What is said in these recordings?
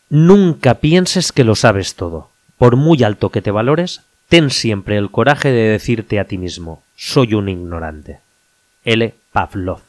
Nunca pienses que lo sabes todo. Por muy alto que te valores, ten siempre el coraje de decirte a ti mismo: soy un ignorante. L. Pavlov.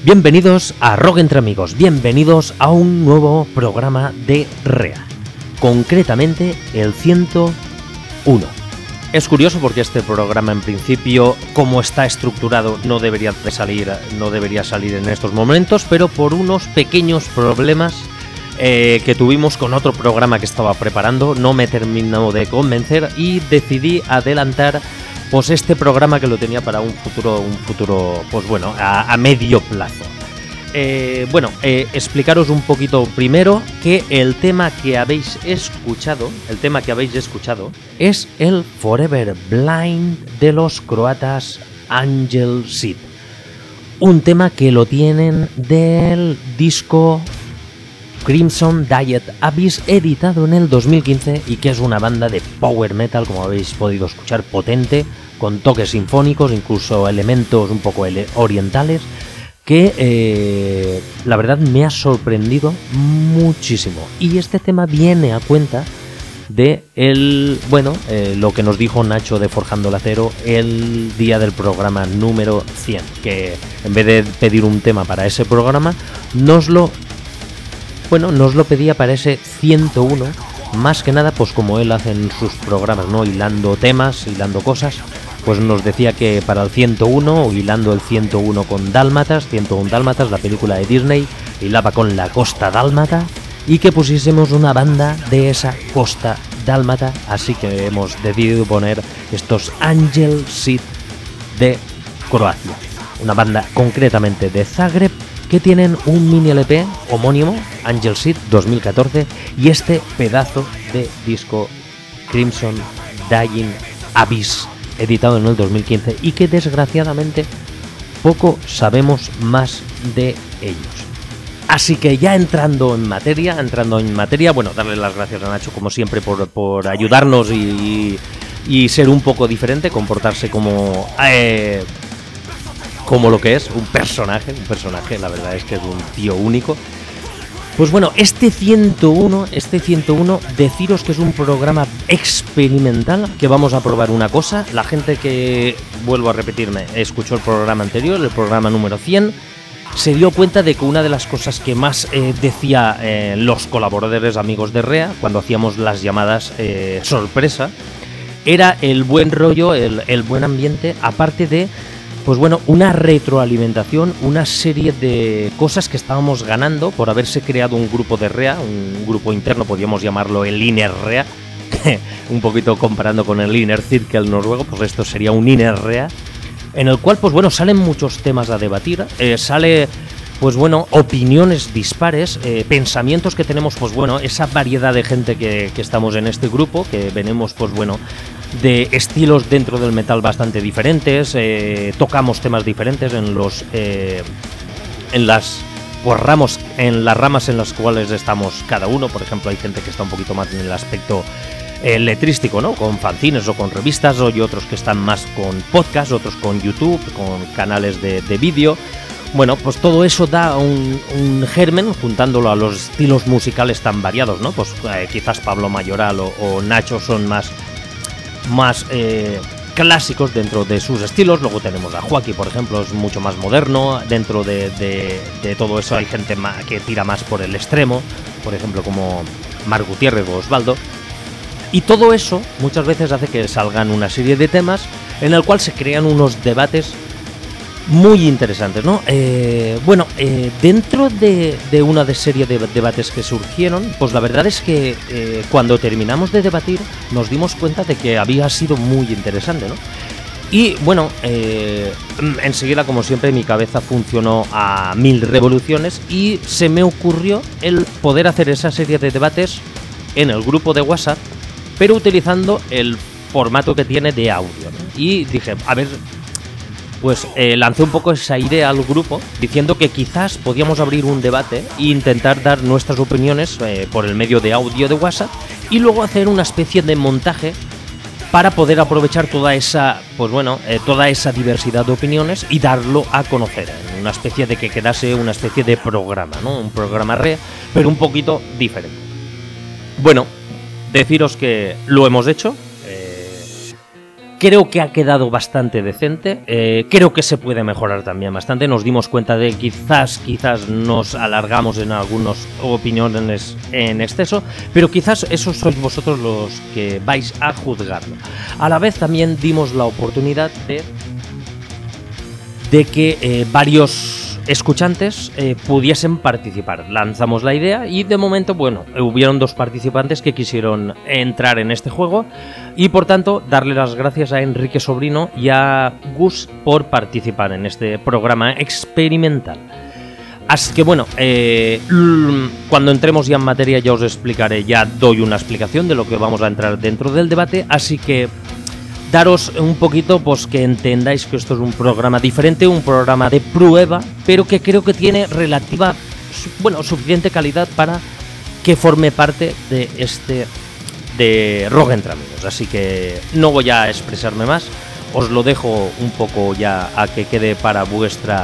Bienvenidos a Rock Entre Amigos, bienvenidos a un nuevo programa de REA, concretamente el 101. Es curioso porque este programa en principio, como está estructurado, no debería salir en estos momentos, pero por unos pequeños problemas que tuvimos con otro programa que estaba preparando, no me terminó de convencer y decidí adelantar pues este programa que lo tenía para un futuro pues bueno, a medio plazo. Explicaros un poquito primero que el tema que habéis escuchado es el Forever Blind de los croatas Angel Seed. Un tema que lo tienen del disco Crimson Diet Abyss, editado en el 2015, y que es una banda de power metal, como habéis podido escuchar, potente, con toques sinfónicos, incluso elementos un poco orientales, que la verdad me ha sorprendido muchísimo. Y este tema viene a cuenta de lo que nos dijo Nacho de Forjando el Acero el día del programa número 100, que en vez de pedir un tema para ese programa, nos lo pedía para ese 101, más que nada pues como él hace en sus programas, ¿no? Hilando temas, hilando cosas, pues nos decía que para el 101, o hilando el 101 con Dálmatas, 101 Dálmatas, la película de Disney, hilaba con la Costa Dálmata, y que pusiésemos una banda de esa Costa Dálmata, así que hemos decidido poner estos Angel Seed de Croacia, una banda concretamente de Zagreb, que tienen un mini LP homónimo, Angel Seed 2014, y este pedazo de disco Crimson Dying Abyss, editado en el 2015, y que desgraciadamente poco sabemos más de ellos. Así que ya entrando en materia, bueno, darle las gracias a Nacho como siempre por ayudarnos y ser un poco diferente, comportarse como lo que es, un personaje, la verdad es que es un tío único. Pues bueno, este 101, deciros que es un programa experimental, que vamos a probar una cosa. La gente que, vuelvo a repetirme, escuchó el programa anterior, el programa número 100, se dio cuenta de que una de las cosas que más decía los colaboradores amigos de REA, cuando hacíamos las llamadas sorpresa, era el buen rollo, el buen ambiente, aparte de pues bueno, una retroalimentación, una serie de cosas que estábamos ganando por haberse creado un grupo de REA, un grupo interno, podríamos llamarlo el Inner REA, un poquito comparando con el Inner Circle noruego, pues esto sería un Inner REA, en el cual, pues bueno, salen muchos temas a debatir, sale, pues bueno, opiniones dispares, pensamientos que tenemos, pues bueno, esa variedad de gente que estamos en este grupo, que venimos, pues bueno, de estilos dentro del metal bastante diferentes, tocamos temas diferentes en las ramas en las cuales estamos cada uno. Por ejemplo, hay gente que está un poquito más en el aspecto letrístico, ¿no? Con fanzines o con revistas, y otros que están más con podcast, otros con YouTube, con canales de vídeo. Bueno, pues todo eso da un germen, juntándolo a los estilos musicales tan variados, ¿no? Pues quizás Pablo Mayoral o Nacho son más clásicos dentro de sus estilos. Luego tenemos a Joaquín, por ejemplo, es mucho más moderno. Dentro de todo eso hay gente que tira más por el extremo, por ejemplo como Marc Gutiérrez o Osvaldo. Y todo eso muchas veces hace que salgan una serie de temas en el cual se crean unos debates muy interesantes, ¿no? Dentro de una serie de debates que surgieron, pues la verdad es que cuando terminamos de debatir nos dimos cuenta de que había sido muy interesante, ¿no? Y bueno, enseguida, como siempre, mi cabeza funcionó a 1000 revoluciones y se me ocurrió el poder hacer esa serie de debates en el grupo de WhatsApp, pero utilizando el formato que tiene de audio, ¿no? Y dije, a ver, pues lancé un poco esa idea al grupo, diciendo que quizás podíamos abrir un debate e intentar dar nuestras opiniones por el medio de audio de WhatsApp, y luego hacer una especie de montaje para poder aprovechar toda esa diversidad de opiniones y darlo a conocer, en una especie de que quedase una especie de programa, ¿no? Un programa REA, pero un poquito diferente. Bueno, deciros que lo hemos hecho. Creo que ha quedado bastante decente, creo que se puede mejorar también bastante. Nos dimos cuenta de que quizás nos alargamos en algunas opiniones en exceso, pero quizás esos sois vosotros los que vais a juzgarlo. A la vez también dimos la oportunidad de que varios escuchantes pudiesen participar. Lanzamos la idea y de momento, bueno, hubieron 2 participantes que quisieron entrar en este juego y por tanto darle las gracias a Enrique Sobrino y a Gus por participar en este programa experimental. Así que bueno, cuando entremos ya en materia ya os explicaré, ya doy una explicación de lo que vamos a entrar dentro del debate, así que daros un poquito, pues que entendáis que esto es un programa diferente, un programa de prueba, pero que creo que tiene suficiente calidad para que forme parte de Rock Entre Amigos. Así que no voy a expresarme más, os lo dejo un poco ya a que quede para vuestra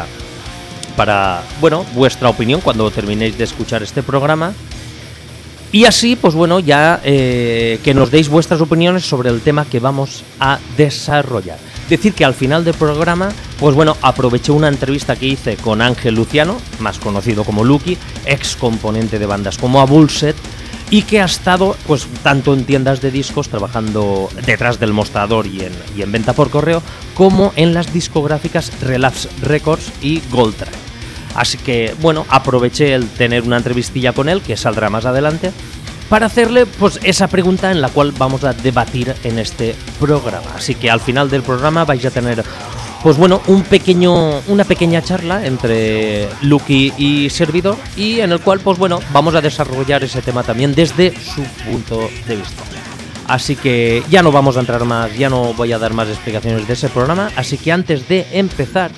opinión cuando terminéis de escuchar este programa. Y así, pues bueno, ya que nos deis vuestras opiniones sobre el tema que vamos a desarrollar. Decir que al final del programa, pues bueno, aproveché una entrevista que hice con Ángel Luciano, más conocido como Lucky, ex componente de bandas como Abulset, y que ha estado, pues tanto en tiendas de discos, trabajando detrás del mostrador y en venta por correo, como en las discográficas Relapse Records y Gold Track. Así que, bueno, aproveché el tener una entrevistilla con él, que saldrá más adelante, para hacerle pues esa pregunta en la cual vamos a debatir en este programa. Así que al final del programa vais a tener, pues bueno, una pequeña charla entre Lucky y servidor, y en el cual, pues bueno, vamos a desarrollar ese tema también desde su punto de vista. Así que ya no vamos a entrar más, ya no voy a dar más explicaciones de ese programa, así que antes de empezar,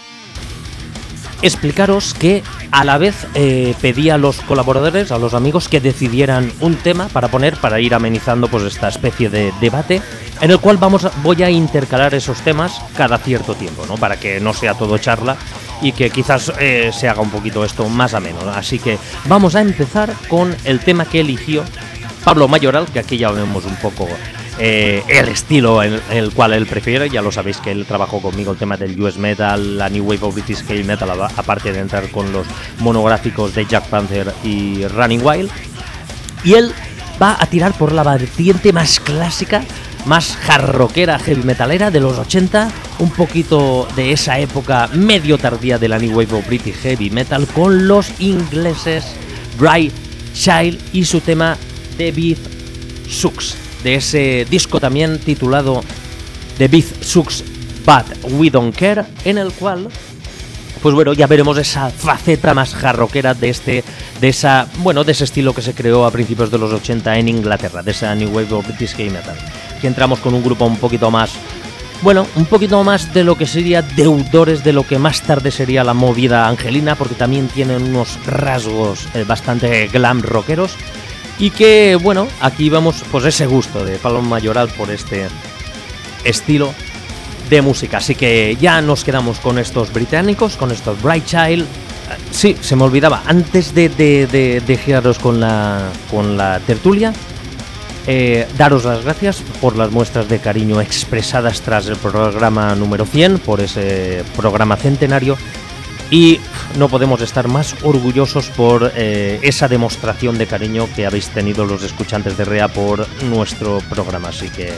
explicaros que a la vez pedí a los colaboradores, a los amigos, que decidieran un tema para ir amenizando pues esta especie de debate en el cual voy a intercalar esos temas cada cierto tiempo, ¿no? Para que no sea todo charla y que quizás se haga un poquito esto más ameno, ¿no? Así que vamos a empezar con el tema que eligió Pablo Mayoral, que aquí ya vemos un poco el estilo en el cual él prefiere. Ya lo sabéis que él trabajó conmigo el tema del US Metal, la New Wave of British Heavy Metal, aparte de entrar con los monográficos de Jack Panther y Running Wild. Y él va a tirar por la vertiente más clásica, más hard-rockera, heavy metalera de los 80, un poquito de esa época medio tardía de la New Wave of British Heavy Metal, con los ingleses Bright Child y su tema The Beat Sucks, de ese disco también titulado The Beat Sucks But We Don't Care, en el cual, pues bueno, ya veremos esa faceta más hard-rockera de ese estilo que se creó a principios de los 80 en Inglaterra, de esa New Wave of British Heavy Metal. Aquí entramos con un grupo un poquito más de lo que sería deudores de lo que más tarde sería la movida angelina, porque también tienen unos rasgos bastante glam rockeros. Y que, bueno, aquí vemos pues ese gusto de Pablo Mayoral por este estilo de música. Así que ya nos quedamos con estos británicos, con estos Bright Child. Sí, se me olvidaba, antes de giraros con la tertulia, daros las gracias por las muestras de cariño expresadas tras el programa número 100, por ese programa centenario. Y no podemos estar más orgullosos por esa demostración de cariño que habéis tenido los escuchantes de REA por nuestro programa. Así que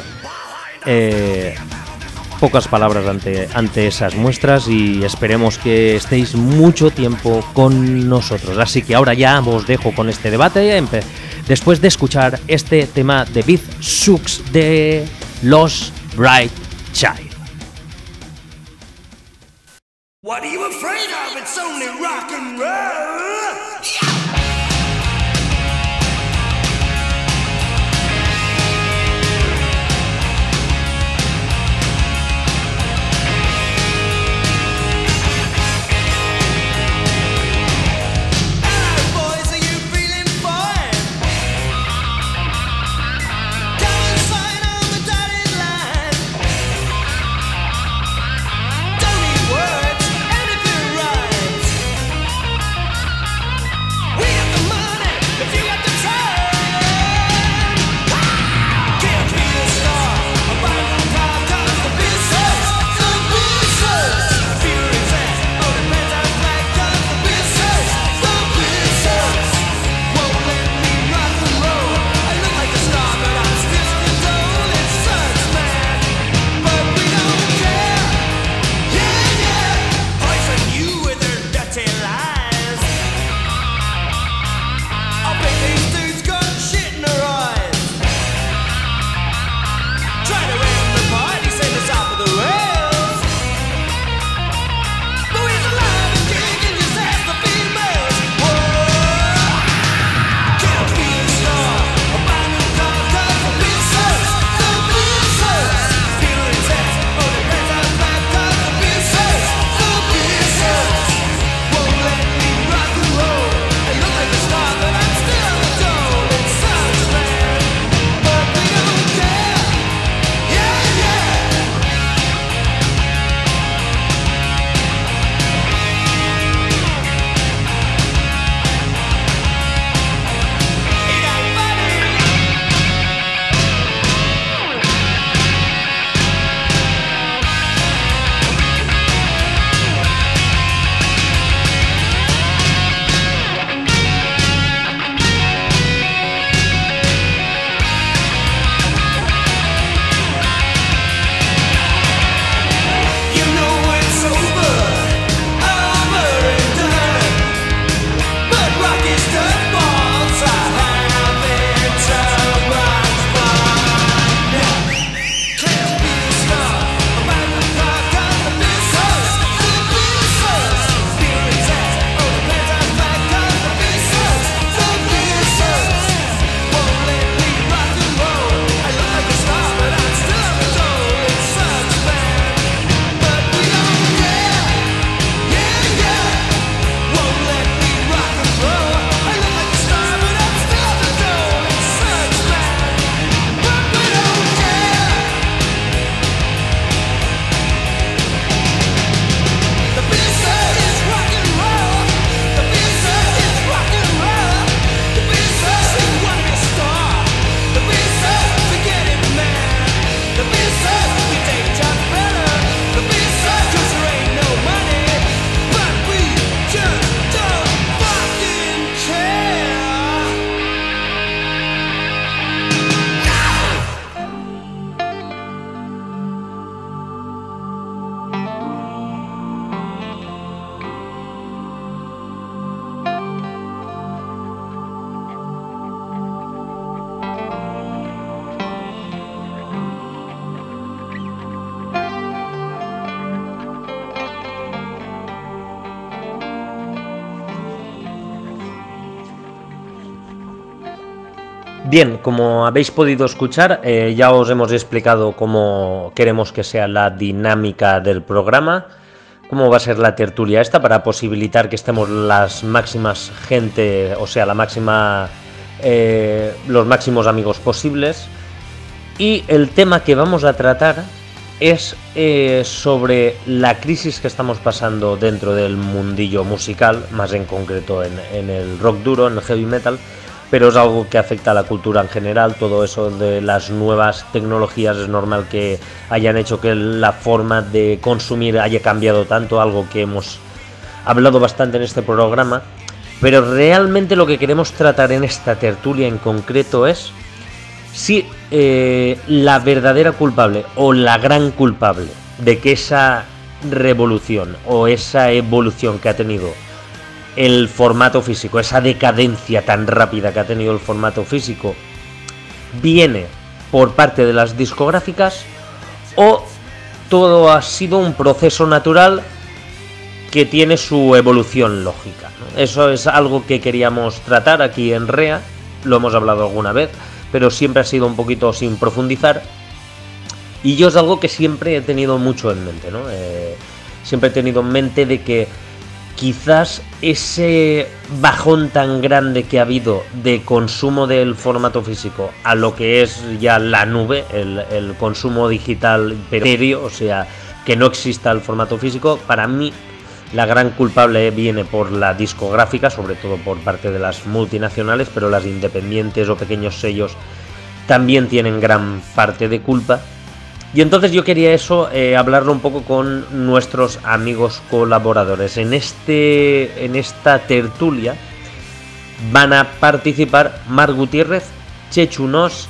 pocas palabras ante esas muestras, y esperemos que estéis mucho tiempo con nosotros. Así que ahora ya os dejo con este debate, después de escuchar este tema de Beat Sucks de los Bright Child. What are you afraid of? It's only rock and roll. Yeah! Bien, como habéis podido escuchar, ya os hemos explicado cómo queremos que sea la dinámica del programa, cómo va a ser la tertulia esta para posibilitar que estemos las máximas gente, o sea, la máxima, los máximos amigos posibles. Y el tema que vamos a tratar es sobre la crisis que estamos pasando dentro del mundillo musical, más en concreto en el rock duro, en el heavy metal, pero es algo que afecta a la cultura en general. Todo eso de las nuevas tecnologías es normal que hayan hecho que la forma de consumir haya cambiado tanto, algo que hemos hablado bastante en este programa, pero realmente lo que queremos tratar en esta tertulia en concreto es si la verdadera culpable o la gran culpable de que esa revolución o esa evolución que ha tenido el formato físico, esa decadencia tan rápida que ha tenido el formato físico, viene por parte de las discográficas o todo ha sido un proceso natural que tiene su evolución lógica, ¿no? Eso es algo que queríamos tratar aquí en REA, lo hemos hablado alguna vez, pero siempre ha sido un poquito sin profundizar, y yo es algo que siempre he tenido mucho en mente, ¿no? Siempre he tenido en mente de que quizás ese bajón tan grande que ha habido de consumo del formato físico a lo que es ya la nube, el consumo digital etéreo, o sea, que no exista el formato físico, para mí la gran culpable viene por la discográfica, sobre todo por parte de las multinacionales, pero las independientes o pequeños sellos también tienen gran parte de culpa. Y entonces yo quería hablarlo un poco con nuestros amigos colaboradores. En esta tertulia van a participar Marc Gutiérrez, Chechu Nos,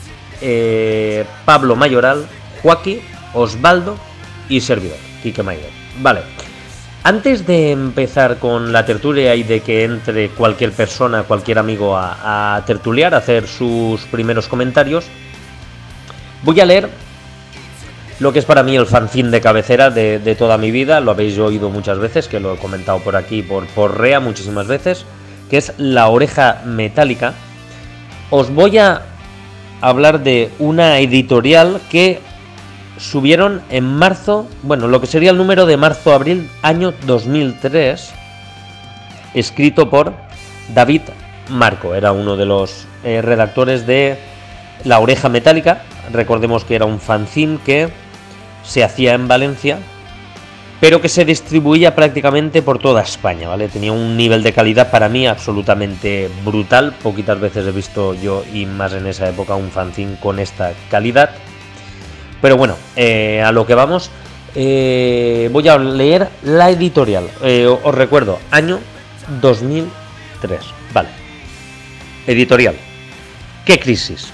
Pablo Mayoral, Joaquín, Osvaldo y servidor, Quique Mayer. Vale. Antes de empezar con la tertulia y de que entre cualquier persona, cualquier amigo a tertuliar, a hacer sus primeros comentarios, voy a leer lo que es para mí el fanzine de cabecera de toda mi vida. Lo habéis oído muchas veces, que lo he comentado por aquí, por REA muchísimas veces, que es La Oreja Metálica. Os voy a hablar de una editorial que subieron en marzo, bueno, lo que sería el número de marzo-abril, año 2003, escrito por David Marco. Era uno de los redactores de La Oreja Metálica. Recordemos que era un fanzine que se hacía en Valencia, pero que se distribuía prácticamente por toda España, ¿vale? Tenía un nivel de calidad para mí absolutamente brutal. Poquitas veces he visto yo, y más en esa época, un fanzine con esta calidad. Pero bueno, a lo que vamos, voy a leer la editorial. Os recuerdo, año 2003. Vale. Editorial. ¿Qué crisis?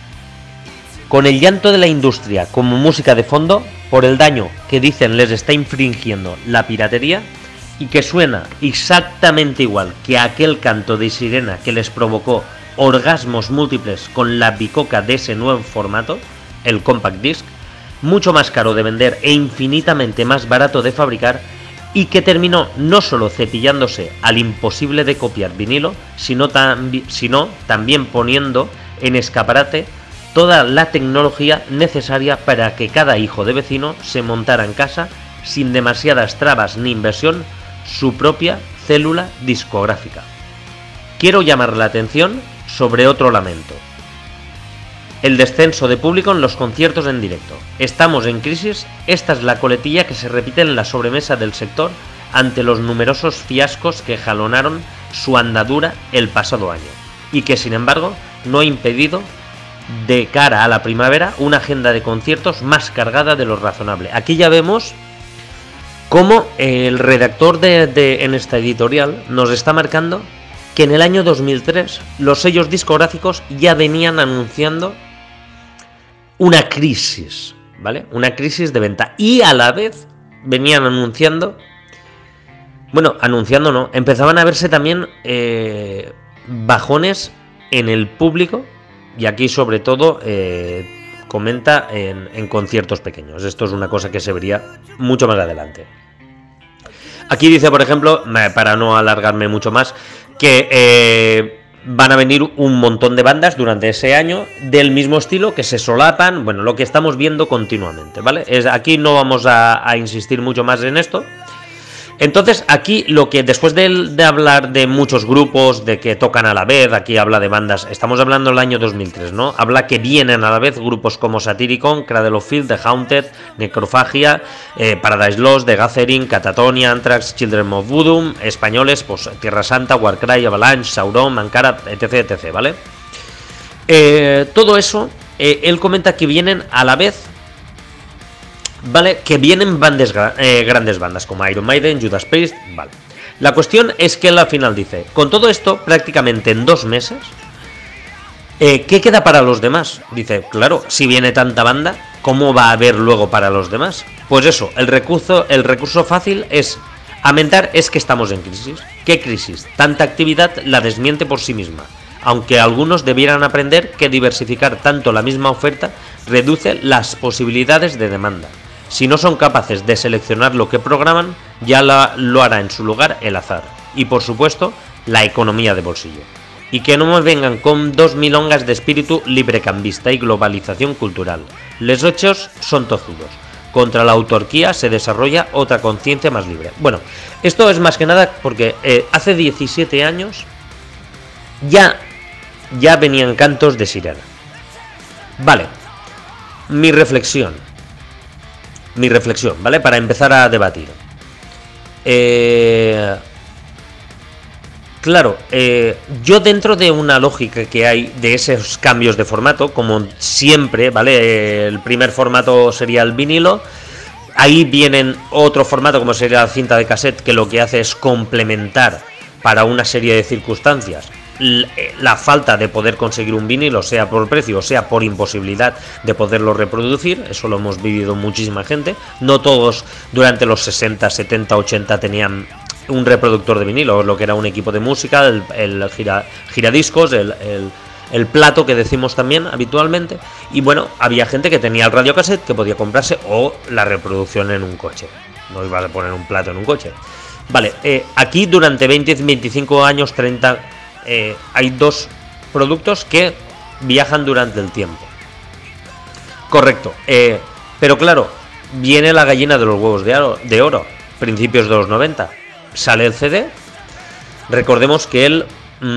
Con el llanto de la industria como música de fondo, por el daño que dicen les está infringiendo la piratería, y que suena exactamente igual que aquel canto de sirena que les provocó orgasmos múltiples con la bicoca de ese nuevo formato, el compact disc, mucho más caro de vender e infinitamente más barato de fabricar, y que terminó no solo cepillándose al imposible de copiar vinilo, sino también poniendo en escaparate toda la tecnología necesaria para que cada hijo de vecino se montara en casa, sin demasiadas trabas ni inversión, su propia célula discográfica. Quiero llamar la atención sobre otro lamento: el descenso de público en los conciertos en directo. Estamos en crisis. Esta es la coletilla que se repite en la sobremesa del sector ante los numerosos fiascos que jalonaron su andadura el pasado año, y que sin embargo no ha impedido, de cara a la primavera, una agenda de conciertos más cargada de lo razonable. Aquí ya vemos cómo el redactor en esta editorial nos está marcando que en el año 2003 los sellos discográficos ya venían anunciando una crisis, ¿vale? Una crisis de venta, y a la vez venían empezaban a verse también bajones en el público. Y aquí sobre todo comenta en conciertos pequeños. Esto es una cosa que se vería mucho más adelante. Aquí dice, por ejemplo, para no alargarme mucho más, que van a venir un montón de bandas durante ese año del mismo estilo que se solapan, bueno, lo que estamos viendo continuamente, ¿vale? Aquí no vamos a insistir mucho más en esto. Entonces aquí lo que después de hablar de muchos grupos, de que tocan a la vez, aquí habla de bandas, estamos hablando del año 2003, ¿no? Habla que vienen a la vez grupos como Satyricon, Cradle of Filth, The Haunted, Necrophagia, Paradise Lost, The Gathering, Catatonia, Anthrax, Children of Voodoo, españoles, pues Tierra Santa, Warcry, Avalanche, Sauron, Mankara, etc, etc, ¿vale? Todo eso, él comenta que vienen a la vez, ¿vale? Que vienen grandes bandas como Iron Maiden, Judas Priest, vale. La cuestión es que él al final dice, con todo esto, prácticamente en 2 meses, ¿qué queda para los demás? Dice, claro, si viene tanta banda, ¿cómo va a haber luego para los demás? Pues eso, el recurso fácil es aumentar, es que estamos en crisis. ¿Qué crisis? Tanta actividad la desmiente por sí misma, aunque algunos debieran aprender que diversificar tanto la misma oferta reduce las posibilidades de demanda. Si no son capaces de seleccionar lo que programan, ya lo hará en su lugar el azar. Y por supuesto, la economía de bolsillo. Y que no me vengan con 2 milongas de espíritu librecambista y globalización cultural. Les hechos son tozudos. Contra la autarquía se desarrolla otra conciencia más libre. Bueno, esto es más que nada porque hace 17 años ya venían cantos de sirena. Vale, mi reflexión, ¿vale? Para empezar a debatir. Claro, yo dentro de una lógica que hay de esos cambios de formato, como siempre, ¿vale? El primer formato sería el vinilo. Ahí vienen otro formato como sería la cinta de cassette, que lo que hace es complementar para una serie de circunstancias la falta de poder conseguir un vinilo, sea por precio o sea por imposibilidad de poderlo reproducir. Eso lo hemos vivido muchísima gente. No todos durante los 60, 70, 80 tenían un reproductor de vinilo, lo que era un equipo de música, el giradiscos, el plato que decimos también habitualmente. Y bueno, había gente que tenía el radiocassette que podía comprarse, o la reproducción en un coche. No ibas a poner un plato en un coche. Vale, aquí durante 20, 25 años, 30... hay 2 productos que viajan durante el tiempo. Correcto. Pero claro, viene la gallina de los huevos de oro. Principios de los 90. Sale el CD. Recordemos que el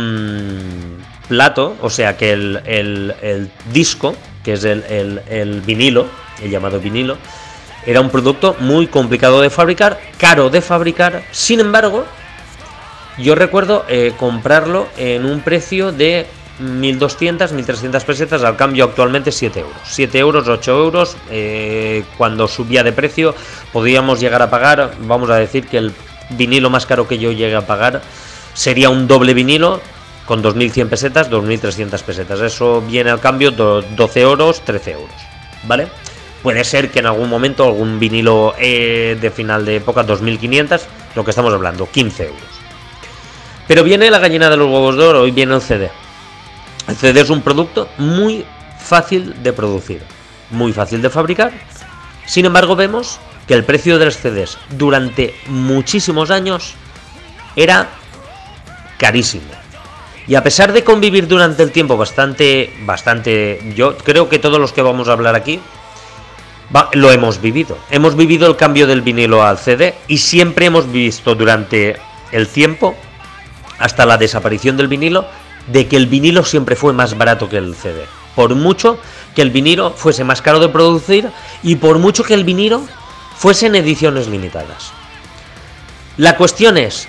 plato, o sea que el disco, que es el vinilo, el llamado vinilo, era un producto muy complicado de fabricar, caro de fabricar. Sin embargo, yo recuerdo comprarlo en un precio de 1.200, 1.300 pesetas, al cambio actualmente 7 euros. 7 euros, 8 euros, cuando subía de precio podíamos llegar a pagar, vamos a decir que el vinilo más caro que yo llegué a pagar sería un doble vinilo con 2.100 pesetas, 2.300 pesetas. Eso viene al cambio 12 euros, 13 euros, ¿vale? Puede ser que en algún momento algún vinilo de final de época, 2.500, lo que estamos hablando, 15 euros. Pero viene la gallina de los huevos de oro y viene el CD. El CD es un producto muy fácil de producir, muy fácil de fabricar. Sin embargo, vemos que el precio de los CDs durante muchísimos años era carísimo. Y a pesar de convivir durante el tiempo bastante, yo creo que todos los que vamos a hablar aquí lo hemos vivido. Hemos vivido el cambio del vinilo al CD y siempre hemos visto durante el tiempo, hasta la desaparición del vinilo, de que el vinilo siempre fue más barato que el CD. Por mucho que el vinilo fuese más caro de producir y por mucho que el vinilo fuese en ediciones limitadas. La cuestión es,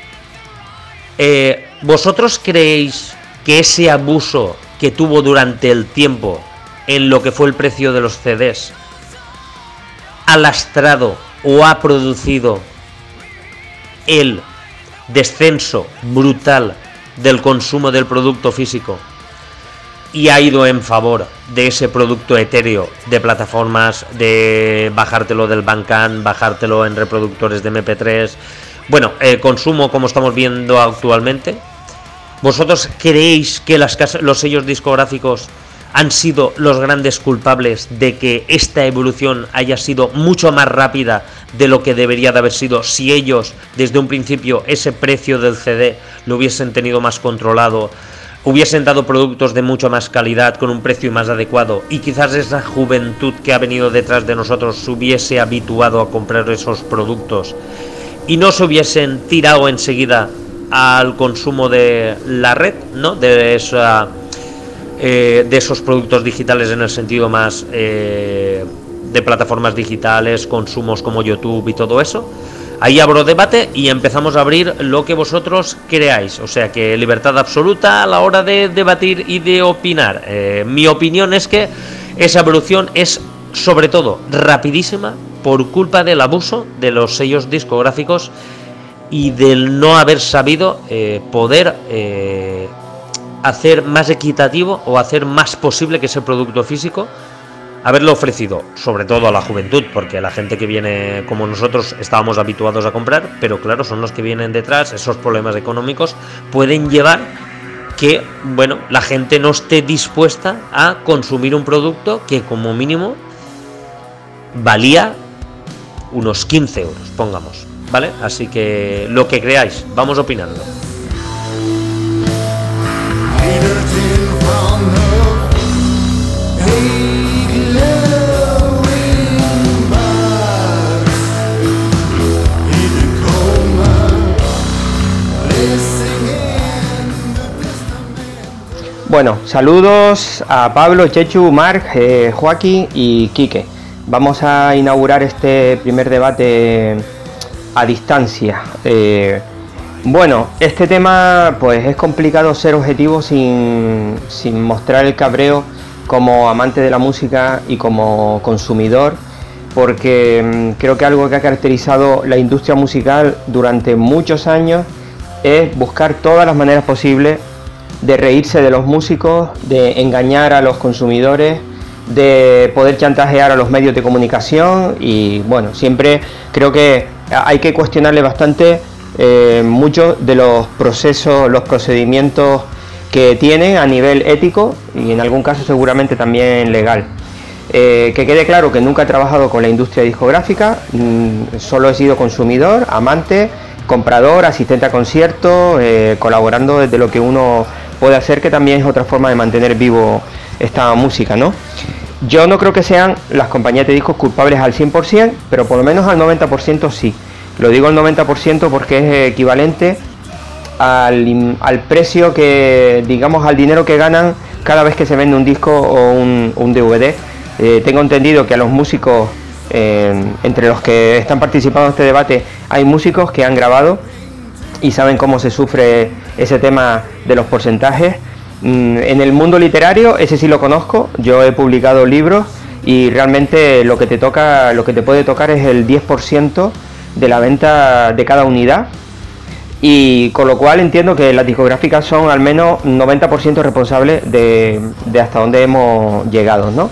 ¿vosotros creéis que ese abuso que tuvo durante el tiempo en lo que fue el precio de los CDs ha lastrado o ha producido el descenso brutal del consumo del producto físico y ha ido en favor de ese producto etéreo de plataformas, de bajártelo del Bandcamp, bajártelo en reproductores de MP3? Bueno, consumo como estamos viendo actualmente. ¿Vosotros creéis que los sellos discográficos han sido los grandes culpables de que esta evolución haya sido mucho más rápida de lo que debería de haber sido si ellos desde un principio ese precio del CD lo hubiesen tenido más controlado, hubiesen dado productos de mucho más calidad, con un precio más adecuado, y quizás esa juventud que ha venido detrás de nosotros se hubiese habituado a comprar esos productos y no se hubiesen tirado enseguida al consumo de la red, ¿no? De esos productos digitales en el sentido más de plataformas digitales, consumos como YouTube y todo eso. Ahí abro debate y empezamos a abrir lo que vosotros creáis. O sea que libertad absoluta a la hora de debatir y de opinar. Mi opinión es que esa evolución es sobre todo rapidísima por culpa del abuso de los sellos discográficos y del no haber sabido poder hacer más equitativo o hacer más posible que ese producto físico, haberlo ofrecido, sobre todo a la juventud, porque la gente que viene como nosotros estábamos habituados a comprar, pero claro, son los que vienen detrás, esos problemas económicos pueden llevar que, bueno, la gente no esté dispuesta a consumir un producto que como mínimo valía unos 15 euros, pongamos, ¿vale? Así que lo que creáis, vamos opinando. Bueno, saludos a Pablo, Chechu, Marc, Joaquín y Quique. Vamos a inaugurar este primer debate a distancia. Bueno, este tema pues es complicado ser objetivo sin mostrar el cabreo como amante de la música y como consumidor, porque creo que algo que ha caracterizado la industria musical durante muchos años es buscar todas las maneras posibles de reírse de los músicos, de engañar a los consumidores, de poder chantajear a los medios de comunicación y bueno, siempre creo que hay que cuestionarle bastante muchos de los procesos, los procedimientos que tienen a nivel ético y en algún caso seguramente también legal. Que quede claro que nunca he trabajado con la industria discográfica, solo he sido consumidor, amante, comprador, asistente a conciertos, colaborando desde lo que uno puede hacer, que también es otra forma de mantener vivo esta música, ¿no? Yo no creo que sean las compañías de discos culpables al 100%, pero por lo menos al 90% sí. Lo digo al 90% porque es equivalente al precio que, digamos, al dinero que ganan cada vez que se vende un disco o un DVD. Tengo entendido que a los músicos, entre los que están participando en este debate, hay músicos que han grabado y saben cómo se sufre ese tema de los porcentajes. En el mundo literario, ese sí lo conozco, yo he publicado libros y realmente lo que te puede tocar es el 10% de la venta de cada unidad, y con lo cual entiendo que las discográficas son al menos 90% responsables de hasta dónde hemos llegado, ¿no?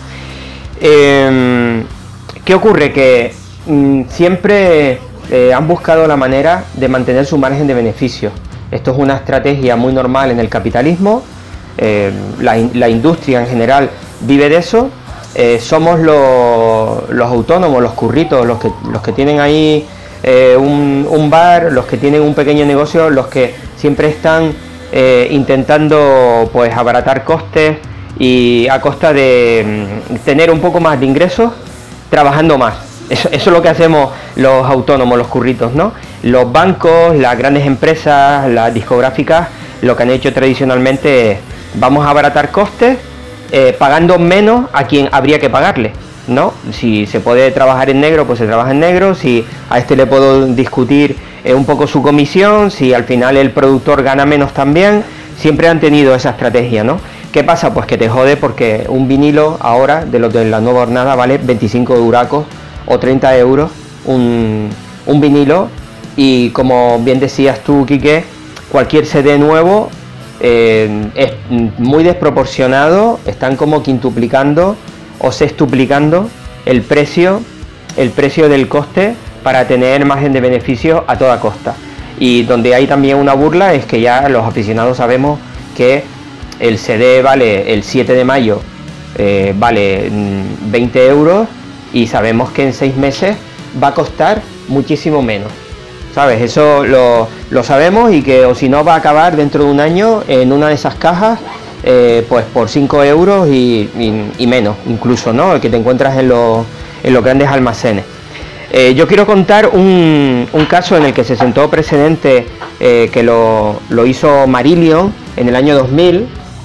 ¿Qué ocurre? Que siempre han buscado la manera de mantener su margen de beneficio. Esto es una estrategia muy normal en el capitalismo. La industria en general vive de eso. Somos los autónomos, los curritos, los que tienen ahí un bar, los que tienen un pequeño negocio, los que siempre están intentando pues abaratar costes y a costa de tener un poco más de ingresos trabajando más. Eso es lo que hacemos los autónomos, los curritos, ¿no? Los bancos, las grandes empresas, las discográficas, lo que han hecho tradicionalmente es: vamos a abaratar costes pagando menos a quien habría que pagarle, ¿no? Si se puede trabajar en negro, pues se trabaja en negro. Si a este le puedo discutir un poco su comisión, si al final el productor gana menos también. Siempre han tenido esa estrategia, ¿no? ¿Qué pasa? Pues que te jode porque un vinilo ahora, de los de la nueva hornada, vale 25 duracos o 30 euros un vinilo, y como bien decías tú, Quique, cualquier CD nuevo es muy desproporcionado, están como quintuplicando o sextuplicando el precio del coste para tener margen de beneficio a toda costa. Y donde hay también una burla es que ya los aficionados sabemos que el CD vale el 7 de mayo, vale 20 euros, y sabemos que en 6 meses va a costar muchísimo menos. ¿sabes? Eso lo sabemos, y que o si no va a acabar dentro de un año en una de esas cajas, pues por 5 euros y menos, incluso, ¿no? El que te encuentras en los grandes almacenes. Yo quiero contar un caso en el que se sentó precedente, que lo hizo Marillion en el año 2000.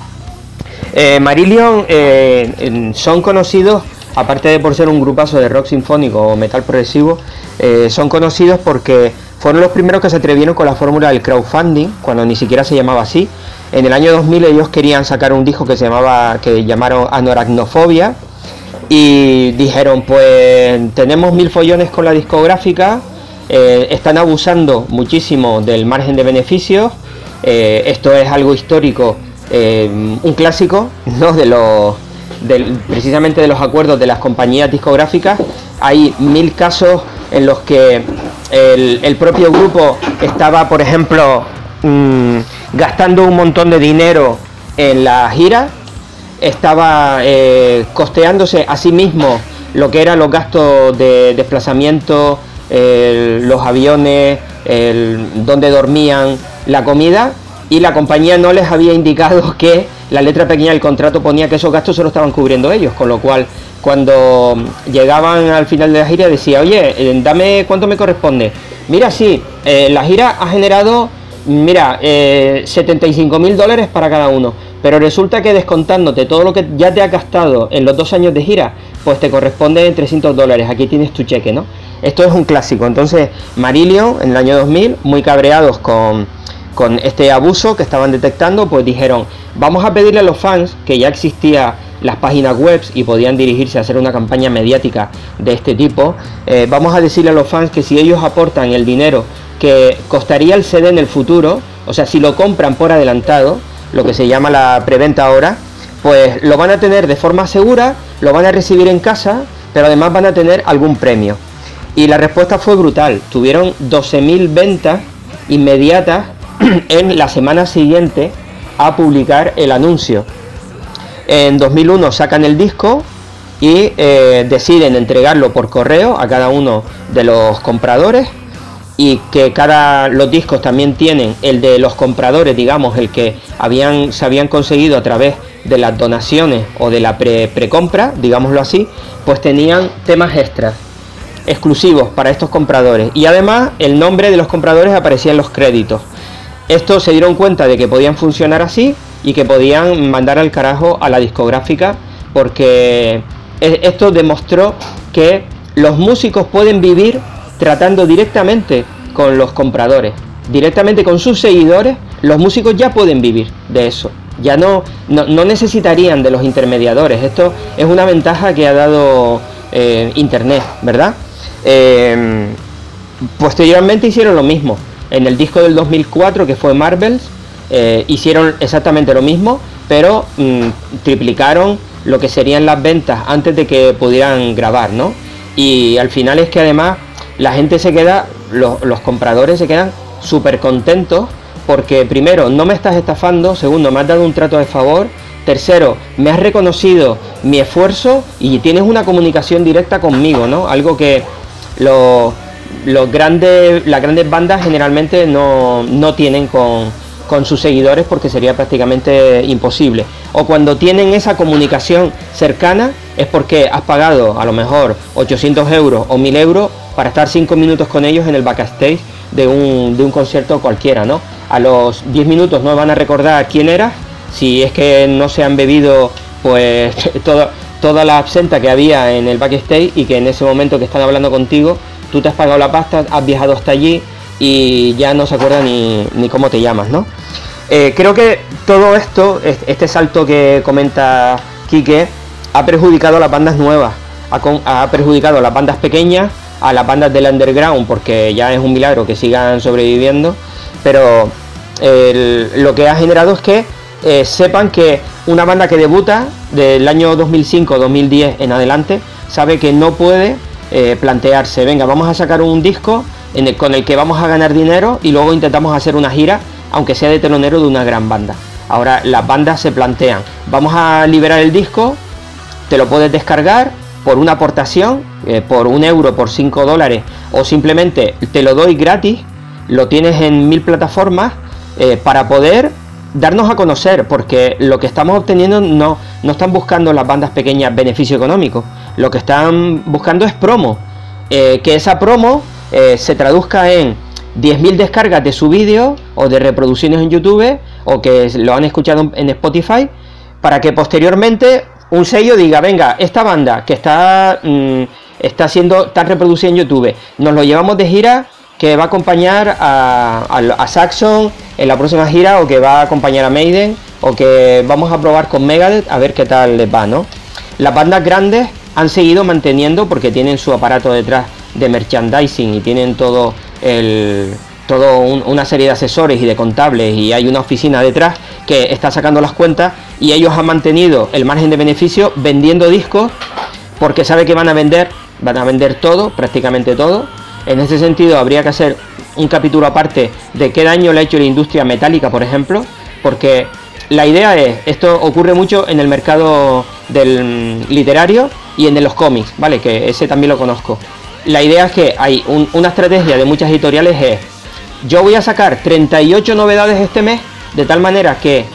Marillion son conocidos, aparte de por ser un grupazo de rock sinfónico o metal progresivo, son conocidos porque fueron los primeros que se atrevieron con la fórmula del crowdfunding, cuando ni siquiera se llamaba así. En el año 2000 ellos querían sacar un disco que llamaron Anoracnofobia, y dijeron, pues tenemos 1000 follones con la discográfica, están abusando muchísimo del margen de beneficios, esto es algo histórico, un clásico, ¿no? Precisamente de los acuerdos de las compañías discográficas. Hay 1000 casos en los que el propio grupo estaba, por ejemplo, gastando un montón de dinero en la gira, estaba costeándose a sí mismo lo que eran los gastos de desplazamiento, los aviones, donde dormían, la comida, y la compañía no les había indicado que la letra pequeña del contrato ponía que esos gastos se los estaban cubriendo ellos, con lo cual cuando llegaban al final de la gira decía, oye, dame cuánto me corresponde. Mira, sí, la gira ha generado, mira, $75.000 para cada uno, pero resulta que descontándote todo lo que ya te has gastado en los 2 años de gira, pues te corresponde $300, aquí tienes tu cheque, ¿no? Esto es un clásico. Entonces Marillion en el año 2000, muy cabreados con este abuso que estaban detectando, pues dijeron, vamos a pedirle a los fans, que ya existía las páginas web y podían dirigirse a hacer una campaña mediática de este tipo, vamos a decirle a los fans que si ellos aportan el dinero que costaría el CD en el futuro, o sea, si lo compran por adelantado, lo que se llama la preventa ahora, pues lo van a tener de forma segura, lo van a recibir en casa, pero además van a tener algún premio. Y la respuesta fue brutal, tuvieron 12.000 ventas inmediatas en la semana siguiente a publicar el anuncio. En 2001 sacan el disco y deciden entregarlo por correo a cada uno de los compradores, y que los discos también tienen el de los compradores, digamos, el que se habían conseguido a través de las donaciones o de la precompra, digámoslo así, pues tenían temas extras exclusivos para estos compradores, y además el nombre de los compradores aparecía en los créditos. Estos se dieron cuenta de que podían funcionar así y que podían mandar al carajo a la discográfica, porque esto demostró que los músicos pueden vivir tratando directamente con los compradores, directamente con sus seguidores. Los músicos ya pueden vivir de eso, ya no necesitarían de los intermediadores. Esto es una ventaja que ha dado Internet, ¿verdad? Posteriormente hicieron lo mismo. En el disco del 2004, que fue Marvels, hicieron exactamente lo mismo, pero triplicaron lo que serían las ventas antes de que pudieran grabar, ¿no? Y al final es que además la gente se queda, los compradores se quedan súper contentos, porque primero, no me estás estafando, segundo, me has dado un trato de favor, tercero, me has reconocido mi esfuerzo y tienes una comunicación directa conmigo, ¿no? Algo que las grandes bandas generalmente no tienen con sus seguidores, porque sería prácticamente imposible. O cuando tienen esa comunicación cercana es porque has pagado a lo mejor 800 euros o 1000 euros para estar 5 minutos con ellos en el backstage de un concierto cualquiera, ¿no? A los 10 minutos no van a recordar quién era, si es que no se han bebido pues toda la absenta que había en el backstage, y que en ese momento que están hablando contigo tú te has pagado la pasta, has viajado hasta allí y ya no se acuerda ni cómo te llamas, ¿no? Creo que todo esto, este salto que comenta Quique, ha perjudicado a las bandas nuevas, ha perjudicado a las bandas pequeñas, a las bandas del underground, porque ya es un milagro que sigan sobreviviendo, pero lo que ha generado es que sepan que una banda que debuta del año 2005-2010 en adelante sabe que no puede plantearse, venga, vamos a sacar un disco con el que vamos a ganar dinero y luego intentamos hacer una gira, aunque sea de telonero de una gran banda. Ahora las bandas se plantean, vamos a liberar el disco, te lo puedes descargar por una aportación, por €1, por $5, o simplemente te lo doy gratis lo tienes en 1000 plataformas para poder darnos a conocer, porque lo que estamos obteniendo no están buscando las bandas pequeñas beneficio económico, lo que están buscando es promo, que esa promo se traduzca en 10.000 descargas de su vídeo o de reproducciones en YouTube o que lo han escuchado en Spotify, para que posteriormente un sello diga, venga, esta banda que está siendo tan reproducida en YouTube, nos lo llevamos de gira, que va a acompañar a Saxon en la próxima gira, o que va a acompañar a Maiden, o que vamos a probar con Megadeth a ver qué tal les va, ¿no? Las bandas grandes han seguido manteniendo, porque tienen su aparato detrás de merchandising y tienen una serie de asesores y de contables, y hay una oficina detrás que está sacando las cuentas, y ellos han mantenido el margen de beneficio vendiendo discos, porque sabe que van a vender todo, prácticamente todo. En ese sentido habría que hacer un capítulo aparte de qué daño le ha hecho la industria metálica, por ejemplo, porque la idea es, esto ocurre mucho en el mercado del literario y en de los cómics, ¿vale? Que ese también lo conozco. La idea es que hay una estrategia de muchas editoriales es, yo voy a sacar 38 novedades este mes, de tal manera que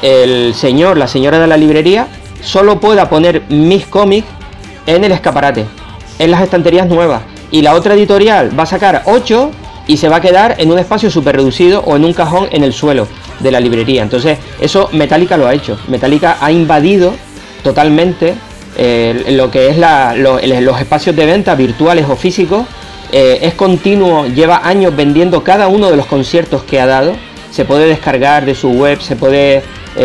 la señora de la librería solo pueda poner mis cómics en el escaparate, en las estanterías nuevas, y la otra editorial va a sacar 8 y se va a quedar en un espacio súper reducido o en un cajón en el suelo de la librería. Entonces eso Metallica lo ha hecho. Metallica ha invadido totalmente lo que es los espacios de venta virtuales o físicos. Es continuo, lleva años vendiendo cada uno de los conciertos que ha dado. Se puede descargar de su web, se puede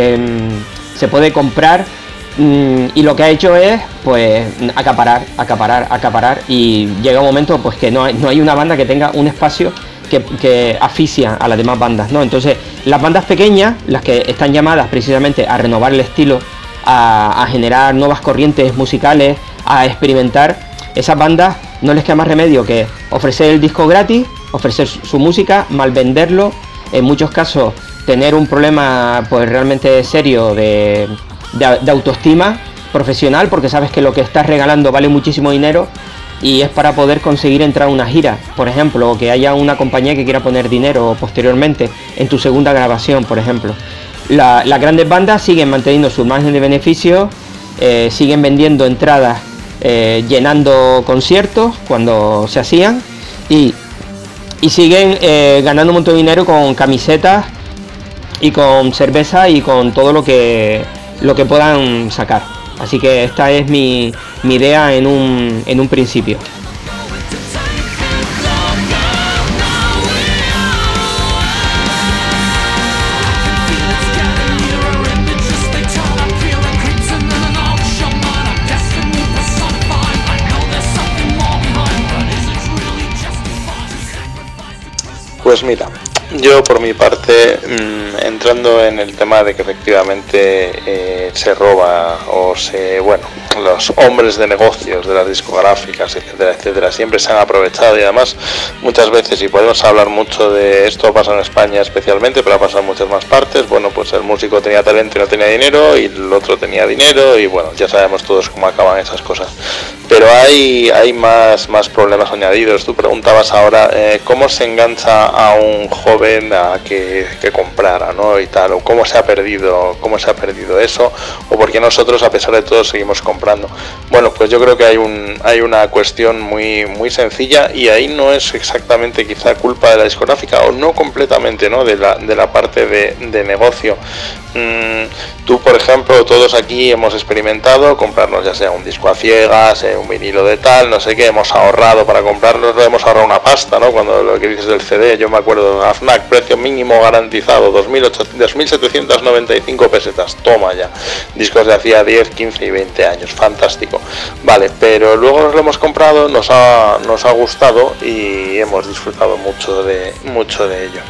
comprar, y lo que ha hecho es pues acaparar, y llega un momento pues que no hay una banda que tenga un espacio que asfixia a las demás bandas, ¿no? Entonces las bandas pequeñas, las que están llamadas precisamente a renovar el estilo, a generar nuevas corrientes musicales, a experimentar, esas bandas no les queda más remedio que ofrecer el disco gratis, ofrecer su música, mal venderlo, en muchos casos tener un problema pues realmente serio de autoestima profesional, porque sabes que lo que estás regalando vale muchísimo dinero, y es para poder conseguir entrar a una gira, por ejemplo, o que haya una compañía que quiera poner dinero posteriormente en tu segunda grabación, por ejemplo. Las grandes bandas siguen manteniendo su margen de beneficio, siguen vendiendo entradas, llenando conciertos cuando se hacían, y siguen ganando un montón de dinero con camisetas y con cerveza y con todo lo que puedan sacar. Así que esta es mi idea en un principio. Pues mira, yo por mi parte, entrando en el tema de que efectivamente se roba los hombres de negocios de las discográficas, etcétera, etcétera, siempre se han aprovechado, y además muchas veces, y podemos hablar mucho de esto, pasa en España especialmente, pero ha pasado en muchas más partes. Bueno, pues el músico tenía talento y no tenía dinero, y el otro tenía dinero, y bueno, ya sabemos todos cómo acaban esas cosas. Pero hay más problemas añadidos. Tú preguntabas ahora cómo se engancha a un joven a que comprara, ¿no? Y tal, o cómo se ha perdido eso, o por qué nosotros a pesar de todo seguimos comprando. Bueno, pues yo creo que hay una cuestión muy muy sencilla, y ahí no es exactamente quizá culpa de la discográfica, o no completamente, ¿no? de la parte de negocio. Tú, por ejemplo, todos aquí hemos experimentado comprarnos ya sea un disco a ciegas, un vinilo de tal, no sé qué, hemos ahorrado para comprarnos, hemos ahorrado una pasta, ¿no? Cuando lo que dices del CD, yo me acuerdo de una FNAC, precio mínimo garantizado, 2.795 pesetas, toma ya, discos de hacía 10, 15 y 20 años, fantástico, vale, pero luego nos lo hemos comprado, nos ha gustado y hemos disfrutado mucho de ello.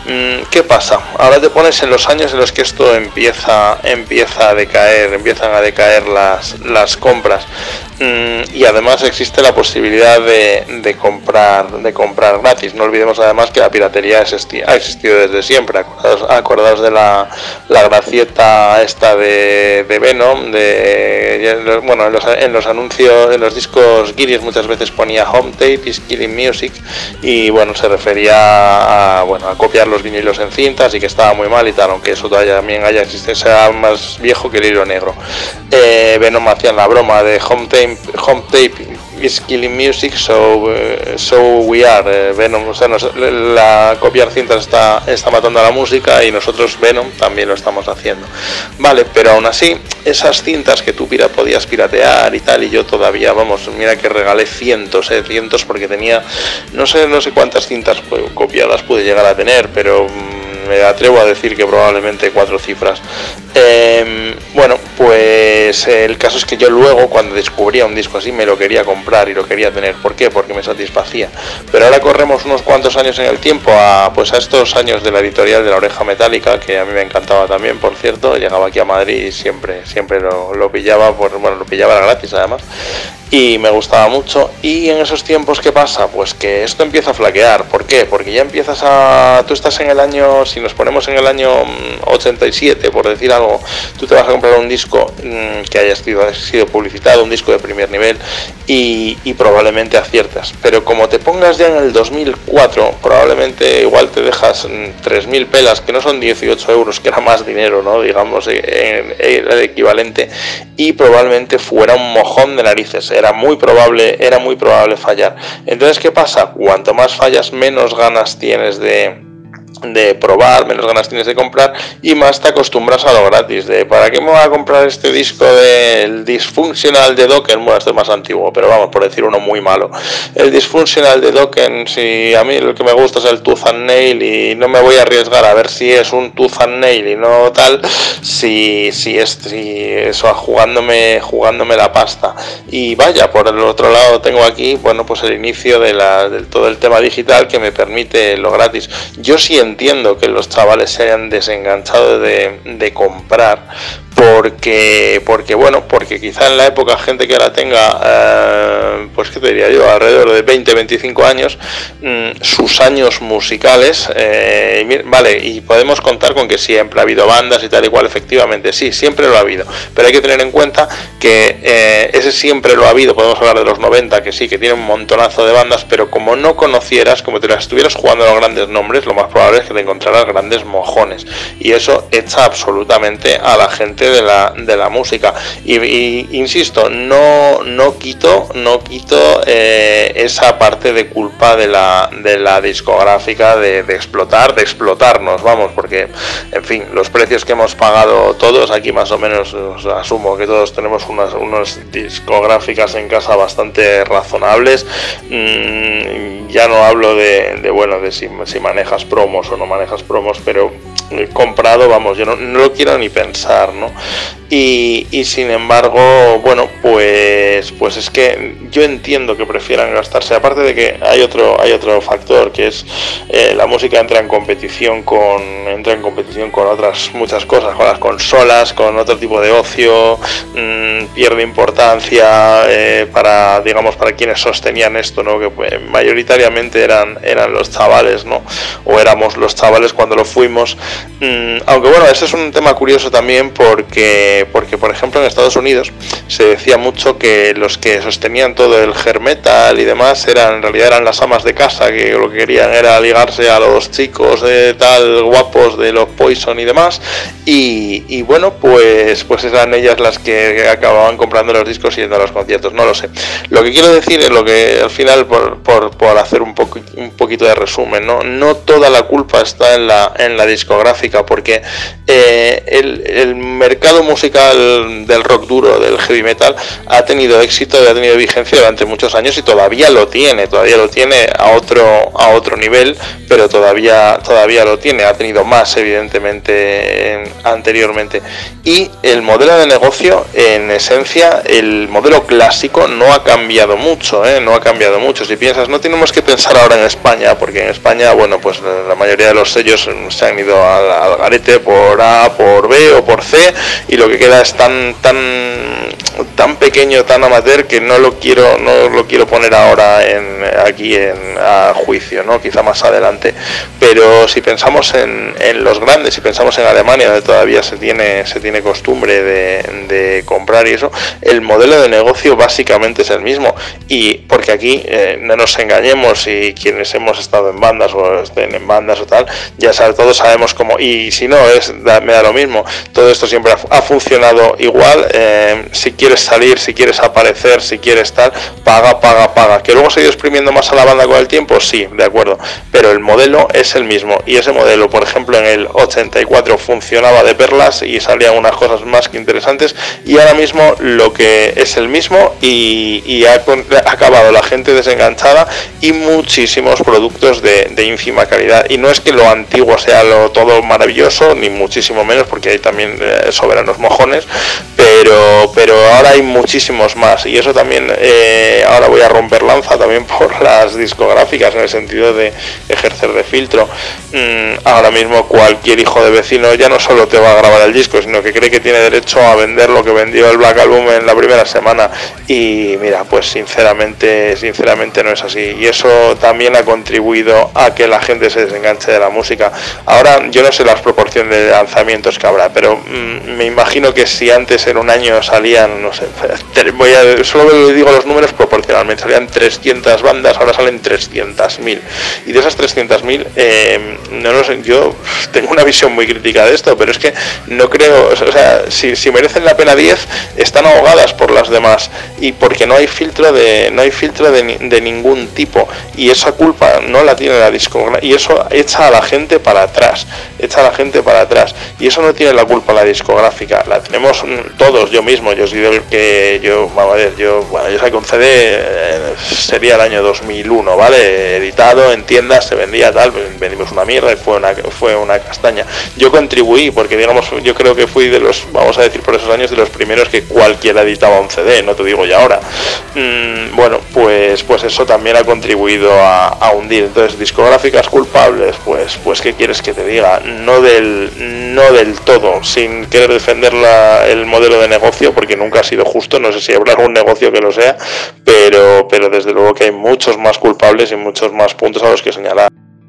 ¿Qué pasa? Ahora te pones en los años en los que esto empieza a decaer, empiezan a decaer las compras, y además existe la posibilidad de comprar gratis. No olvidemos además que la piratería ha existido desde siempre. Acordaos de la gracieta esta de Venom, bueno, en los anuncios, en los discos guiris muchas veces ponía Home Tape is Killing Music, y bueno, se refería a copiar los vinilos en cintas, y que estaba muy mal y tal, aunque eso todavía también sea más viejo que el hilo negro. Venom hacían la broma de Home Tape is Killing Music, so we are Venom, o sea, la copiar cintas está matando a la música, y nosotros Venom también lo estamos haciendo, vale. Pero aún así, esas cintas que tú podías piratear y tal, y yo todavía, vamos, mira que regalé cientos, porque tenía no sé cuántas cintas copiadas pude llegar a tener, pero me atrevo a decir que probablemente 4 cifras. Bueno, pues el caso es que yo luego, cuando descubría un disco así, me lo quería comprar y lo quería tener. ¿Por qué? Porque me satisfacía. Pero ahora corremos unos cuantos años en el tiempo a estos años de la editorial de La Oreja Metálica, que a mí me encantaba también, por cierto. Llegaba aquí a Madrid y siempre lo pillaba, lo pillaba gratis además, y me gustaba mucho. Y en esos tiempos, ¿qué pasa? Pues que esto empieza a flaquear. ¿Por qué? Porque ya empiezas tú estás en el año, si nos ponemos en el año 87, por decir algo, tú te vas a comprar un disco que haya sido publicitado, un disco de primer nivel, y probablemente aciertas. Pero como te pongas ya en el 2004, probablemente igual te dejas 3.000 pelas, que no son 18 euros, que era más dinero, ¿no? Digamos, el equivalente, y probablemente fuera un mojón de narices. Era muy probable fallar. Entonces, ¿qué pasa? Cuanto más fallas, menos ganas tienes de probar, menos ganas tienes de comprar, y más te acostumbras a lo gratis. ¿Para qué me voy a comprar este disco del Dysfunctional de Dokken? Bueno, este es más antiguo, pero vamos, por decir uno muy malo. El Dysfunctional de Dokken, si a mí lo que me gusta es el Tooth and Nail, y no me voy a arriesgar a ver si es un Tooth and Nail y no tal, si eso, jugándome la pasta. Y vaya, por el otro lado tengo aquí, bueno, pues el inicio de todo el tema digital, que me permite lo gratis. Yo sí entiendo que los chavales se hayan desenganchado de comprar, porque quizá en la época gente que ahora tenga, pues qué te diría yo, alrededor de 20-25 años, sus años musicales, vale, y podemos contar con que siempre ha habido bandas y tal y cual, efectivamente, sí, siempre lo ha habido, pero hay que tener en cuenta que ese siempre lo ha habido. Podemos hablar de los 90, que sí, que tiene un montonazo de bandas, pero como no conocieras, como te las estuvieras jugando a los grandes nombres, lo más probable es que te encontraras grandes mojones, y eso echa absolutamente a la gente de la música. Y insisto, no quito esa parte de culpa de la discográfica de explotarnos, vamos, porque en fin, los precios que hemos pagado todos aquí, más o menos, asumo que todos tenemos unas discográficas en casa bastante razonables. Ya no hablo de si manejas promos o no manejas promos, pero comprado, vamos, yo no lo quiero ni pensar, ¿no? Y sin embargo, bueno, pues es que yo entiendo que prefieran gastarse, aparte de que hay otro factor, que es la música entra en competición con otras muchas cosas, con las consolas, con otro tipo de ocio, pierde importancia para quienes sostenían esto, ¿no? Que pues, mayoritariamente eran los chavales, ¿no? O éramos los chavales cuando lo fuimos. Aunque bueno, este es un tema curioso también, porque por ejemplo en Estados Unidos se decía mucho que los que sostenían todo el hair metal y demás en realidad eran las amas de casa, que lo que querían era ligarse a los chicos tal guapos de los Poison y demás, y bueno, pues eran ellas las que acababan comprando los discos y yendo a los conciertos. No lo sé. Lo que quiero decir es lo que al final, por hacer un poquito de resumen, no toda la culpa está en la discográfica, porque el mercado musical del rock duro, del heavy metal, ha tenido tenido éxito y ha tenido vigencia durante muchos años y todavía lo tiene a otro nivel, pero todavía lo tiene, ha tenido más evidentemente anteriormente. Y el modelo de negocio, en esencia, el modelo clásico no ha cambiado mucho, no ha cambiado mucho. Si piensas, no tenemos que pensar ahora en España, porque en España, bueno, pues la mayoría de los sellos se han ido al garete por A, por B o por C, y lo que queda es tan pequeño, tan amateur, que no lo quiero poner ahora aquí a juicio, ¿no? Quizá más adelante. Pero si pensamos en los grandes, si pensamos en Alemania, donde todavía se tiene costumbre de comprar y eso, el modelo de negocio básicamente es el mismo. Y porque aquí, no nos engañemos, y quienes hemos estado en bandas o estén en bandas o tal, ya todos sabemos cómo, y si no, me da lo mismo, todo esto siempre ha funcionado igual. Si quieres salir, si quieres aparecer, si quieres tal, paga. Que luego se ha ido exprimiendo más a la banda con el tiempo, sí, de acuerdo, pero el modelo es el mismo. Y ese modelo, por ejemplo, en el 84 funcionaba de perlas y salían unas cosas más que interesantes, y ahora mismo lo que es el mismo, y ha acabado la gente desenganchada y muchísimos productos de ínfima calidad. Y no es que lo antiguo sea todo maravilloso, ni muchísimo menos, porque hay también soberanos mojones, pero ahora hay muchísimos más, y eso también, ahora voy a romper lanza también por las discográficas, en el sentido de ejercer de filtro. Ahora mismo cualquier hijo de vecino ya no solo te va a grabar el disco, sino que cree que tiene derecho a vender lo que vendió el Black Album en la primera semana, y mira, pues sinceramente no es así, y eso también ha contribuido a que la gente se desenganche de la música. Ahora yo no sé las proporciones de lanzamientos que habrá, pero me imagino que si antes en un año salían, no sé, solo digo los números proporcionalmente, salían 300 bandas, ahora salen 300.000, y de esas 300.000, no lo sé, yo tengo una visión muy crítica de esto, pero es que no creo, o sea, si merecen la pena 10, están ahogadas por las demás, y porque no hay filtro de ningún tipo, y esa culpa no la tiene la discográfica, y eso echa a la gente para atrás, y eso no tiene la culpa la discográfica, la tenemos todos. Yo mismo, yo soy del que yo saqué un CD, sería el año 2001, ¿vale? Editado en tiendas, se vendía tal, vendimos una mierda y fue una castaña. Yo contribuí, porque digamos, yo creo que fui de los, vamos a decir por esos años, de los primeros que cualquiera editaba un CD, no te digo ya ahora. Bueno, pues eso también ha contribuido a hundir. Entonces, discográficas culpables, pues ¿qué quieres que te diga? No del todo, sin querer defender el modelo de negocio, porque nunca ha sido justo, no sé si habrá algún negocio que lo sea, pero desde luego que hay muchos más culpables y muchos más puntos a los que señalar.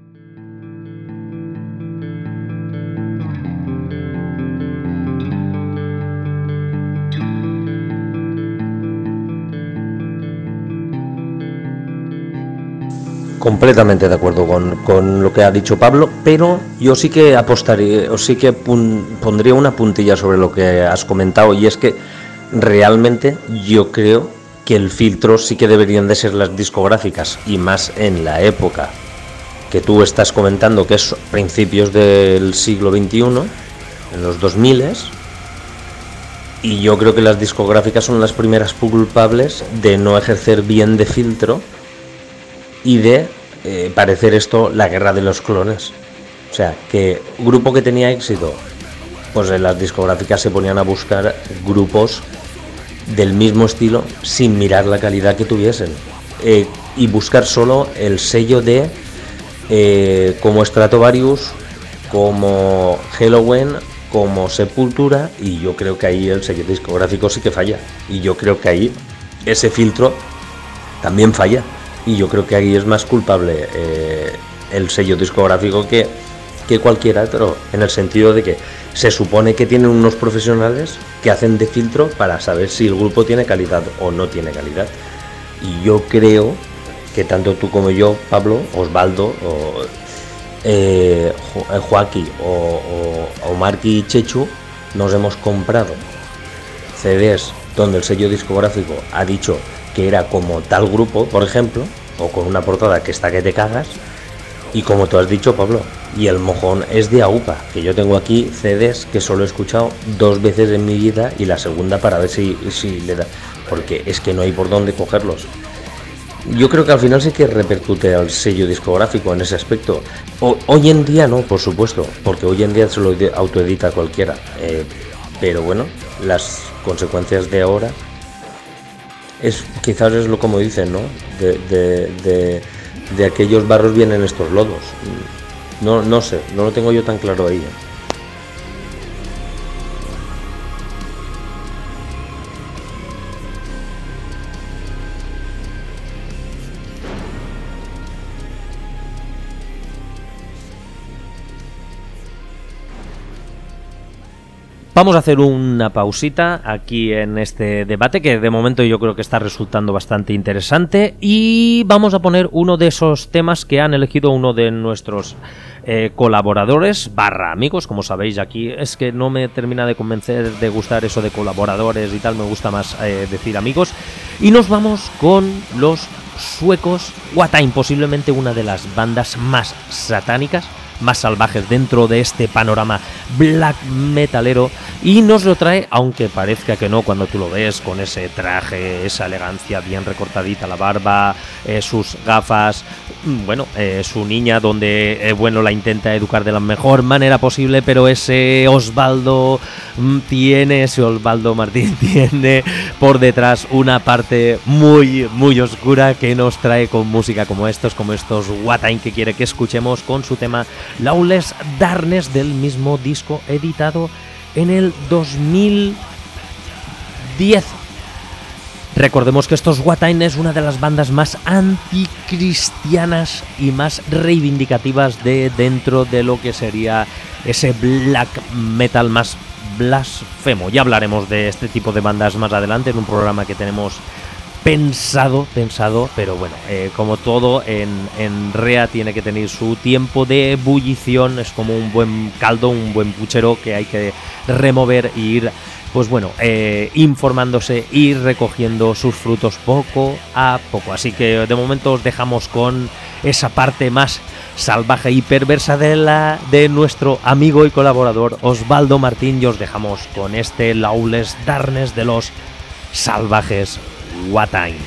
Completamente de acuerdo con lo que ha dicho Pablo, pero yo sí que apostaría, o sí que pondría una puntilla sobre lo que has comentado, y es que realmente yo creo que el filtro sí que deberían de ser las discográficas, y más en la época que tú estás comentando, que es principios del siglo XXI, en los 2000, y yo creo que las discográficas son las primeras culpables de no ejercer bien de filtro y de parecer esto la guerra de los clones. O sea, que grupo que tenía éxito, pues en las discográficas se ponían a buscar grupos del mismo estilo sin mirar la calidad que tuviesen, y buscar solo el sello de como Stratovarius, como Helloween, como Sepultura, y yo creo que ahí el sello discográfico sí que falla, y yo creo que ahí ese filtro también falla, y yo creo que ahí es más culpable el sello discográfico que cualquier otro, en el sentido de que se supone que tienen unos profesionales que hacen de filtro para saber si el grupo tiene calidad o no tiene calidad. Y yo creo que tanto tú como yo, Pablo, Osvaldo, Joaquín o Marky y Chechu, nos hemos comprado CDs donde el sello discográfico ha dicho que era como tal grupo, por ejemplo, o con una portada que está que te cagas, Y como tú has dicho, Pablo, y el mojón es de AUPA, que yo tengo aquí CDs que solo he escuchado 2 veces en mi vida y la segunda para ver si le da, porque es que no hay por dónde cogerlos. Yo creo que al final sí que repercute al sello discográfico en ese aspecto. Hoy en día no, por supuesto, porque hoy en día se lo autoedita cualquiera. Pero bueno, las consecuencias de ahora quizás es lo como dicen, ¿no? De aquellos barros vienen estos lodos. No sé, no lo tengo yo tan claro ahí. Vamos a hacer una pausita aquí en este debate que de momento yo creo que está resultando bastante interesante y vamos a poner uno de esos temas que han elegido uno de nuestros colaboradores / amigos. Como sabéis, aquí es que no me termina de convencer de gustar eso de colaboradores y tal, me gusta más decir amigos, y nos vamos con los suecos What Time, posiblemente una de las bandas más satánicas, más salvajes dentro de este panorama black metalero, y nos lo trae, aunque parezca que no cuando tú lo ves, con ese traje, esa elegancia bien recortadita, la barba, sus gafas, bueno, su niña donde, bueno, la intenta educar de la mejor manera posible, pero ese Osvaldo Martín tiene por detrás una parte muy, muy oscura que nos trae con música como estos What Time, que quiere que escuchemos con su tema Lawless Darkness del mismo disco editado en el 2010. Recordemos que estos What Time es una de las bandas más anticristianas y más reivindicativas de dentro de lo que sería ese black metal más blasfemo. Ya hablaremos de este tipo de bandas más adelante en un programa que tenemos pensado, pero bueno, como todo en REA tiene que tener su tiempo de ebullición, es como un buen caldo, un buen puchero que hay que remover e ir, pues bueno, informándose y recogiendo sus frutos poco a poco. Así que de momento os dejamos con esa parte más salvaje y perversa de nuestro amigo y colaborador Osvaldo Martín, y os dejamos con este Lawless Darkness de los salvajes What Time.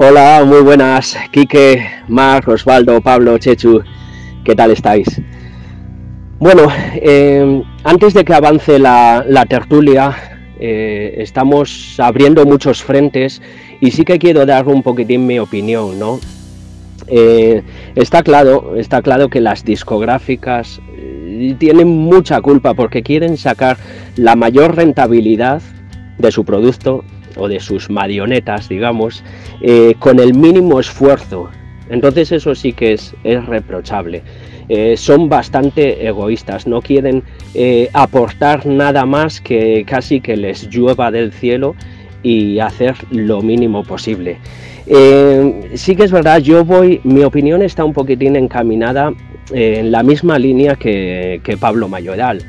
Hola, muy buenas, Quique, Marc, Osvaldo, Pablo, Chechu, ¿qué tal estáis? Bueno, antes de que avance la tertulia, estamos abriendo muchos frentes y sí que quiero dar un poquitín mi opinión, ¿no? Está claro que las discográficas tienen mucha culpa porque quieren sacar la mayor rentabilidad de su producto o de sus marionetas, digamos, con el mínimo esfuerzo. Entonces eso sí que es reprochable. Son bastante egoístas, no quieren aportar nada más que casi que les llueva del cielo y hacer lo mínimo posible. Sí que es verdad, mi opinión está un poquitín encaminada en la misma línea que Pablo Mayoral.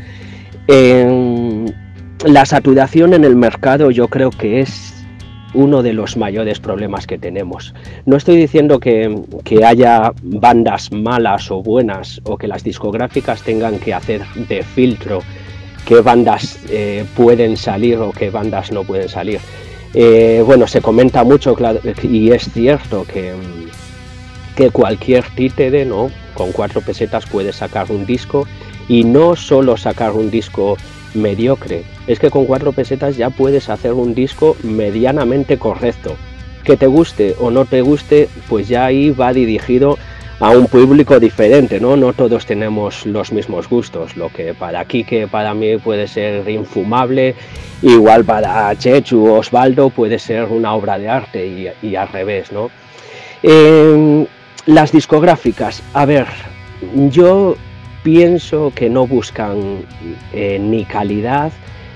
La saturación en el mercado yo creo que es uno de los mayores problemas que tenemos. No estoy diciendo que haya bandas malas o buenas o que las discográficas tengan que hacer de filtro qué bandas pueden salir o qué bandas no pueden salir. Bueno, se comenta mucho, claro, y es cierto que cualquier títere, ¿no?, con 4 pesetas puede sacar un disco, y no solo sacar un disco mediocre, es que con 4 pesetas ya puedes hacer un disco medianamente correcto. Que te guste o no te guste, pues ya ahí va dirigido a un público diferente, ¿no? No todos tenemos los mismos gustos. Lo que para Quique, para mí puede ser infumable, igual para Chechu o Osvaldo puede ser una obra de arte y al revés, ¿no? Las discográficas, a ver, yo pienso que no buscan ni calidad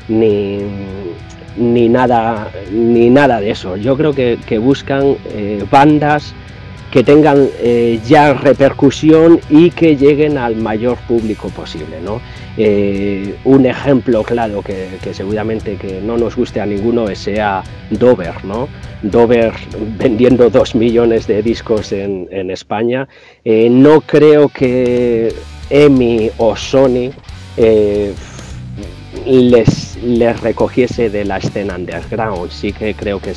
ni nada de eso. Yo creo que buscan bandas que tengan ya repercusión y que lleguen al mayor público posible, ¿no? Un ejemplo claro que seguramente que no nos guste a ninguno sea Dover, ¿no? Dover vendiendo 2 millones de discos en España. No creo que EMI o Sony les recogiese de la escena underground. Sí que creo que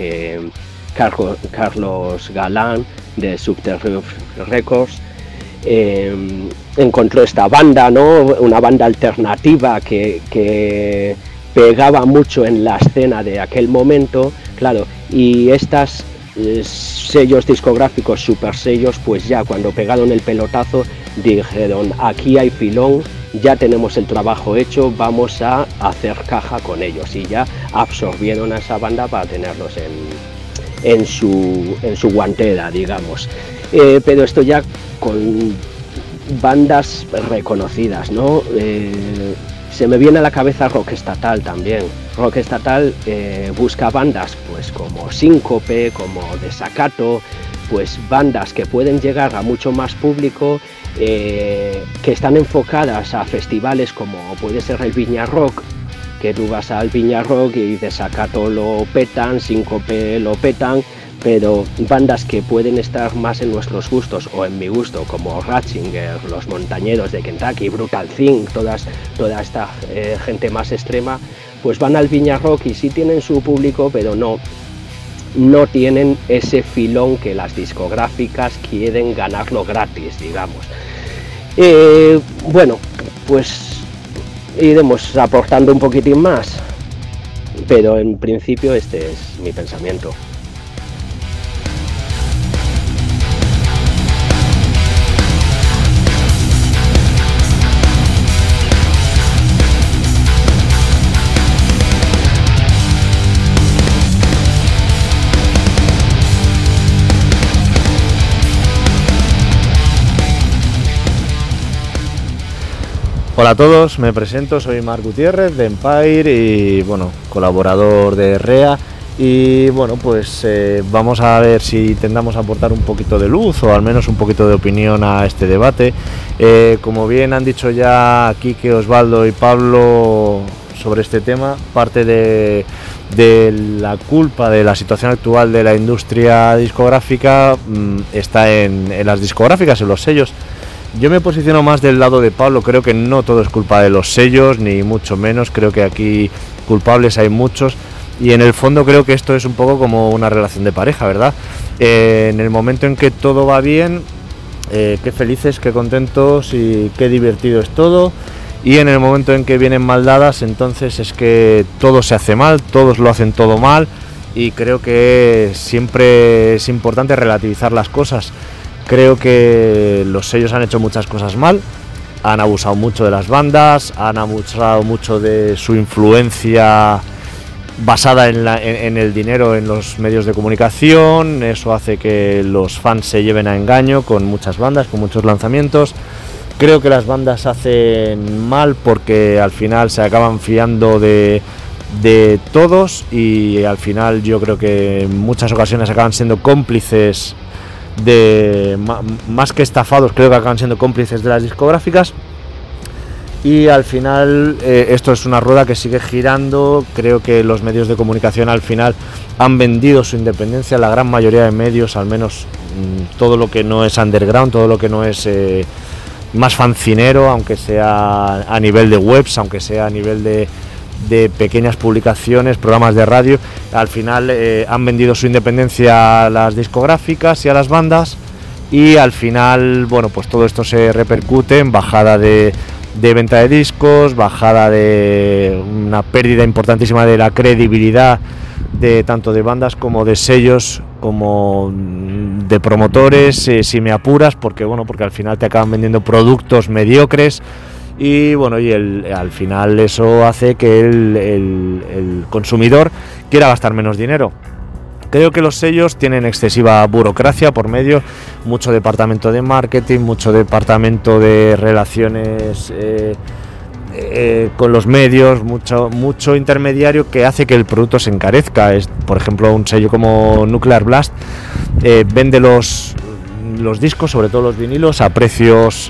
Carlos Galán de Subterfuge Records encontró esta banda, ¿no? Una banda alternativa que pegaba mucho en la escena de aquel momento, claro, y estas sellos discográficos, super sellos, pues ya cuando pegaron el pelotazo dijeron: aquí hay filón, ya tenemos el trabajo hecho, vamos a hacer caja con ellos, y ya absorbieron a esa banda para tenerlos en su guantera, digamos. Pero esto ya con bandas reconocidas, ¿no? Se me viene a la cabeza Rock Estatal también. Rock Estatal busca bandas pues como Síncope, como Desacato, pues bandas que pueden llegar a mucho más público, que están enfocadas a festivales como puede ser el Viña Rock, que tú vas al Viña Rock y Desacato lo petan, Síncope lo petan, pero bandas que pueden estar más en nuestros gustos o en mi gusto, como Ratzinger, Los Montañeros de Kentucky, Brutal Thing, toda esta gente más extrema, pues van al Viña Rock y sí tienen su público, pero no tienen ese filón que las discográficas quieren ganarlo gratis, digamos. Bueno, pues iremos aportando un poquitín más, pero en principio este es mi pensamiento. Hola a todos, me presento, soy Marc Gutiérrez de Empire y bueno, colaborador de REA, y bueno, pues vamos a ver si intentamos aportar un poquito de luz o al menos un poquito de opinión a este debate. Como bien han dicho ya Quique, Osvaldo y Pablo sobre este tema, parte de la culpa de la situación actual de la industria discográfica está en las discográficas, en los sellos. Yo me posiciono más del lado de Pablo. Creo que no todo es culpa de los sellos, ni mucho menos. Creo que aquí culpables hay muchos. Y en el fondo creo que esto es un poco como una relación de pareja, ¿verdad? En el momento en que todo va bien, qué felices, qué contentos y qué divertido es todo. Y en el momento en que vienen mal dadas, entonces es que todo se hace mal, todos lo hacen todo mal. Y creo que siempre es importante relativizar las cosas. Creo que los sellos han hecho muchas cosas mal, han abusado mucho de las bandas, han abusado mucho de su influencia basada en el dinero en los medios de comunicación. Eso hace que los fans se lleven a engaño con muchas bandas, con muchos lanzamientos. Creo que las bandas hacen mal porque al final se acaban fiando de todos, y al final yo creo que en muchas ocasiones acaban siendo cómplices más que estafados, creo que acaban siendo cómplices de las discográficas. Y al final esto es una rueda que sigue girando. Creo que los medios de comunicación al final han vendido su independencia, la gran mayoría de medios, al menos todo lo que no es underground, todo lo que no es más fancinero, aunque sea a nivel de webs, aunque sea a nivel de pequeñas publicaciones, programas de radio, al final han vendido su independencia a las discográficas y a las bandas, y al final, bueno, pues todo esto se repercute en bajada de venta de discos, bajada de una pérdida importantísima de la credibilidad de tanto de bandas como de sellos, como de promotores, si me apuras, porque al final te acaban vendiendo productos mediocres. Y bueno, al final eso hace que el consumidor quiera gastar menos dinero. Creo que los sellos tienen excesiva burocracia por medio, mucho departamento de marketing, mucho departamento de relaciones con los medios, mucho intermediario que hace que el producto se encarezca. Por ejemplo, un sello como Nuclear Blast vende los discos, sobre todo los vinilos, a precios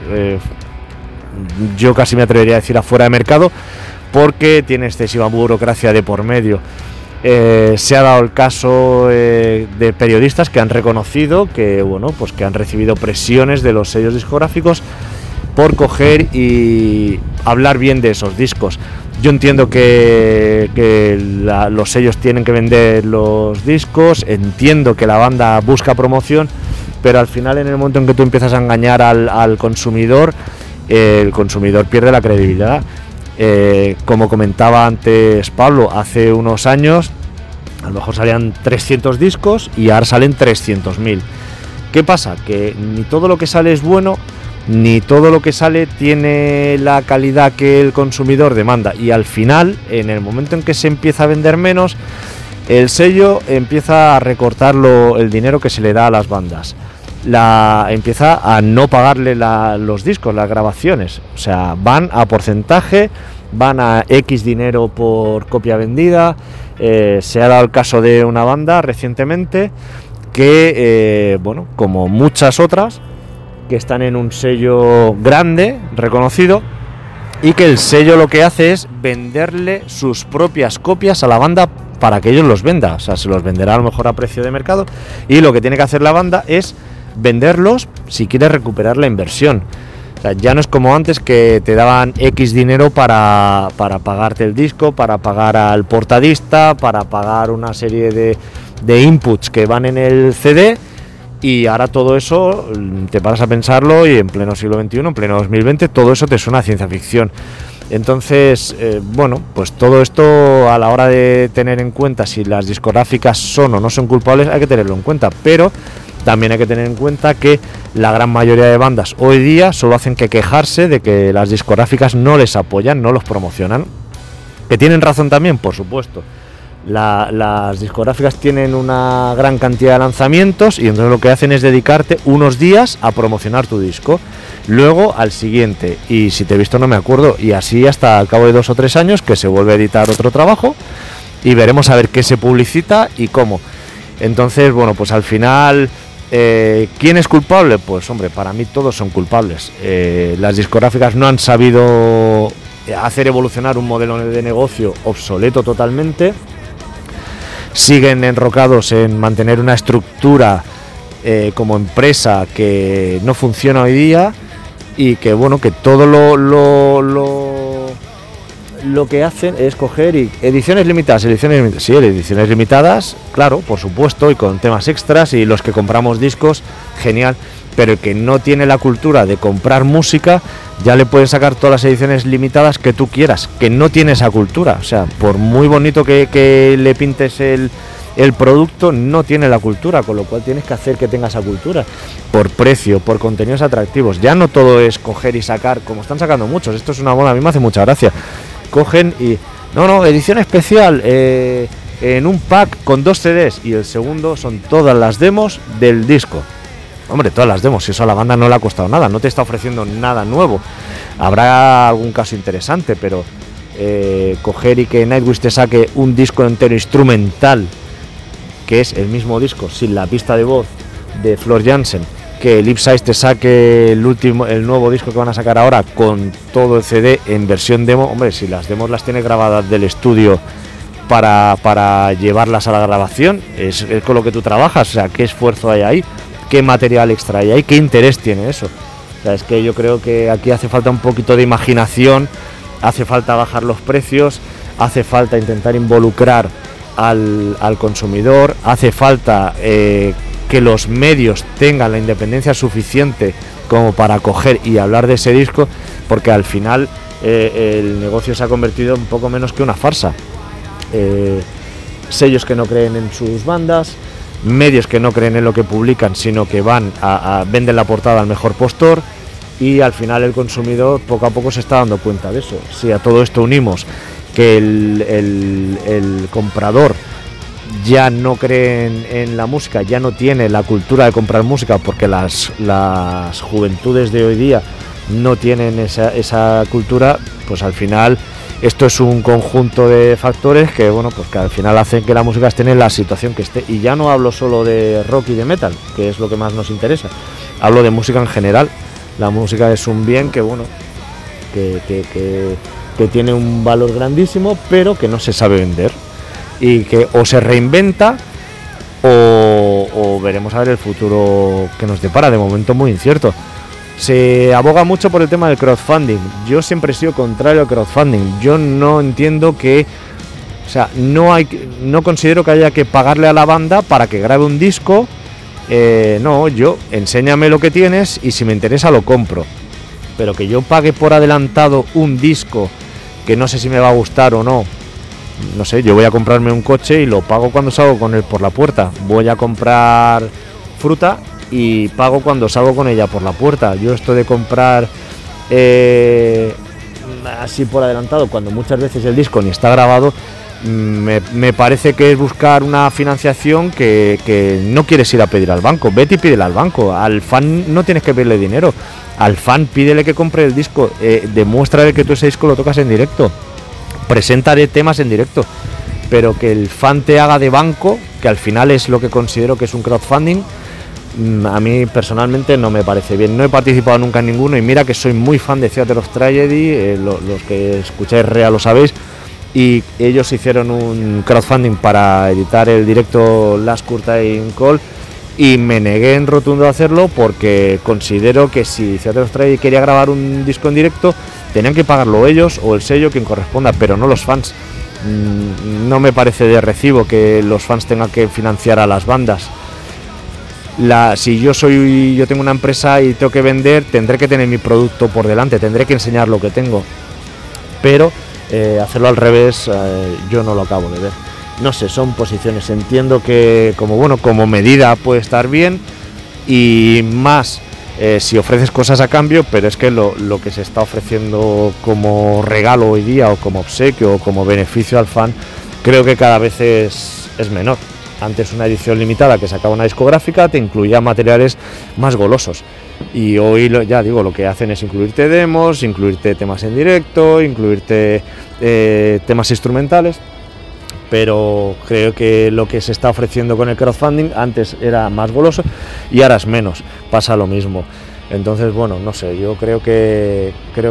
yo casi me atrevería a decir afuera de mercado, porque tiene excesiva burocracia de por medio. Se ha dado el caso de periodistas que han reconocido que que han recibido presiones de los sellos discográficos por coger y hablar bien de esos discos. Yo entiendo que los sellos tienen que vender los discos, entiendo que la banda busca promoción, pero al final, en el momento en que tú empiezas a engañar al consumidor, el consumidor pierde la credibilidad. Como comentaba antes Pablo, hace unos años a lo mejor salían 300 discos y ahora salen 300.000. ¿Qué pasa? Que ni todo lo que sale es bueno, ni todo lo que sale tiene la calidad que el consumidor demanda, y al final, en el momento en que se empieza a vender menos, el sello empieza a recortar el dinero que se le da a las bandas. Empieza a no pagarle los discos, las grabaciones, o sea, van a porcentaje, van a X dinero por copia vendida. Se ha dado el caso de una banda recientemente que, como muchas otras, que están en un sello grande, reconocido, y que el sello lo que hace es venderle sus propias copias a la banda para que ellos los venda. O sea, se los venderá a lo mejor a precio de mercado, y lo que tiene que hacer la banda es venderlos si quieres recuperar la inversión. O sea, ya no es como antes, que te daban X dinero para pagarte el disco, para pagar al portadista, para pagar una serie de inputs que van en el CD, y ahora todo eso te paras a pensarlo y en pleno siglo XXI, en pleno 2020, todo eso te suena a ciencia ficción. Entonces, pues todo esto, a la hora de tener en cuenta si las discográficas son o no son culpables, hay que tenerlo en cuenta, pero también hay que tener en cuenta que la gran mayoría de bandas hoy día solo hacen que quejarse de que las discográficas no les apoyan, no los promocionan. ¿Que tienen razón también? Por supuesto. Las discográficas tienen una gran cantidad de lanzamientos, y entonces lo que hacen es dedicarte unos días a promocionar tu disco, luego al siguiente, y si te he visto no me acuerdo, y así hasta al cabo de 2 o 3 años, que se vuelve a editar otro trabajo, y veremos a ver qué se publicita y cómo. Entonces, pues al final, ¿quién es culpable? Pues hombre, para mí todos son culpables. Las discográficas no han sabido hacer evolucionar un modelo de negocio obsoleto totalmente. Siguen enrocados en mantener una estructura como empresa que no funciona hoy día, y que que todo lo que hacen es coger y ediciones limitadas, sí, ediciones limitadas, claro, por supuesto, y con temas extras, y los que compramos discos, genial, pero el que no tiene la cultura de comprar música, ya le pueden sacar todas las ediciones limitadas que tú quieras, que no tiene esa cultura, o sea, por muy bonito que le pintes el producto, no tiene la cultura, con lo cual tienes que hacer que tenga esa cultura, por precio, por contenidos atractivos. Ya no todo es coger y sacar, como están sacando muchos, esto es una moda, a mí me hace mucha gracia, cogen y, no, edición especial, en un pack con 2 CDs, y el segundo son todas las demos del disco. Hombre, todas las demos, si eso a la banda no le ha costado nada, no te está ofreciendo nada nuevo. Habrá algún caso interesante, pero coger y que Nightwish te saque un disco entero instrumental, que es el mismo disco sin la pista de voz de Floor Jansen, que Ellipsize te saque el nuevo disco que van a sacar ahora con todo el CD en versión demo. Hombre, si las demos las tiene grabadas del estudio para llevarlas a la grabación, es con lo que tú trabajas, o sea, qué esfuerzo hay ahí, qué material extra hay ahí, qué interés tiene eso. O sea, es que yo creo que aquí hace falta un poquito de imaginación, hace falta bajar los precios, hace falta intentar involucrar al consumidor, hace falta que los medios tengan la independencia suficiente como para coger y hablar de ese disco, porque al final el negocio se ha convertido en un poco menos que una farsa. Sellos que no creen en sus bandas, medios que no creen en lo que publican, sino que van venden la portada al mejor postor, y al final el consumidor poco a poco se está dando cuenta de eso. Si a todo esto unimos que el comprador ya no cree en la música, ya no tiene la cultura de comprar música, porque las juventudes de hoy día no tienen esa cultura, pues al final esto es un conjunto de factores que, bueno, pues que al final hacen que la música esté en la situación que esté. Y ya no hablo solo de rock y de metal, que es lo que más nos interesa, hablo de música en general. La música es un bien que, bueno, que tiene un valor grandísimo, pero que no se sabe vender, y que o se reinventa o veremos a ver el futuro que nos depara. De momento muy incierto. Se aboga mucho por el tema del crowdfunding. Yo siempre he sido contrario al crowdfunding. Yo no entiendo que, o sea, no considero que haya que pagarle a la banda para que grabe un disco. No, yo, enséñame lo que tienes y si me interesa lo compro. Pero que yo pague por adelantado un disco que no sé si me va a gustar o no. No sé, yo voy a comprarme un coche y lo pago cuando salgo con él por la puerta. Voy a comprar fruta y pago cuando salgo con ella por la puerta. Yo esto de comprar así por adelantado, cuando muchas veces el disco ni está grabado, me parece que es buscar una financiación que no quieres ir a pedir al banco. Vete y pídele al banco. Al fan no tienes que pedirle dinero. Al fan pídele que compre el disco, demuéstrale que tú ese disco lo tocas en directo, preséntale temas en directo, pero que el fan te haga de banco, que al final es lo que considero que es un crowdfunding, a mí personalmente no me parece bien. No he participado nunca en ninguno, y mira que soy muy fan de Theatre of Tragedy, los que escucháis Rea lo sabéis, y ellos hicieron un crowdfunding para editar el directo Last Curtain Call, y me negué en rotundo a hacerlo, porque considero que si Theatre of Tragedy quería grabar un disco en directo, tenían que pagarlo ellos o el sello, quien corresponda, pero no los fans. No me parece de recibo que los fans tengan que financiar a las bandas. Si yo tengo una empresa y tengo que vender, tendré que tener mi producto por delante, tendré que enseñar lo que tengo, pero hacerlo al revés, yo no lo acabo de ver. No sé, son posiciones. Entiendo que como medida puede estar bien, y más si ofreces cosas a cambio, pero es que lo que se está ofreciendo como regalo hoy día, o como obsequio, o como beneficio al fan, creo que cada vez es menor. Antes una edición limitada que sacaba una discográfica te incluía materiales más golosos, y hoy ya digo, lo que hacen es incluirte demos, incluirte temas en directo, incluirte temas instrumentales. Pero creo que lo que se está ofreciendo con el crowdfunding antes era más goloso y ahora es menos, pasa lo mismo. Entonces, bueno, no sé, yo creo que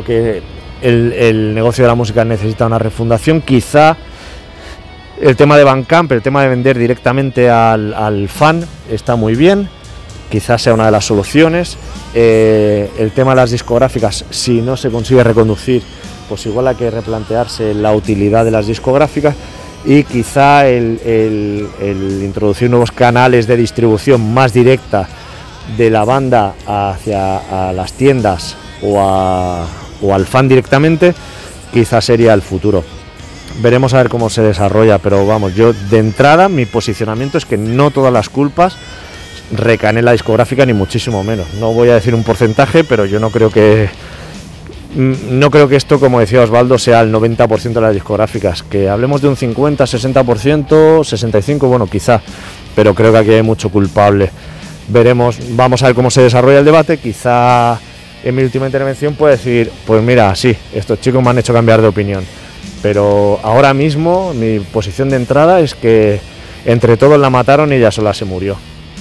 el negocio de la música necesita una refundación. Quizá el tema de Bandcamp, el tema de vender directamente al fan está muy bien, quizás sea una de las soluciones. El tema de las discográficas, si no se consigue reconducir, pues igual hay que replantearse la utilidad de las discográficas y quizá el introducir nuevos canales de distribución más directa de la banda hacia a las tiendas o al fan directamente, quizás sería el futuro. Veremos a ver cómo se desarrolla, pero vamos, yo de entrada mi posicionamiento es que no todas las culpas recaen en la discográfica, ni muchísimo menos. No voy a decir un porcentaje, pero yo no creo que esto, como decía Osvaldo, sea el 90% de las discográficas. Que hablemos de un 50, 60%, 65%, bueno, quizá, pero creo que aquí hay mucho culpable. Veremos, vamos a ver cómo se desarrolla el debate. Quizá en mi última intervención puedo decir, pues mira, sí, estos chicos me han hecho cambiar de opinión, pero ahora mismo mi posición de entrada es que entre todos la mataron y ella sola se murió.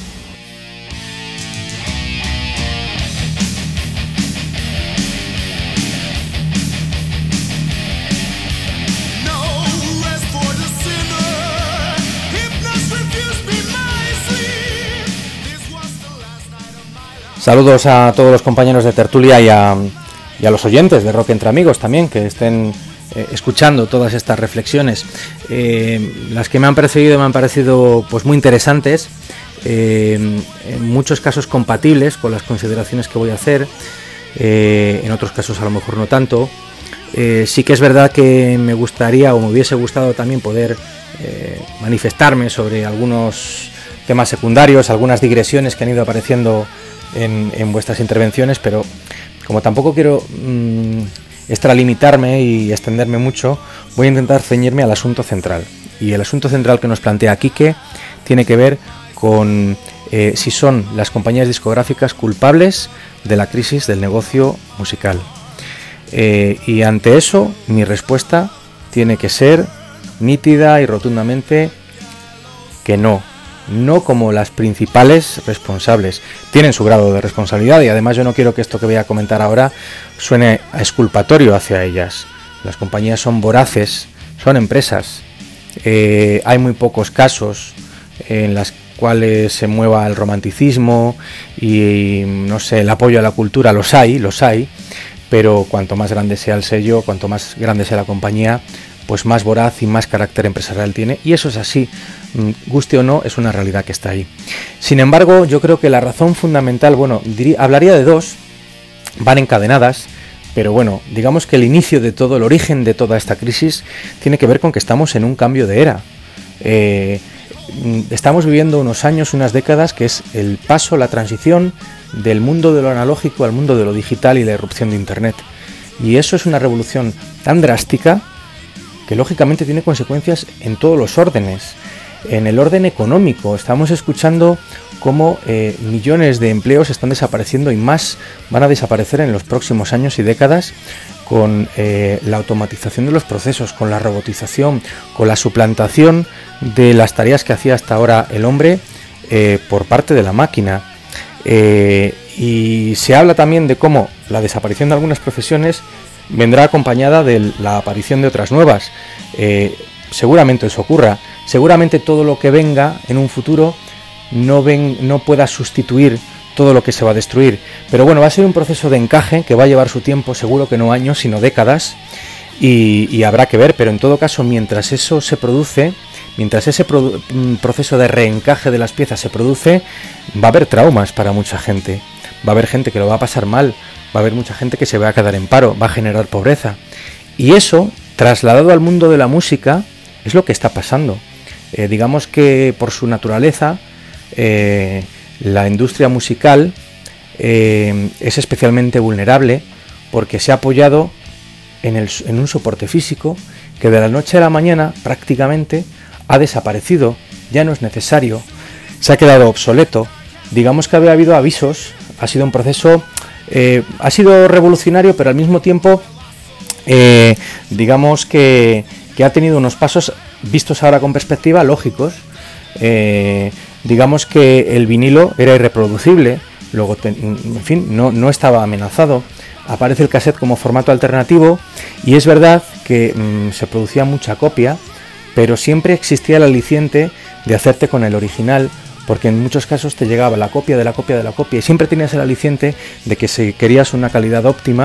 Saludos a todos los compañeros de tertulia y a los oyentes de Rock Entre Amigos también, que estén escuchando todas estas reflexiones. Las que me han parecido pues muy interesantes, en muchos casos compatibles con las consideraciones que voy a hacer, en otros casos a lo mejor no tanto. Sí que es verdad que me gustaría o me hubiese gustado también poder manifestarme sobre algunos temas secundarios, algunas digresiones que han ido apareciendo en vuestras intervenciones, pero como tampoco quiero extralimitarme y extenderme mucho, voy a intentar ceñirme al asunto central. Y el asunto central que nos plantea Quique tiene que ver con si son las compañías discográficas culpables de la crisis del negocio musical. Y ante eso, mi respuesta tiene que ser nítida y rotundamente que no como las principales responsables. Tienen su grado de responsabilidad y además yo no quiero que esto que voy a comentar ahora suene a exculpatorio hacia ellas. Las compañías son voraces, son empresas. Hay muy pocos casos en los cuales se mueva el romanticismo y no sé, el apoyo a la cultura. Los hay, pero cuanto más grande sea el sello, cuanto más grande sea la compañía, pues más voraz y más carácter empresarial tiene, y eso es así, guste o no, es una realidad que está ahí. Sin embargo, yo creo que la razón fundamental, hablaría de dos, van encadenadas, pero bueno, digamos que el inicio de todo, el origen de toda esta crisis tiene que ver con que estamos en un cambio de era. Estamos viviendo unos años, unas décadas, que es el paso, la transición del mundo de lo analógico al mundo de lo digital y la irrupción de Internet. Y eso es una revolución tan drástica que lógicamente tiene consecuencias en todos los órdenes. En el orden económico estamos escuchando cómo millones de empleos están desapareciendo y más van a desaparecer en los próximos años y décadas con la automatización de los procesos, con la robotización, con la suplantación de las tareas que hacía hasta ahora el hombre por parte de la máquina. Y se habla también de cómo la desaparición de algunas profesiones vendrá acompañada de la aparición de otras nuevas. Seguramente eso ocurra. Seguramente todo lo que venga en un futuro no pueda sustituir todo lo que se va a destruir. Pero bueno, va a ser un proceso de encaje que va a llevar su tiempo, seguro que no años, sino décadas, y habrá que ver. Pero en todo caso, mientras eso se produce, mientras ese proceso de reencaje de las piezas se produce, va a haber traumas para mucha gente. Va a haber gente que lo va a pasar mal. Va a haber mucha gente que se va a quedar en paro, va a generar pobreza. Y eso, trasladado al mundo de la música, es lo que está pasando. Digamos que por su naturaleza, la industria musical es especialmente vulnerable porque se ha apoyado en un soporte físico que de la noche a la mañana prácticamente ha desaparecido, ya no es necesario, se ha quedado obsoleto. Digamos que había habido avisos, ha sido un proceso... ha sido revolucionario, pero al mismo tiempo digamos que ha tenido unos pasos vistos ahora con perspectiva lógicos. Digamos que el vinilo era irreproducible, luego en fin, no estaba amenazado. Aparece el cassette como formato alternativo y es verdad que se producía mucha copia, pero siempre existía el aliciente de hacerte con el original, porque en muchos casos te llegaba la copia de la copia de la copia y siempre tenías el aliciente de que si querías una calidad óptima,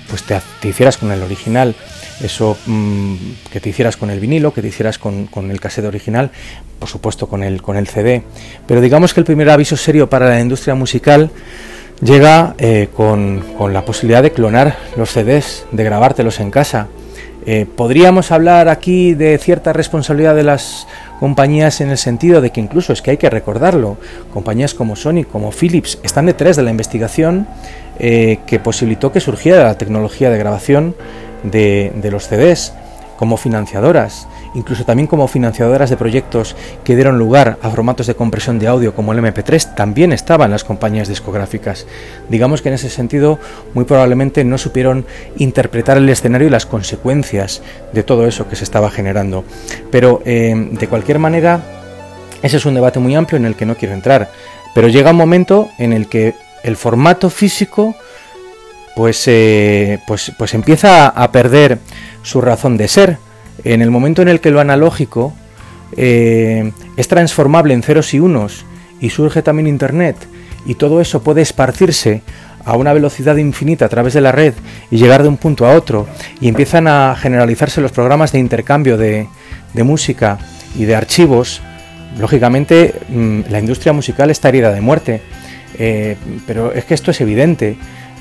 pues te hicieras con el original, eso que te hicieras con el vinilo, que te hicieras con el cassette original, por supuesto con el CD. Pero digamos que el primer aviso serio para la industria musical llega con la posibilidad de clonar los CDs, de grabártelos en casa. Podríamos hablar aquí de cierta responsabilidad de las compañías en el sentido de que incluso, es que hay que recordarlo, compañías como Sony, como Philips, están detrás de la investigación que posibilitó que surgiera la tecnología de grabación de los CDs, como financiadoras, incluso también como financiadoras de proyectos que dieron lugar a formatos de compresión de audio como el MP3, también estaban las compañías discográficas. Digamos que en ese sentido muy probablemente no supieron interpretar el escenario y las consecuencias de todo eso que se estaba generando. Pero de cualquier manera, ese es un debate muy amplio en el que no quiero entrar, pero llega un momento en el que el formato físico pues empieza a perder su razón de ser. En el momento en el que lo analógico es transformable en ceros y unos y surge también Internet y todo eso puede esparcirse a una velocidad infinita a través de la red y llegar de un punto a otro, y empiezan a generalizarse los programas de intercambio de música y de archivos, lógicamente la industria musical está herida de muerte. Pero es que esto es evidente.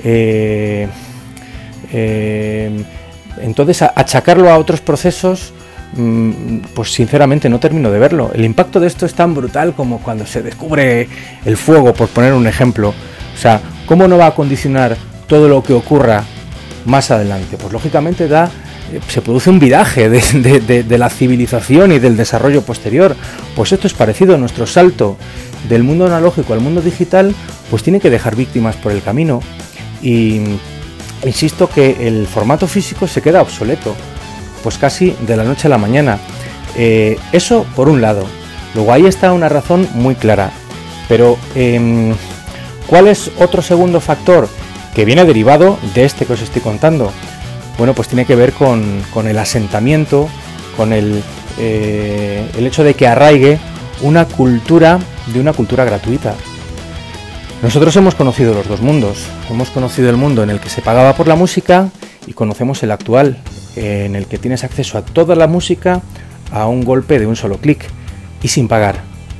Entonces achacarlo a otros procesos, pues sinceramente no termino de verlo. El impacto de esto es tan brutal como cuando se descubre el fuego, por poner un ejemplo. O sea, ¿cómo no va a condicionar todo lo que ocurra más adelante? Pues lógicamente se produce un viraje de la civilización y del desarrollo posterior. Pues esto es parecido. Nuestro salto del mundo analógico al mundo digital pues tiene que dejar víctimas por el camino, y insisto que el formato físico se queda obsoleto pues casi de la noche a la mañana. Eso por un lado. Luego ahí está una razón muy clara, pero ¿cuál es otro segundo factor que viene derivado de este que os estoy contando? Bueno, pues tiene que ver con el asentamiento, con el hecho de que arraigue una cultura gratuita. Nosotros hemos conocido los dos mundos. Hemos conocido el mundo en el que se pagaba por la música y conocemos el actual, en el que tienes acceso a toda la música a un golpe de un solo clic y sin pagar.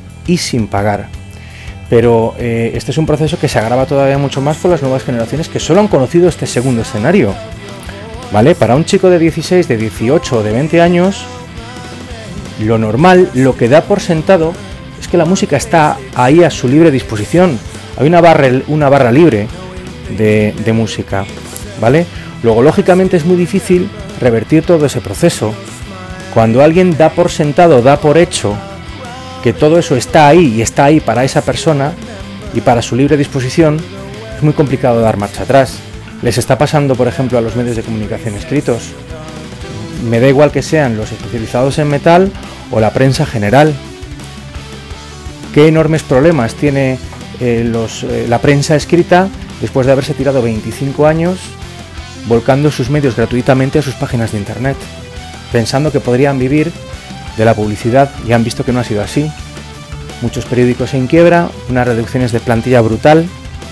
Pero este es un proceso que se agrava todavía mucho más por las nuevas generaciones que solo han conocido este segundo escenario. ¿Vale? Para un chico de 16, de 18 o de 20 años, lo normal, lo que da por sentado, es que la música está ahí a su libre disposición. Hay una barra libre de música, ¿vale? Luego, lógicamente, es muy difícil revertir todo ese proceso. Cuando alguien da por sentado, da por hecho que todo eso está ahí y está ahí para esa persona y para su libre disposición, es muy complicado dar marcha atrás. Les está pasando, por ejemplo, a los medios de comunicación escritos. Me da igual que sean los especializados en metal o la prensa general. Qué enormes problemas tiene la prensa escrita después de haberse tirado 25 años volcando sus medios gratuitamente a sus páginas de internet, pensando que podrían vivir de la publicidad, y han visto que no ha sido así. Muchos periódicos en quiebra, unas reducciones de plantilla brutales.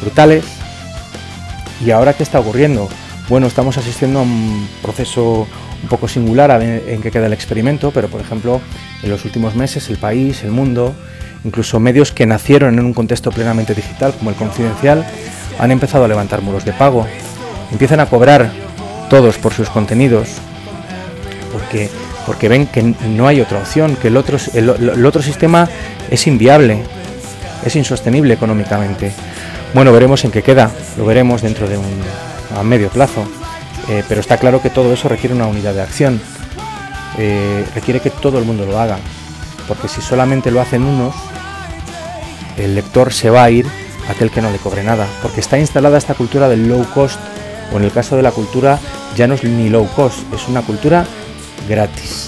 ¿Y ahora qué está ocurriendo? Bueno, estamos asistiendo a un proceso un poco singular a ver en qué queda el experimento, pero por ejemplo, en los últimos meses El País, El Mundo, incluso medios que nacieron en un contexto plenamente digital como El Confidencial, han empezado a levantar muros de pago. Empiezan a cobrar todos por sus contenidos porque ven que no hay otra opción, que el otro sistema es inviable, es insostenible económicamente. Bueno, veremos en qué queda, lo veremos dentro de a medio plazo, pero está claro que todo eso requiere una unidad de acción, requiere que todo el mundo lo haga, porque si solamente lo hacen unos, el lector se va a ir a aquel que no le cobre nada, porque está instalada esta cultura del low cost, o en el caso de la cultura ya no es ni low cost, es una cultura gratis.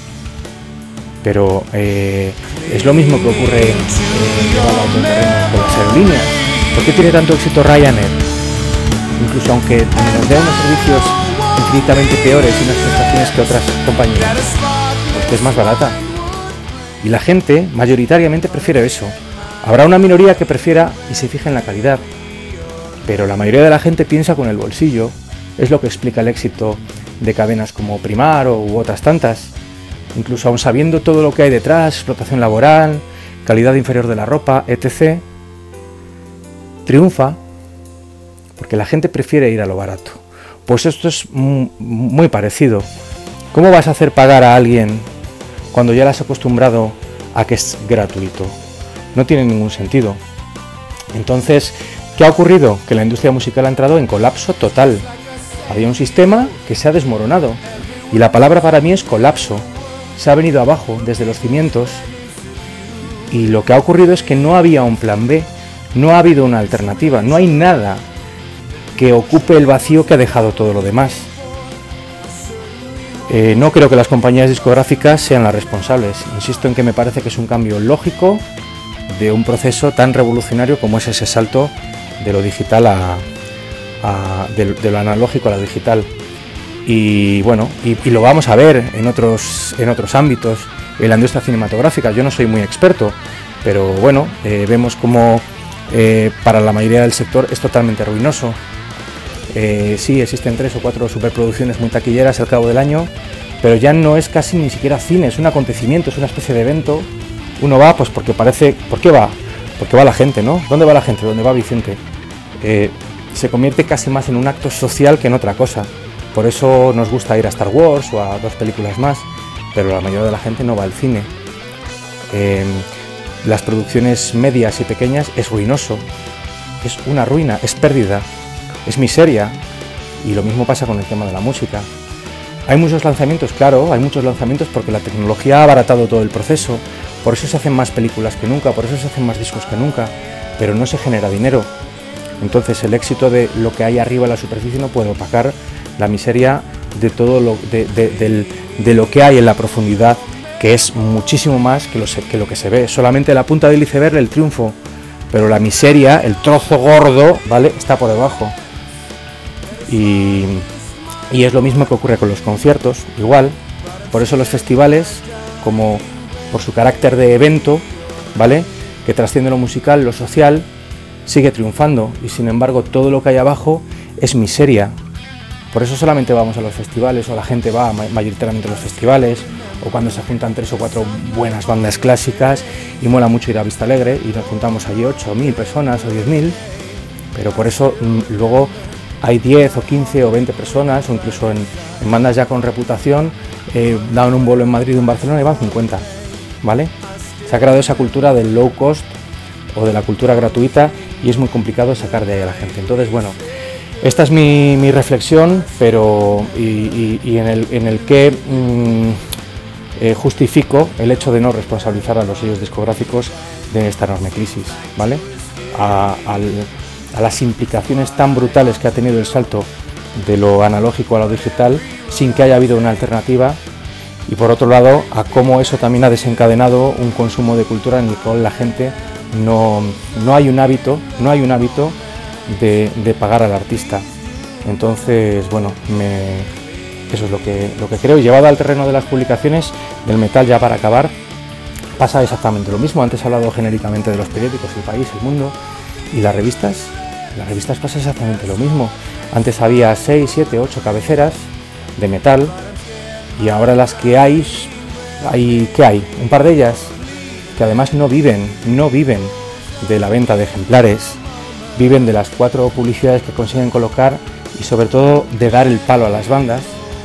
Pero es lo mismo que ocurre con las aerolíneas. ¿Por qué tiene tanto éxito Ryanair? Incluso aunque nos dé unos servicios infinitamente peores y unas prestaciones que otras compañías, porque es más barata. Y la gente mayoritariamente prefiere eso. Habrá una minoría que prefiera y se fija en la calidad, pero la mayoría de la gente piensa con el bolsillo es lo que explica el éxito de cadenas como Primar u otras tantas. Incluso aun sabiendo todo lo que hay detrás, explotación laboral, calidad inferior de la ropa, etc., triunfa porque la gente prefiere ir a lo barato. Pues esto es muy parecido. ¿Cómo vas a hacer pagar a alguien cuando ya le has acostumbrado a que es gratuito? No tiene ningún sentido. Entonces, ¿qué ha ocurrido? Que la industria musical ha entrado en colapso total. Había un sistema que se ha desmoronado. Y la palabra para mí es colapso. Se ha venido abajo desde los cimientos. Y lo que ha ocurrido es que no había un plan B. No ha habido una alternativa. No hay nada que ocupe el vacío que ha dejado todo lo demás. No creo que las compañías discográficas sean las responsables. Insisto en que me parece que es un cambio lógico de un proceso tan revolucionario como es ese salto de lo digital de lo analógico a lo digital. Y bueno, y lo vamos a ver en otros ámbitos, en la industria cinematográfica. Yo no soy muy experto, pero bueno, vemos como para la mayoría del sector es totalmente ruinoso. Sí, existen 3 o 4 superproducciones muy taquilleras al cabo del año, pero ya no es casi ni siquiera cine, es un acontecimiento, es una especie de evento. Uno va pues porque parece... ¿Por qué va? Porque va la gente, ¿no? ¿Dónde va la gente? ¿Dónde va Vicente? Se convierte casi más en un acto social que en otra cosa. Por eso nos gusta ir a Star Wars o a 2 películas más, pero la mayoría de la gente no va al cine. Las producciones medias y pequeñas es ruinoso, es una ruina, es pérdida, es miseria. Y lo mismo pasa con el tema de la música. Hay muchos lanzamientos, claro, hay muchos lanzamientos porque la tecnología ha abaratado todo el proceso. Por eso se hacen más películas que nunca, por eso se hacen más discos que nunca, pero no se genera dinero. Entonces el éxito de lo que hay arriba en la superficie no puede opacar la miseria de todo de lo que hay en la profundidad, que es muchísimo más que lo que se ve. Solamente la punta del iceberg, el triunfo, pero la miseria, el trozo gordo, ¿vale?, está por debajo. Y es lo mismo que ocurre con los conciertos, igual. Por eso los festivales, como por su carácter de evento, ¿vale?, que trasciende lo musical, lo social, sigue triunfando. Y sin embargo todo lo que hay abajo es miseria. Por eso solamente vamos a los festivales, o la gente va mayoritariamente a los festivales, o cuando se juntan 3 o 4 buenas bandas clásicas, y mola mucho ir a Vista Alegre, y nos juntamos allí 8.000 personas o 10.000, pero por eso luego hay 10 o 15 o 20 personas, o incluso en bandas ya con reputación, dan un bolo en Madrid o en Barcelona y van 50, ¿vale? Se ha creado esa cultura del low cost o de la cultura gratuita y es muy complicado sacar de ahí a la gente. Entonces, bueno, esta es mi reflexión, pero en el que justifico el hecho de no responsabilizar a los sellos discográficos de esta enorme crisis, ¿vale? A las implicaciones tan brutales que ha tenido el salto de lo analógico a lo digital sin que haya habido una alternativa, y por otro lado a cómo eso también ha desencadenado un consumo de cultura en el cual la gente no hay un hábito de pagar al artista. Entonces, bueno, eso es lo que creo. Y llevado al terreno de las publicaciones del metal, ya para acabar, pasa exactamente lo mismo. Antes he hablado genéricamente de los periódicos, El País, El Mundo y las revistas. Las revistas pasa exactamente lo mismo. Antes había 6, 7, 8 cabeceras de metal, y ahora las que hay ¿qué hay? Un par de ellas que además no viven de la venta de ejemplares, viven de las 4 publicidades que consiguen colocar, y sobre todo de dar el palo a las bandas,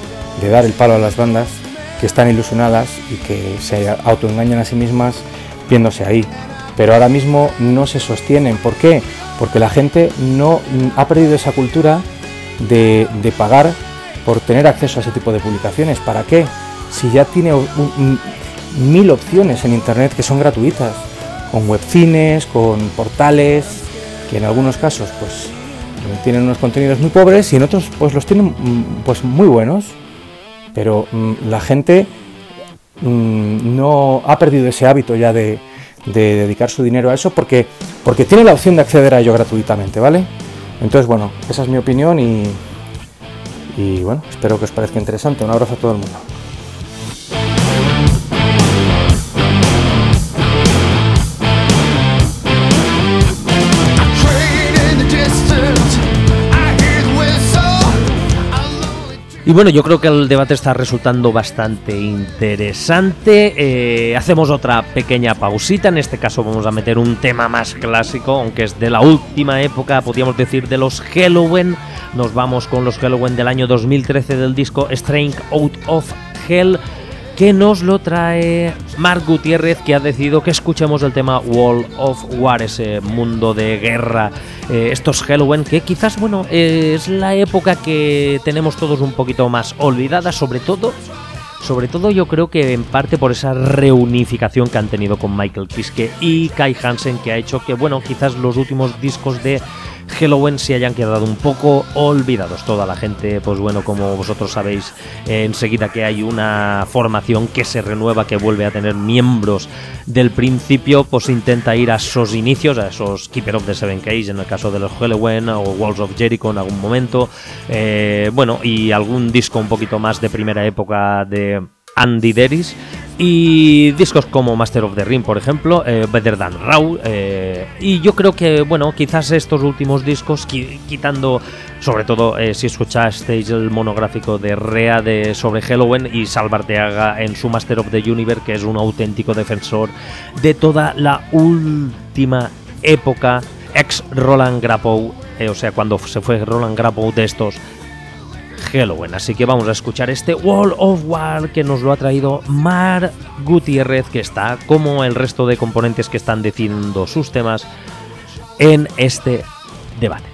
que están ilusionadas y que se autoengañan a sí mismas viéndose ahí. Pero ahora mismo no se sostienen. ¿Por qué? Porque la gente no ha perdido esa cultura de pagar por tener acceso a ese tipo de publicaciones. ¿Para qué? Si ya tiene 1000 opciones en internet que son gratuitas, con webcines, con portales, que en algunos casos pues tienen unos contenidos muy pobres y en otros pues los tienen pues muy buenos, pero la gente no ha perdido ese hábito ya de dedicar su dinero a eso porque tiene la opción de acceder a ello gratuitamente, ¿vale? Entonces, bueno, esa es mi opinión y bueno, espero que os parezca interesante. Un abrazo a todo el mundo. Y bueno, yo creo que el debate está resultando bastante interesante. Hacemos otra pequeña pausita. En este caso vamos a meter un tema más clásico, aunque es de la última época, podríamos decir, de los Helloween. Nos vamos con los Helloween del año 2013 del disco Straight Out of Hell, que nos lo trae Marc Gutiérrez, que ha decidido que escuchemos el tema World of War, ese mundo de guerra, estos Helloween, que quizás, bueno, es la época que tenemos todos un poquito más olvidada, sobre todo yo creo que en parte por esa reunificación que han tenido con Michael Kiske y Kai Hansen, que ha hecho que, bueno, quizás los últimos discos de Helloween se hayan quedado un poco olvidados. Toda la gente, pues bueno, como vosotros sabéis, enseguida que hay una formación que se renueva, que vuelve a tener miembros del principio, pues intenta ir a esos inicios, a esos Keeper of the Seven Keys, en el caso de los Helloween, o Walls of Jericho en algún momento, bueno, y algún disco un poquito más de primera época de Andy Deris, y discos como Master of the Ring, por ejemplo, Better Than Raw, y yo creo que, bueno, quizás estos últimos discos, quitando, sobre todo, si escuchasteis el monográfico de Rea sobre Helloween, y Salva Arteaga en su Master of the Universe, que es un auténtico defensor de toda la última época, ex Roland Grappow, o sea, cuando se fue Roland Grappow de estos Helloween. Así que vamos a escuchar este World of War, que nos lo ha traído Marc Gutiérrez, que está, como el resto de componentes que están decidiendo sus temas, en este debate.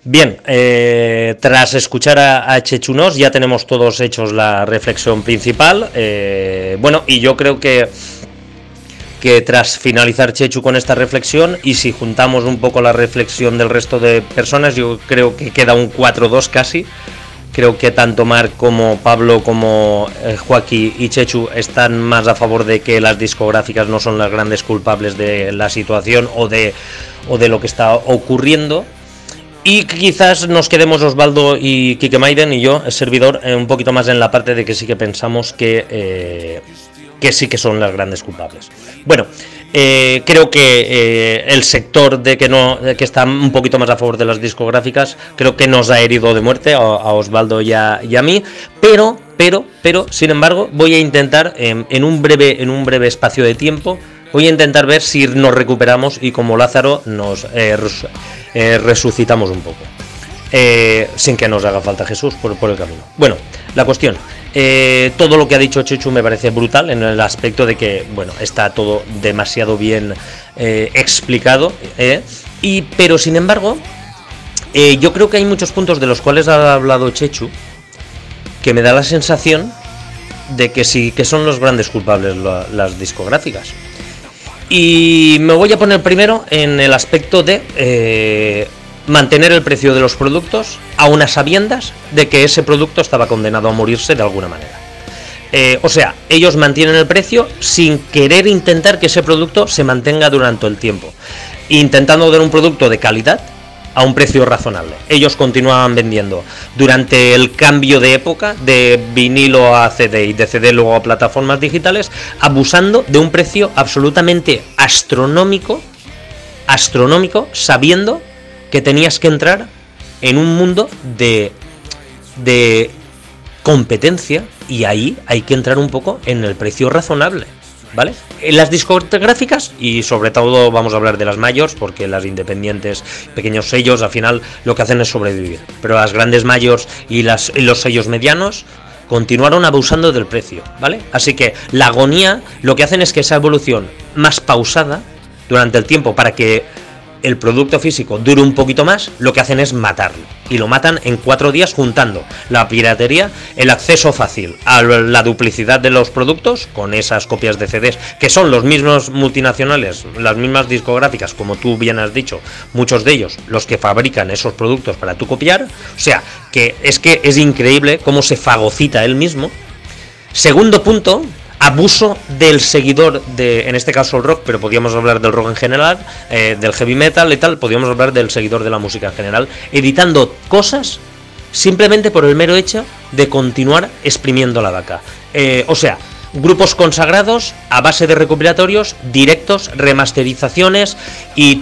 Bien, tras escuchar a Chechu Nos ya tenemos todos hechos la reflexión principal. Bueno, y yo creo que tras finalizar Chechu con esta reflexión, y si juntamos un poco la reflexión del resto de personas, yo creo que queda un 4-2 casi. Creo que tanto Marc como Pablo como Joaquín y Chechu están más a favor de que las discográficas no son las grandes culpables de la situación o de lo que está ocurriendo. Y quizás nos quedemos Osvaldo y Quique Maiden y yo, el servidor, un poquito más en la parte de que sí que pensamos que sí que son las grandes culpables. Bueno, creo que el sector de que está un poquito más a favor de las discográficas, creo que nos ha herido de muerte a Osvaldo y a mí, pero, sin embargo, voy a intentar en un breve espacio de tiempo, voy a intentar ver si nos recuperamos y como Lázaro nos resucitamos un poco, sin que nos haga falta Jesús por el camino. Bueno, la cuestión, todo lo que ha dicho Chechu me parece brutal en el aspecto de que, bueno, está todo demasiado bien explicado, pero sin embargo, yo creo que hay muchos puntos de los cuales ha hablado Chechu que me da la sensación de que sí que son los grandes culpables las discográficas. Y me voy a poner primero en el aspecto de mantener el precio de los productos a unas sabiendas de que ese producto estaba condenado a morirse de alguna manera. O sea, ellos mantienen el precio sin querer intentar que ese producto se mantenga durante el tiempo, intentando dar un producto de calidad a un precio razonable. Ellos continuaban vendiendo durante el cambio de época de vinilo a CD y de CD luego a plataformas digitales, abusando de un precio absolutamente astronómico, sabiendo que tenías que entrar en un mundo de competencia, y ahí hay que entrar un poco en el precio razonable, ¿vale? En las discográficas, y sobre todo vamos a hablar de las mayors, porque las independientes, pequeños sellos, al final lo que hacen es sobrevivir, pero las grandes mayors y los sellos medianos continuaron abusando del precio, ¿vale? Así que la agonía lo que hacen es que esa evolución más pausada durante el tiempo, para que el producto físico dure un poquito más, lo que hacen es matarlo, y lo matan en 4 días juntando la piratería, el acceso fácil a la duplicidad de los productos con esas copias de CDs, que son los mismos multinacionales, las mismas discográficas, como tú bien has dicho, muchos de ellos los que fabrican esos productos para tú copiar. O sea, que es increíble cómo se fagocita él mismo. Segundo punto, abuso del seguidor en este caso el rock, pero podríamos hablar del rock en general, del heavy metal y tal, podríamos hablar del seguidor de la música en general, editando cosas simplemente por el mero hecho de continuar exprimiendo la vaca. O sea, grupos consagrados a base de recopilatorios, directos, remasterizaciones y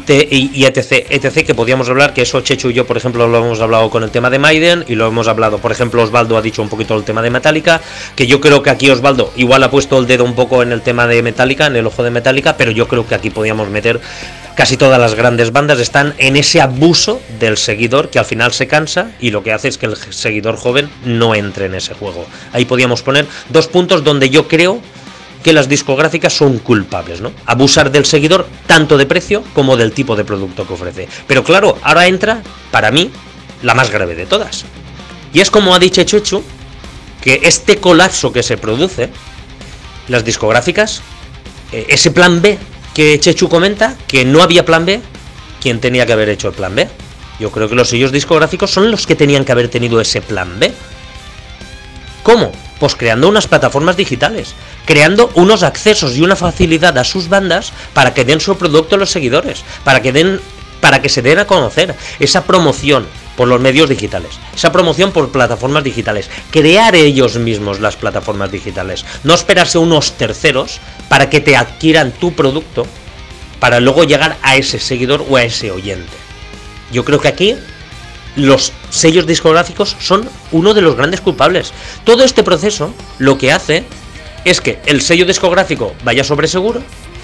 etc, que podíamos hablar, que eso Chechu y yo, por ejemplo, lo hemos hablado con el tema de Maiden, y lo hemos hablado, por ejemplo, Osvaldo ha dicho un poquito el tema de Metallica, que yo creo que aquí Osvaldo igual ha puesto el dedo un poco en el tema de Metallica, en el ojo de Metallica, pero yo creo que aquí podíamos meter casi todas las grandes bandas están en ese abuso del seguidor, que al final se cansa y lo que hace es que el seguidor joven no entre en ese juego. Ahí podíamos poner 2 puntos donde yo creo que las discográficas son culpables, ¿no? Abusar del seguidor tanto de precio como del tipo de producto que ofrece. Pero claro, ahora entra, para mí, la más grave de todas. Y es como ha dicho Chechu, que este colapso que se produce, las discográficas, ese plan B que Chechu comenta, que no había plan B, ¿quién tenía que haber hecho el plan B? Yo creo que los sellos discográficos son los que tenían que haber tenido ese plan B. ¿Cómo? Pues creando unas plataformas digitales, creando unos accesos y una facilidad a sus bandas para que den su producto a los seguidores, para que se den a conocer, esa promoción por los medios digitales, esa promoción por plataformas digitales, crear ellos mismos las plataformas digitales, no esperarse unos terceros para que te adquieran tu producto para luego llegar a ese seguidor o a ese oyente. Yo creo que aquí los sellos discográficos son uno de los grandes culpables. Todo este proceso lo que hace es que el sello discográfico vaya sobre seguro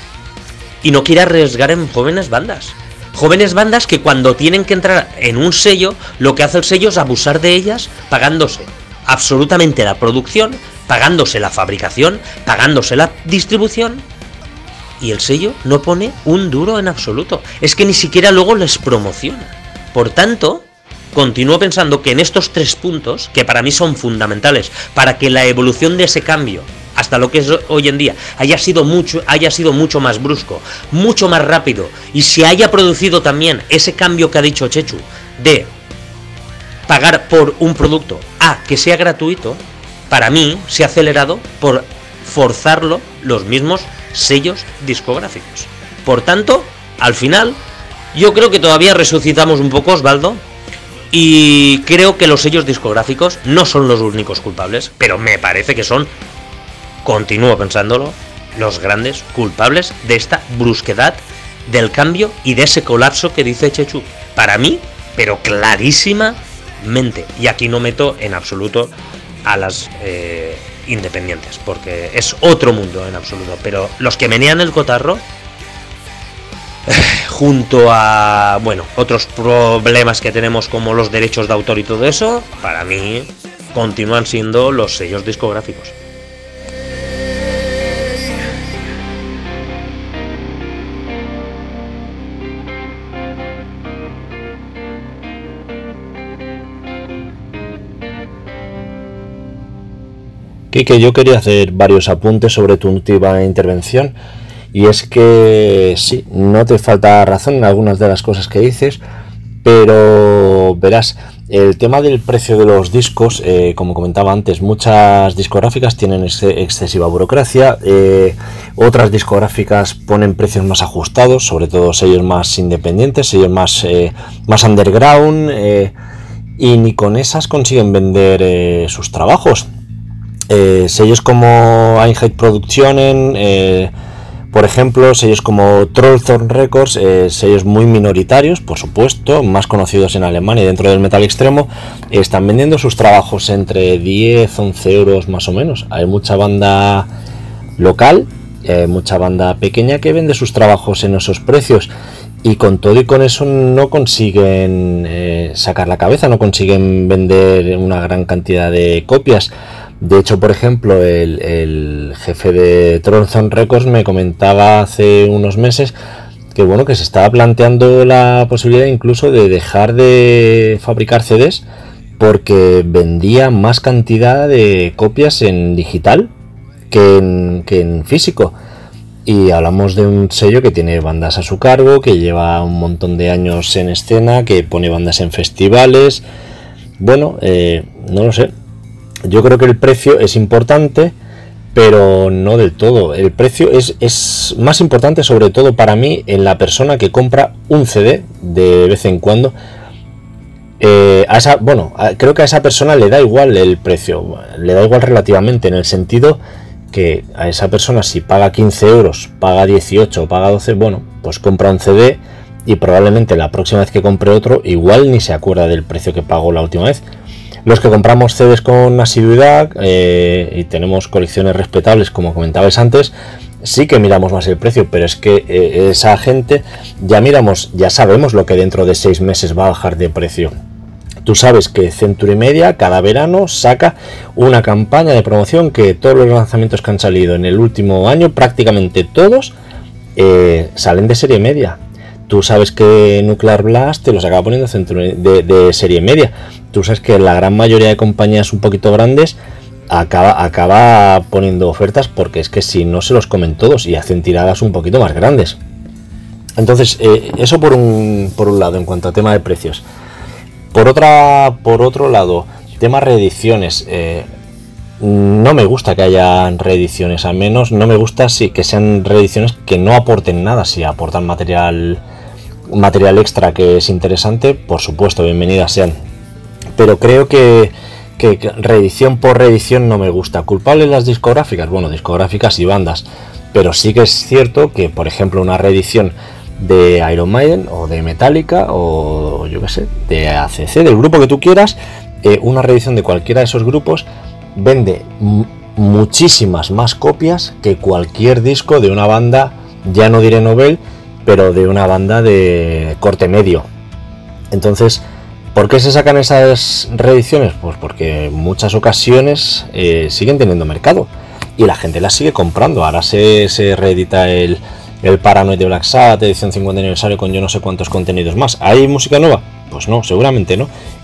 y no quiera arriesgar en jóvenes bandas. Jóvenes bandas que cuando tienen que entrar en un sello, lo que hace el sello es abusar de ellas, pagándose absolutamente la producción, pagándose la fabricación, pagándose la distribución, y el sello no pone un duro en absoluto. Es que ni siquiera luego les promociona. Por tanto, continúo pensando que en estos 3 puntos, que para mí son fundamentales, para que la evolución de ese cambio hasta lo que es hoy en día haya sido mucho más brusco, mucho más rápido, y se haya producido también ese cambio que ha dicho Chechu, de pagar por un producto a que sea gratuito, para mí se ha acelerado por forzarlo los mismos sellos discográficos. Por tanto, al final, yo creo que todavía resucitamos un poco, Osvaldo, y creo que los sellos discográficos no son los únicos culpables, pero me parece que son, continúo pensándolo, los grandes culpables de esta brusquedad del cambio y de ese colapso que dice Chechu. Para mí, pero clarísimamente, y aquí no meto en absoluto a las independientes, porque es otro mundo en absoluto, pero los que menean el cotarro, junto a, bueno, otros problemas que tenemos como los derechos de autor y todo eso, para mí continúan siendo los sellos discográficos. Quique, yo quería hacer varios apuntes sobre tu última intervención, y es que sí, no te falta razón en algunas de las cosas que dices, pero verás, el tema del precio de los discos, como comentaba antes, muchas discográficas tienen excesiva burocracia, otras discográficas ponen precios más ajustados, sobre todo sellos más independientes, sellos más underground, y ni con esas consiguen vender sus trabajos. Sellos como Einheit Produktionen, por ejemplo, sellos como Trollthorn Records, sellos muy minoritarios, por supuesto, más conocidos en Alemania y dentro del metal extremo, están vendiendo sus trabajos entre 10-11 euros más o menos. Hay mucha banda local, mucha banda pequeña que vende sus trabajos en esos precios, y con todo y con eso no consiguen sacar la cabeza, no consiguen vender una gran cantidad de copias. De hecho, por ejemplo, el jefe de Trollthorn Records me comentaba hace unos meses que bueno, que se estaba planteando la posibilidad incluso de dejar de fabricar CDs porque vendía más cantidad de copias en digital que en físico. Y hablamos de un sello que tiene bandas a su cargo, que lleva un montón de años en escena, que pone bandas en festivales. Bueno, no lo sé. Yo creo que el precio es importante, pero no del todo. El precio es más importante, sobre todo para mí, en la persona que compra un CD de vez en cuando. Creo que a esa persona le da igual el precio, le da igual relativamente, en el sentido que a esa persona, si paga 15 euros, paga 18 o paga 12, bueno, pues compra un CD y probablemente la próxima vez que compre otro, igual ni se acuerda del precio que pagó la última vez. Los que compramos CDs con asiduidad y tenemos colecciones respetables, como comentabais antes, sí que miramos más el precio, pero es que esa gente ya sabemos lo que dentro de 6 meses va a bajar de precio. Tú sabes que Century Media cada verano saca una campaña de promoción que todos los lanzamientos que han salido en el último año, prácticamente todos, salen de serie media. Tú sabes que Nuclear Blast te los acaba poniendo de serie media. Tú sabes que la gran mayoría de compañías un poquito grandes acaba poniendo ofertas, porque es que si no se los comen todos y hacen tiradas un poquito más grandes. Entonces, eso por un lado en cuanto a tema de precios. Por otro lado, tema reediciones. No me gusta que haya reediciones, al menos no me gusta que sean reediciones que no aporten nada. Si aportan material extra que es interesante, por supuesto, bienvenidas sean. Pero creo que reedición por reedición no me gusta. ¿Culpables las discográficas? Bueno, discográficas y bandas. Pero sí que es cierto que, por ejemplo, una reedición de Iron Maiden o de Metallica o yo qué sé, de ACC, del grupo que tú quieras, una reedición de cualquiera de esos grupos vende muchísimas más copias que cualquier disco de una banda, ya no diré novel, pero de una banda de corte medio. Entonces, ¿por qué se sacan esas reediciones? Pues porque en muchas ocasiones siguen teniendo mercado y la gente las sigue comprando. Ahora se reedita el Paranoid de Black Sabbath, edición 50 aniversario, con yo no sé cuántos contenidos más. ¿Hay música nueva? Pues no, seguramente no.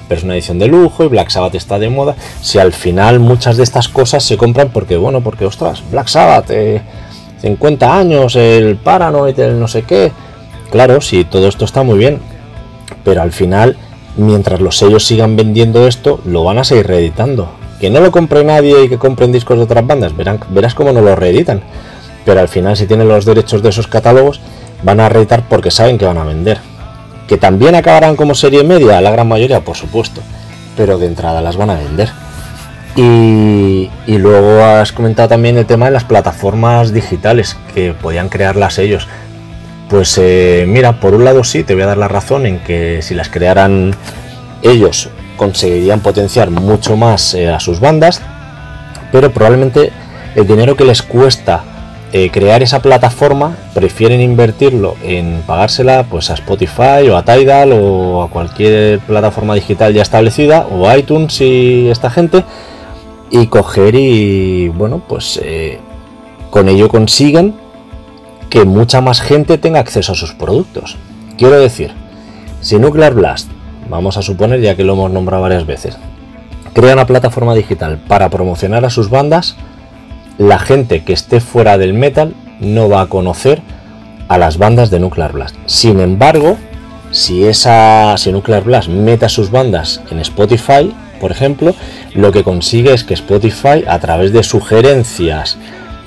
pero es una edición de lujo y Black Sabbath está de moda. Si al final muchas de estas cosas se compran porque ostras, Black Sabbath, 50 años, el Paranoid, el no sé qué. Claro, sí, todo esto está muy bien, pero al final, mientras los sellos sigan vendiendo esto, lo van a seguir reeditando. Que no lo compre nadie y que compren discos de otras bandas, verás cómo no lo reeditan. Pero al final, si tienen los derechos de esos catálogos, van a reeditar porque saben que van a vender. Que también acabarán como serie media, la gran mayoría, por supuesto, pero de entrada las van a vender. Y luego has comentado también el tema de las plataformas digitales que podían crearlas ellos. Pues mira, por un lado sí, te voy a dar la razón en que si las crearan ellos conseguirían potenciar mucho más a sus bandas, pero probablemente el dinero que les cuesta crear esa plataforma prefieren invertirlo en pagársela pues a Spotify o a Tidal o a cualquier plataforma digital ya establecida, o a iTunes y esta gente, y coger y bueno, pues con ello consiguen que mucha más gente tenga acceso a sus productos. Quiero decir, si Nuclear Blast, vamos a suponer, ya que lo hemos nombrado varias veces, crea una plataforma digital para promocionar a sus bandas, la gente que esté fuera del metal no va a conocer a las bandas de Nuclear Blast. Sin embargo, si Nuclear Blast mete a sus bandas en Spotify, por ejemplo, lo que consigue es que Spotify, a través de sugerencias,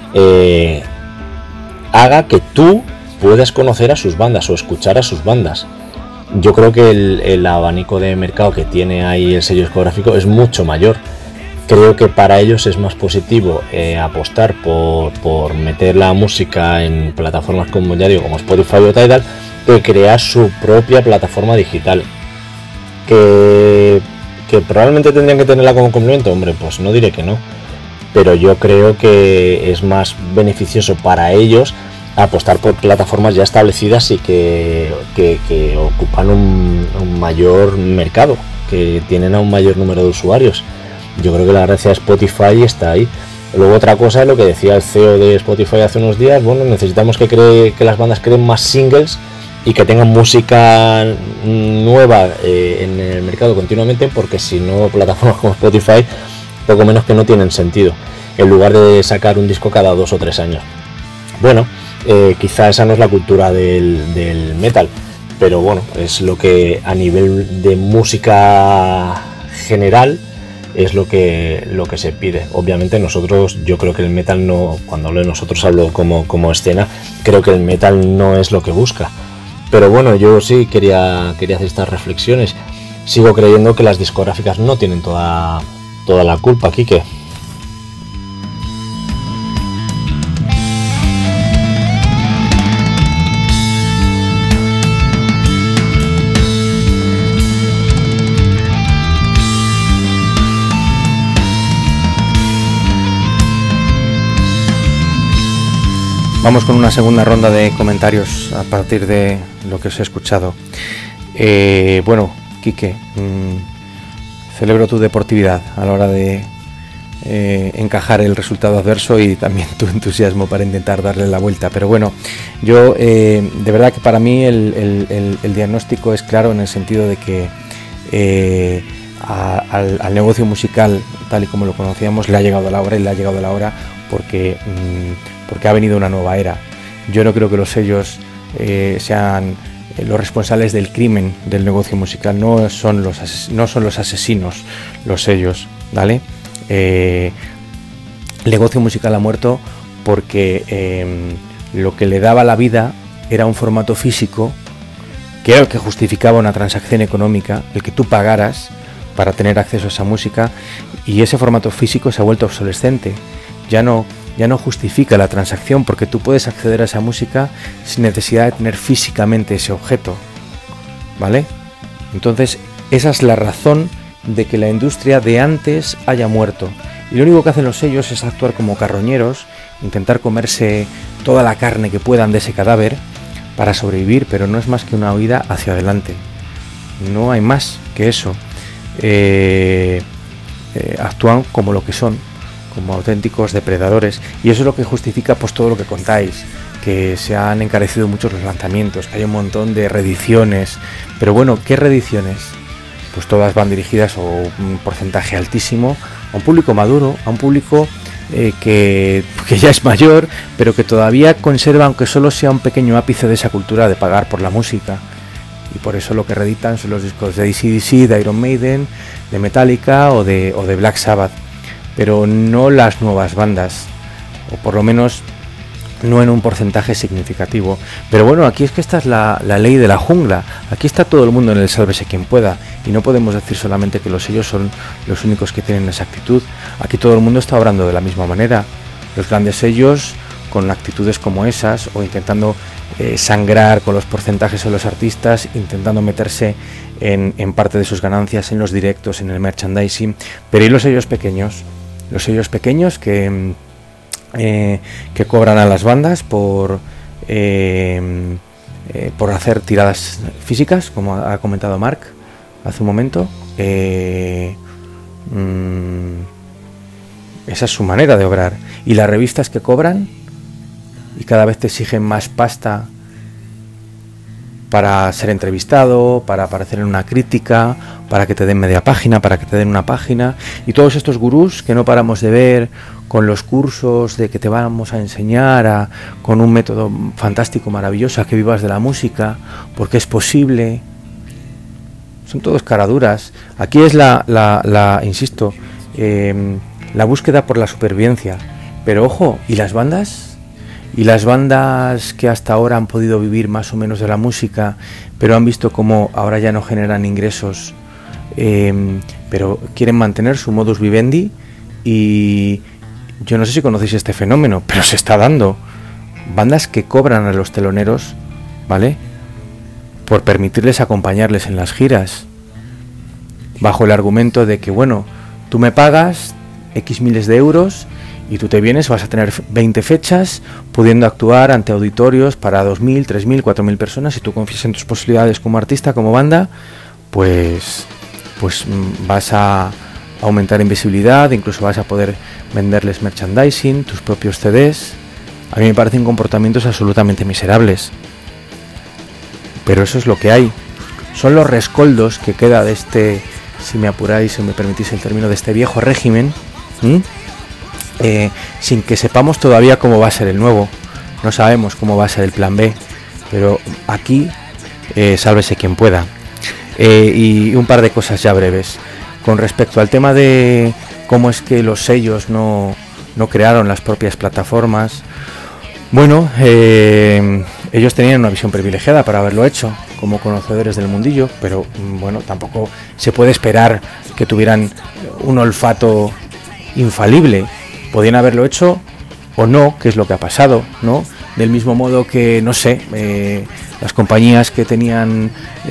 haga que tú puedas conocer a sus bandas o escuchar a sus bandas. Yo creo que el abanico de mercado que tiene ahí el sello discográfico es mucho mayor. Creo que para ellos es más positivo apostar por meter la música en plataformas como, ya digo, como Spotify o Tidal, que crear su propia plataforma digital. Que probablemente tendrían que tenerla como complemento, hombre, pues no diré que no, pero yo creo que es más beneficioso para ellos apostar por plataformas ya establecidas y que ocupan un mayor mercado, que tienen a un mayor número de usuarios. Yo creo que la gracia de Spotify está ahí. Luego otra cosa es lo que decía el CEO de Spotify hace unos días: bueno, necesitamos que las bandas creen más singles y que tengan música nueva en el mercado continuamente, porque si no, plataformas como Spotify poco menos que no tienen sentido, en lugar de sacar un disco cada 2 o 3 años. Bueno, quizá esa no es la cultura del metal, pero bueno, es lo que a nivel de música general es lo que se pide. Obviamente nosotros, yo creo que el metal no, cuando hablo de nosotros hablo como escena, creo que el metal no es lo que busca. Pero bueno, yo sí quería hacer estas reflexiones. Sigo creyendo que las discográficas no tienen toda la culpa, Quique. Vamos con una segunda ronda de comentarios a partir de lo que os he escuchado. Bueno, Quique, celebro tu deportividad a la hora de encajar el resultado adverso y también tu entusiasmo para intentar darle la vuelta. Pero bueno, yo de verdad que para mí el diagnóstico es claro, en el sentido de que al negocio musical, tal y como lo conocíamos, le ha llegado la hora, y le ha llegado la hora porque ha venido una nueva era. Yo no creo que los sellos sean los responsables del crimen del negocio musical. No son los asesinos los sellos, ¿vale? El negocio musical ha muerto porque lo que le daba la vida era un formato físico, que era el que justificaba una transacción económica, el que tú pagaras para tener acceso a esa música, y ese formato físico se ha vuelto obsolescente. Ya no justifica la transacción, porque tú puedes acceder a esa música sin necesidad de tener físicamente ese objeto, ¿vale? Entonces, esa es la razón de que la industria de antes haya muerto. Y lo único que hacen los sellos es actuar como carroñeros, intentar comerse toda la carne que puedan de ese cadáver para sobrevivir, pero no es más que una huida hacia adelante. No hay más que eso. Actúan como lo que son, como auténticos depredadores, y eso es lo que justifica pues todo lo que contáis, que se han encarecido mucho los lanzamientos, que hay un montón de reediciones. Pero bueno, ¿qué reediciones? pues todas van dirigidas, o un porcentaje altísimo, a un público maduro, a un público que ya es mayor, pero que todavía conserva, aunque solo sea un pequeño ápice de esa cultura de pagar por la música. Y por eso lo que reeditan son los discos de AC/DC, de Iron Maiden, de Metallica o de Black Sabbath, pero no las nuevas bandas, o por lo menos no en un porcentaje significativo. Pero bueno, aquí es que esta es la ley de la jungla. Aquí está todo el mundo en el sálvese quien pueda, y no podemos decir solamente que los sellos son los únicos que tienen esa actitud. Aquí todo el mundo está obrando de la misma manera. Los grandes sellos con actitudes como esas, o intentando sangrar con los porcentajes de los artistas, intentando meterse en parte de sus ganancias en los directos, en el merchandising. Pero ¿y los sellos pequeños? Los sellos pequeños que cobran a las bandas por hacer tiradas físicas, como ha comentado Marc hace un momento. Esa es su manera de obrar. Y las revistas que cobran y cada vez te exigen más pasta para ser entrevistado, para aparecer en una crítica, para que te den media página, para que te den una página, y todos estos gurús que no paramos de ver con los cursos de que te vamos a enseñar con un método fantástico, maravilloso, a que vivas de la música, porque es posible. Son todos caraduras. Aquí es insisto, la búsqueda por la supervivencia. Pero ojo, ¿y las bandas? Y las bandas que hasta ahora han podido vivir más o menos de la música, pero han visto cómo ahora ya no generan ingresos, pero quieren mantener su modus vivendi. Y yo no sé si conocéis este fenómeno, pero se está dando. Bandas que cobran a los teloneros, ¿vale?, por permitirles acompañarles en las giras, bajo el argumento de que, bueno, tú me pagas X miles de euros y tú te vienes, vas a tener 20 fechas, pudiendo actuar ante auditorios para 2.000, 3.000, 4.000 personas, y tú confías en tus posibilidades como artista, como banda, pues vas a aumentar en visibilidad, incluso vas a poder venderles merchandising, tus propios CDs. A mí me parecen comportamientos absolutamente miserables, pero eso es lo que hay. Son los rescoldos que queda de este, si me apuráis, si me permitís el término, de este viejo régimen, sin que sepamos todavía cómo va a ser el nuevo. No sabemos cómo va a ser el plan B, pero aquí sálvese quien pueda. Y un par de cosas ya breves con respecto al tema de cómo es que los sellos no crearon las propias plataformas. Bueno, ellos tenían una visión privilegiada para haberlo hecho, como conocedores del mundillo, pero bueno, tampoco se puede esperar que tuvieran un olfato infalible. Podían haberlo hecho o no, que es lo que ha pasado, ¿no? Del mismo modo que, no sé, las compañías que tenían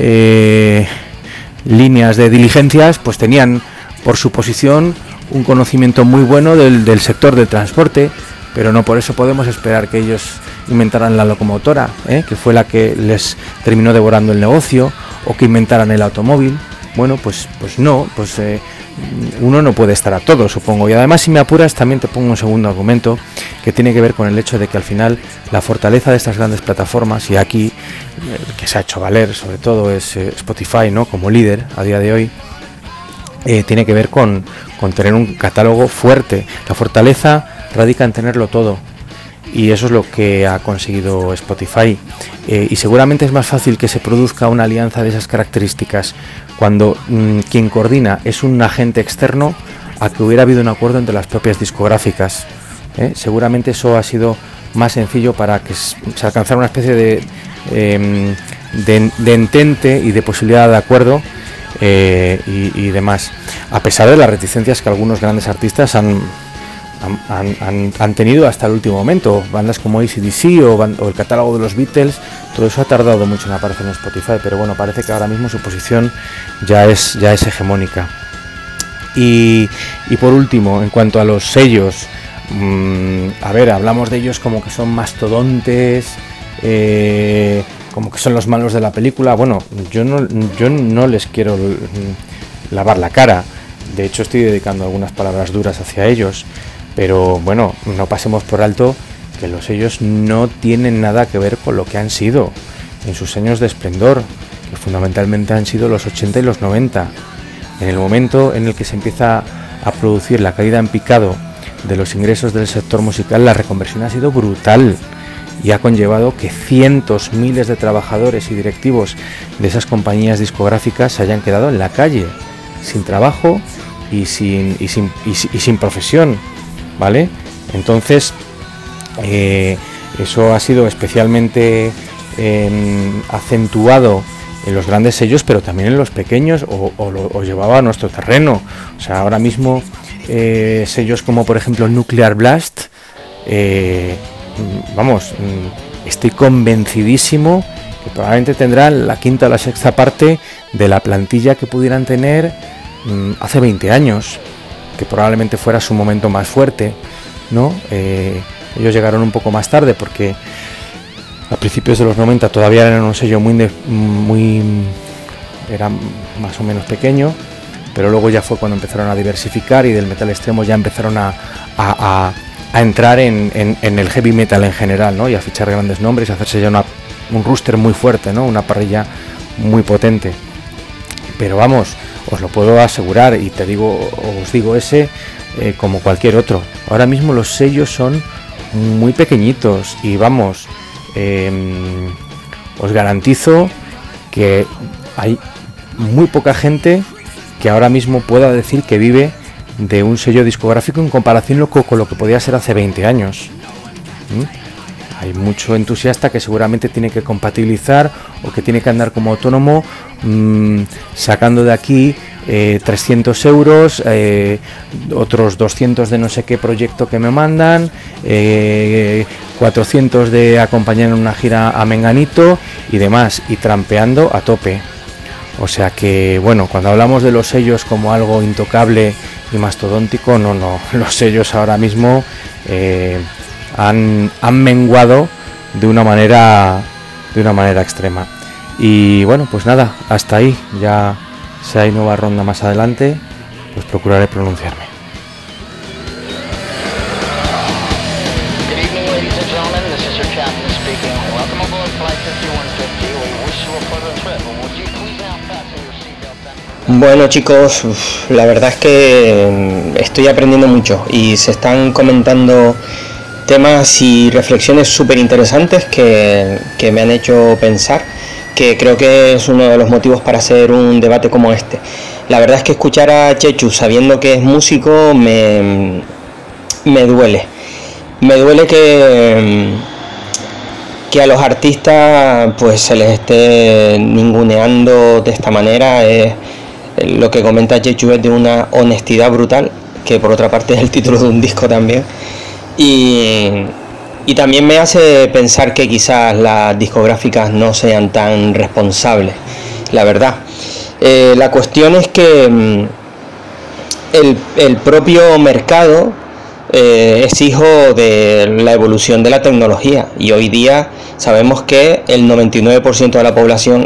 líneas de diligencias, pues tenían por su posición un conocimiento muy bueno del sector del transporte, pero no por eso podemos esperar que ellos inventaran la locomotora, que fue la que les terminó devorando el negocio, o que inventaran el automóvil. Bueno, pues no, uno no puede estar a todo, supongo. Y además, si me apuras, también te pongo un segundo argumento que tiene que ver con el hecho de que al final la fortaleza de estas grandes plataformas, y aquí que se ha hecho valer sobre todo es Spotify, ¿no?, como líder a día de hoy, tiene que ver con tener un catálogo fuerte. La fortaleza radica en tenerlo todo, y eso es lo que ha conseguido Spotify. Y seguramente es más fácil que se produzca una alianza de esas características cuando quien coordina es un agente externo, a que hubiera habido un acuerdo entre las propias discográficas. Seguramente eso ha sido más sencillo para que se alcanzara una especie de entente y de posibilidad de acuerdo, y demás, a pesar de las reticencias que algunos grandes artistas han tenido hasta el último momento. Bandas como AC/DC o el catálogo de los Beatles, todo eso ha tardado mucho en aparecer en Spotify, pero bueno, parece que ahora mismo su posición ya es hegemónica. Y por último, en cuanto a los sellos, a ver, hablamos de ellos como que son mastodontes, como que son los malos de la película. Bueno, yo no les quiero lavar la cara, de hecho estoy dedicando algunas palabras duras hacia ellos, pero bueno, no pasemos por alto que los sellos no tienen nada que ver con lo que han sido en sus años de esplendor, que fundamentalmente han sido los 80 y los 90. En el momento en el que se empieza a producir la caída en picado de los ingresos del sector musical, la reconversión ha sido brutal y ha conllevado que cientos, miles de trabajadores y directivos de esas compañías discográficas se hayan quedado en la calle, sin trabajo y sin profesión, ¿vale? Entonces, eso ha sido especialmente acentuado en los grandes sellos, pero también en los pequeños, o llevaba a nuestro terreno. O sea, ahora mismo sellos como por ejemplo Nuclear Blast, estoy convencidísimo que probablemente tendrán la quinta o la sexta parte de la plantilla que pudieran tener hace 20 años, que probablemente fuera su momento más fuerte, ¿no? Ellos llegaron un poco más tarde porque a principios de los 90 todavía eran un sello era más o menos pequeño, pero luego ya fue cuando empezaron a diversificar y del metal extremo ya empezaron a entrar en el heavy metal en general, ¿no? Y a fichar grandes nombres y a hacerse ya un roster muy fuerte, ¿no? Una parrilla muy potente. Pero vamos, os lo puedo asegurar y os digo ese como cualquier otro. Ahora mismo los sellos son muy pequeñitos y vamos, os garantizo que hay muy poca gente que ahora mismo pueda decir que vive de un sello discográfico en comparación con lo que podía ser hace 20 años. Hay mucho entusiasta que seguramente tiene que compatibilizar o que tiene que andar como autónomo sacando de aquí 300 euros, otros 200 de no sé qué proyecto que me mandan, 400 de acompañar en una gira a Menganito y demás, y trampeando a tope. O sea que, bueno, cuando hablamos de los sellos como algo intocable y mastodóntico, no, los sellos ahora mismo han menguado de una manera extrema. Y bueno, pues nada, hasta ahí. Ya si hay nueva ronda más adelante, pues procuraré pronunciarme. Bueno chicos, la verdad es que estoy aprendiendo mucho y se están comentando temas y reflexiones súper interesantes que me han hecho pensar, que creo que es uno de los motivos para hacer un debate como este. La verdad es que escuchar a Chechu sabiendo que es músico me duele. Me duele que a los artistas pues se les esté ninguneando de esta manera. Lo que comenta Chechu es de una honestidad brutal, que por otra parte es el título de un disco también. Y también me hace pensar que quizás las discográficas no sean tan responsables, la verdad. La cuestión es que el propio mercado es hijo de la evolución de la tecnología, y hoy día sabemos que el 99% de la población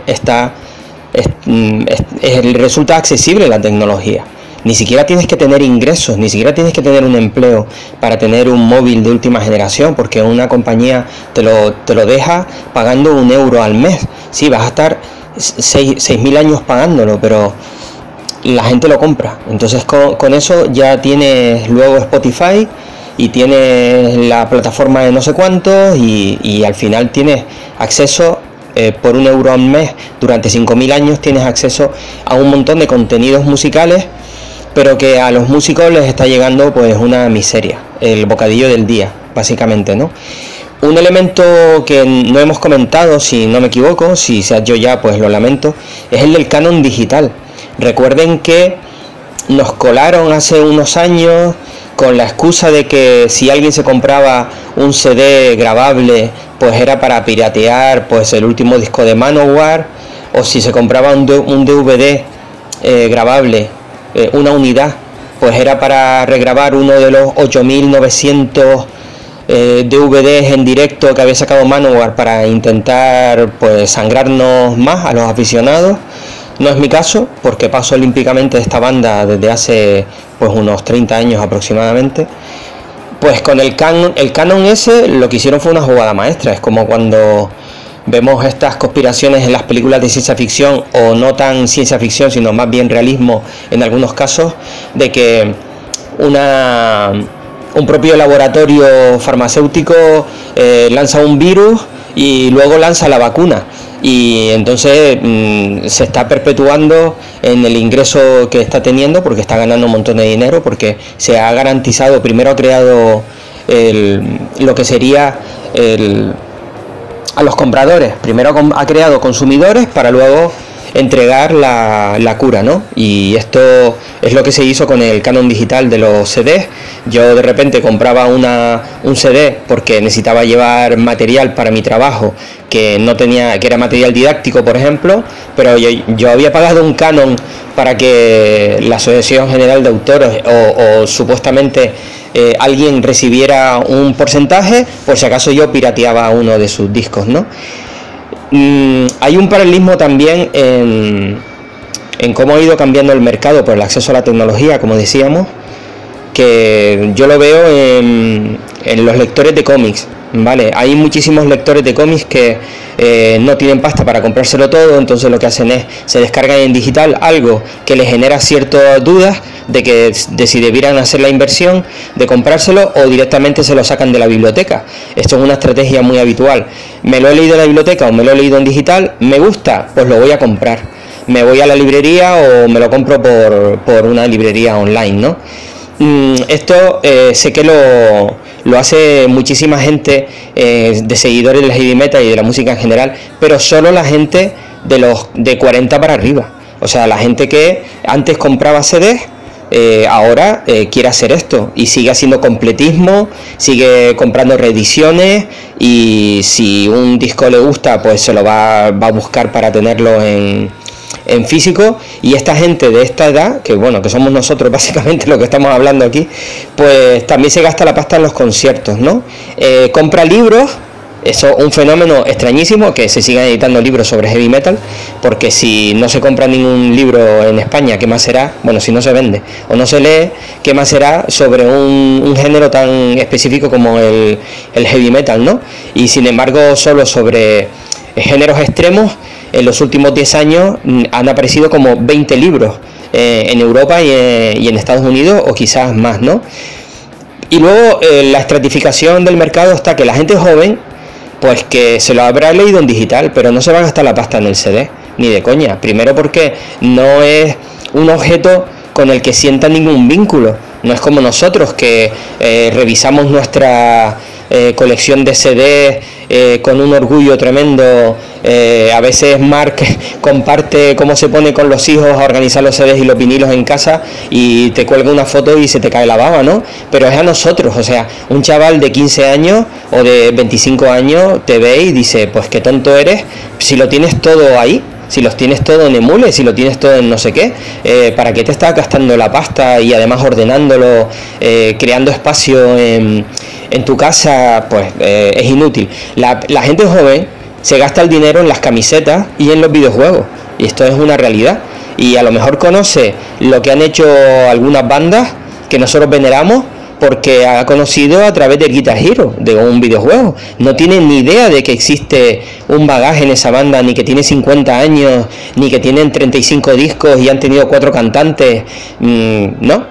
resulta accesible la tecnología. Ni siquiera tienes que tener ingresos, ni siquiera tienes que tener un empleo para tener un móvil de última generación, porque una compañía te lo deja pagando 1 euro al mes. Sí, vas a estar 6.000 años pagándolo, pero la gente lo compra. Entonces con eso ya tienes luego Spotify y tienes la plataforma de no sé cuántos y al final tienes acceso por 1 euro al mes. Durante 5.000 años tienes acceso a un montón de contenidos musicales, pero que a los músicos les está llegando pues una miseria, el bocadillo del día, básicamente, ¿no? Un elemento que no hemos comentado, si no me equivoco, si sea yo ya, pues lo lamento, es el del canon digital. Recuerden que nos colaron hace unos años con la excusa de que si alguien se compraba un CD grabable, pues era para piratear pues el último disco de Manowar, o si se compraba un DVD grabable, una unidad, pues era para regrabar uno de los 8.900 DVDs en directo que había sacado Manowar para intentar pues sangrarnos más a los aficionados. No es mi caso, porque paso olímpicamente de esta banda desde hace pues unos 30 años aproximadamente. Pues con el canon ese lo que hicieron fue una jugada maestra. Es como cuando vemos estas conspiraciones en las películas de ciencia ficción, o no tan ciencia ficción, sino más bien realismo en algunos casos, de que un propio laboratorio farmacéutico lanza un virus y luego lanza la vacuna, y entonces se está perpetuando en el ingreso que está teniendo, porque está ganando un montón de dinero, porque se ha garantizado, primero ha creado lo que sería a los compradores, primero ha creado consumidores para luego entregar la cura, ¿no? Y esto es lo que se hizo con el canon digital de los CDs. Yo de repente compraba un CD porque necesitaba llevar material para mi trabajo que no tenía, que era material didáctico, por ejemplo, pero yo había pagado un canon para que la Asociación General de Autores o supuestamente alguien recibiera un porcentaje por si acaso yo pirateaba uno de sus discos, ¿no? Hay un paralelismo también en cómo ha ido cambiando el mercado por el acceso a la tecnología, como decíamos, que yo lo veo en los lectores de cómics, ¿vale? Hay muchísimos lectores de cómics que no tienen pasta para comprárselo todo, entonces lo que hacen es, se descargan en digital algo que les genera ciertas dudas de si debieran hacer la inversión de comprárselo, o directamente se lo sacan de la biblioteca. Esto es una estrategia muy habitual. Me lo he leído en la biblioteca o me lo he leído en digital, me gusta, pues lo voy a comprar. Me voy a la librería o me lo compro por una librería online, ¿no? Esto sé que lo hace muchísima gente de seguidores del heavy metal y de la música en general, pero solo la gente de 40 para arriba. O sea, la gente que antes compraba CDs, ahora quiere hacer esto y sigue haciendo completismo, sigue comprando reediciones, y si un disco le gusta, pues se lo va a buscar para tenerlo en físico. Y esta gente de esta edad, que bueno, que somos nosotros básicamente lo que estamos hablando aquí, pues también se gasta la pasta en los conciertos, ¿no? Compra libros. Eso es un fenómeno extrañísimo, que se sigan editando libros sobre heavy metal, porque si no se compra ningún libro en España, ¿qué más será? Bueno, si no se vende o no se lee, ¿qué más será sobre un género tan específico como el heavy metal, ¿no? Y sin embargo, solo sobre géneros extremos, en los últimos 10 años han aparecido como 20 libros en Europa y en Estados Unidos, o quizás más, ¿no? Y luego la estratificación del mercado está que la gente joven, pues que se lo habrá leído en digital, pero no se va a gastar la pasta en el CD, ni de coña. Primero porque no es un objeto con el que sienta ningún vínculo. No es como nosotros que revisamos nuestra colección de CDs con un orgullo tremendo. A veces Mark comparte cómo se pone con los hijos a organizar los CDs y los vinilos en casa, y te cuelga una foto y se te cae la baba, ¿no? Pero es a nosotros, o sea, un chaval de 15 años o de 25 años te ve y dice, pues qué tonto eres, si lo tienes todo ahí, si los tienes todo en Emule, si lo tienes todo en no sé qué, ¿para qué te estás gastando la pasta y además ordenándolo, creando espacio en tu casa? Pues es inútil. La gente joven se gasta el dinero en las camisetas y en los videojuegos, y esto es una realidad. Y a lo mejor conoce lo que han hecho algunas bandas que nosotros veneramos, porque ha conocido a través del Guitar Hero, de un videojuego. No tiene ni idea de que existe un bagaje en esa banda, ni que tiene 50 años, ni que tienen 35 discos y han tenido 4 cantantes. No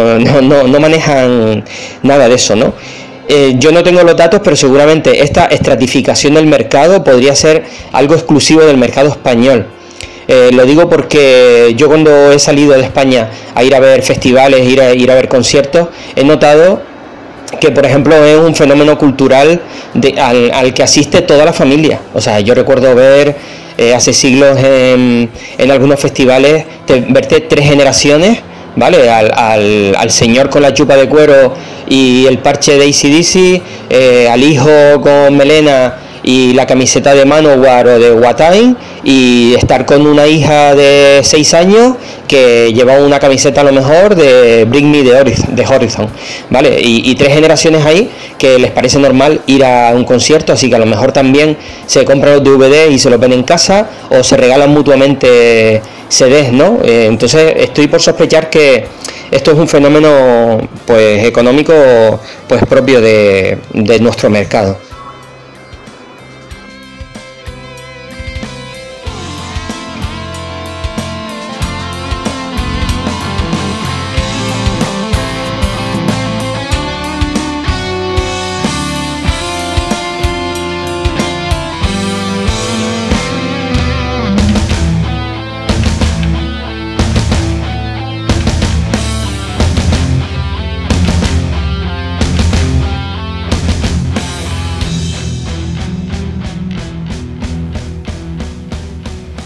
manejan nada de eso, ¿no? Yo no tengo los datos, pero seguramente esta estratificación del mercado podría ser algo exclusivo del mercado español. Lo digo porque yo, cuando he salido de España a ir a ver festivales, ir a ver conciertos, he notado que, por ejemplo, es un fenómeno cultural al que asiste toda la familia. O sea, yo recuerdo ver hace siglos en algunos festivales, verte 3 generaciones, ¿vale? Al señor con la chupa de cuero y el parche de AC/DC, al hijo con melena y la camiseta de Manowar o de Watain, y estar con una hija de 6 años que lleva una camiseta a lo mejor de Bring Me de Horizon, ¿vale? Y 3 generaciones ahí que les parece normal ir a un concierto, así que a lo mejor también se compran los DVD y se los ven en casa, o se regalan mutuamente CDs, ¿no? Entonces estoy por sospechar que esto es un fenómeno pues económico, pues propio de nuestro mercado.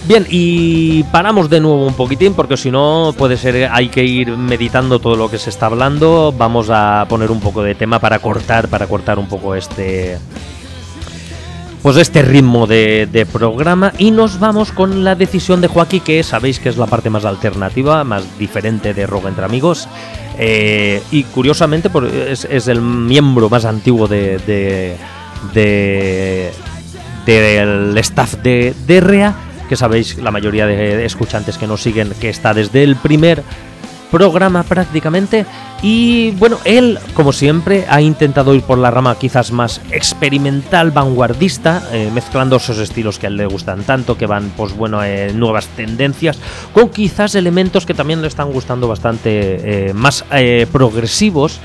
Bien, y paramos de nuevo un poquitín porque si no puede ser, hay que ir meditando todo lo que se está hablando. Vamos a poner un poco de tema para cortar un poco este ritmo de programa, y nos vamos con la decisión de Joaquín, que sabéis que es la parte más alternativa, más diferente de Rock Entre Amigos, y curiosamente es el miembro más antiguo del staff de REA, que sabéis, la mayoría de escuchantes que nos siguen, que está desde el primer programa prácticamente. Y bueno, él, como siempre, ha intentado ir por la rama quizás más experimental, vanguardista, mezclando esos estilos que a él le gustan tanto, que van, pues bueno, nuevas tendencias, con quizás elementos que también le están gustando bastante, más progresivos.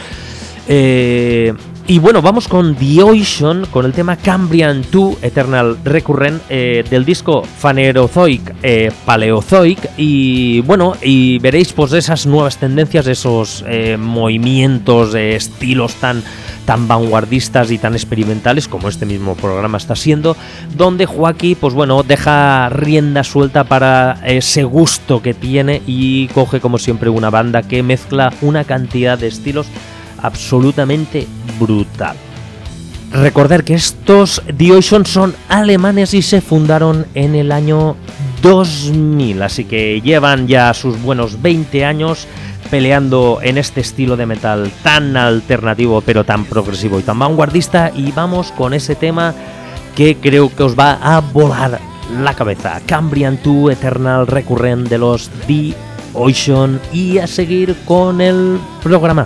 Y bueno, vamos con The Ocean, con el tema Cambrian 2 Eternal Recurrent, del disco Phanerozoic Paleozoic. Y bueno, y veréis pues esas nuevas tendencias, esos movimientos, estilos tan vanguardistas y tan experimentales como este mismo programa está siendo, donde Joaquín pues bueno, deja rienda suelta para ese gusto que tiene y coge como siempre una banda que mezcla una cantidad de estilos absolutamente brutal. Recordar que estos The Ocean son alemanes y se fundaron en el año 2000, así que llevan ya sus buenos 20 años peleando en este estilo de metal tan alternativo pero tan progresivo y tan vanguardista. Y vamos con ese tema que creo que os va a volar la cabeza, Cambrian 2 Eternal Recurrent de los The Ocean, y a seguir con el programa.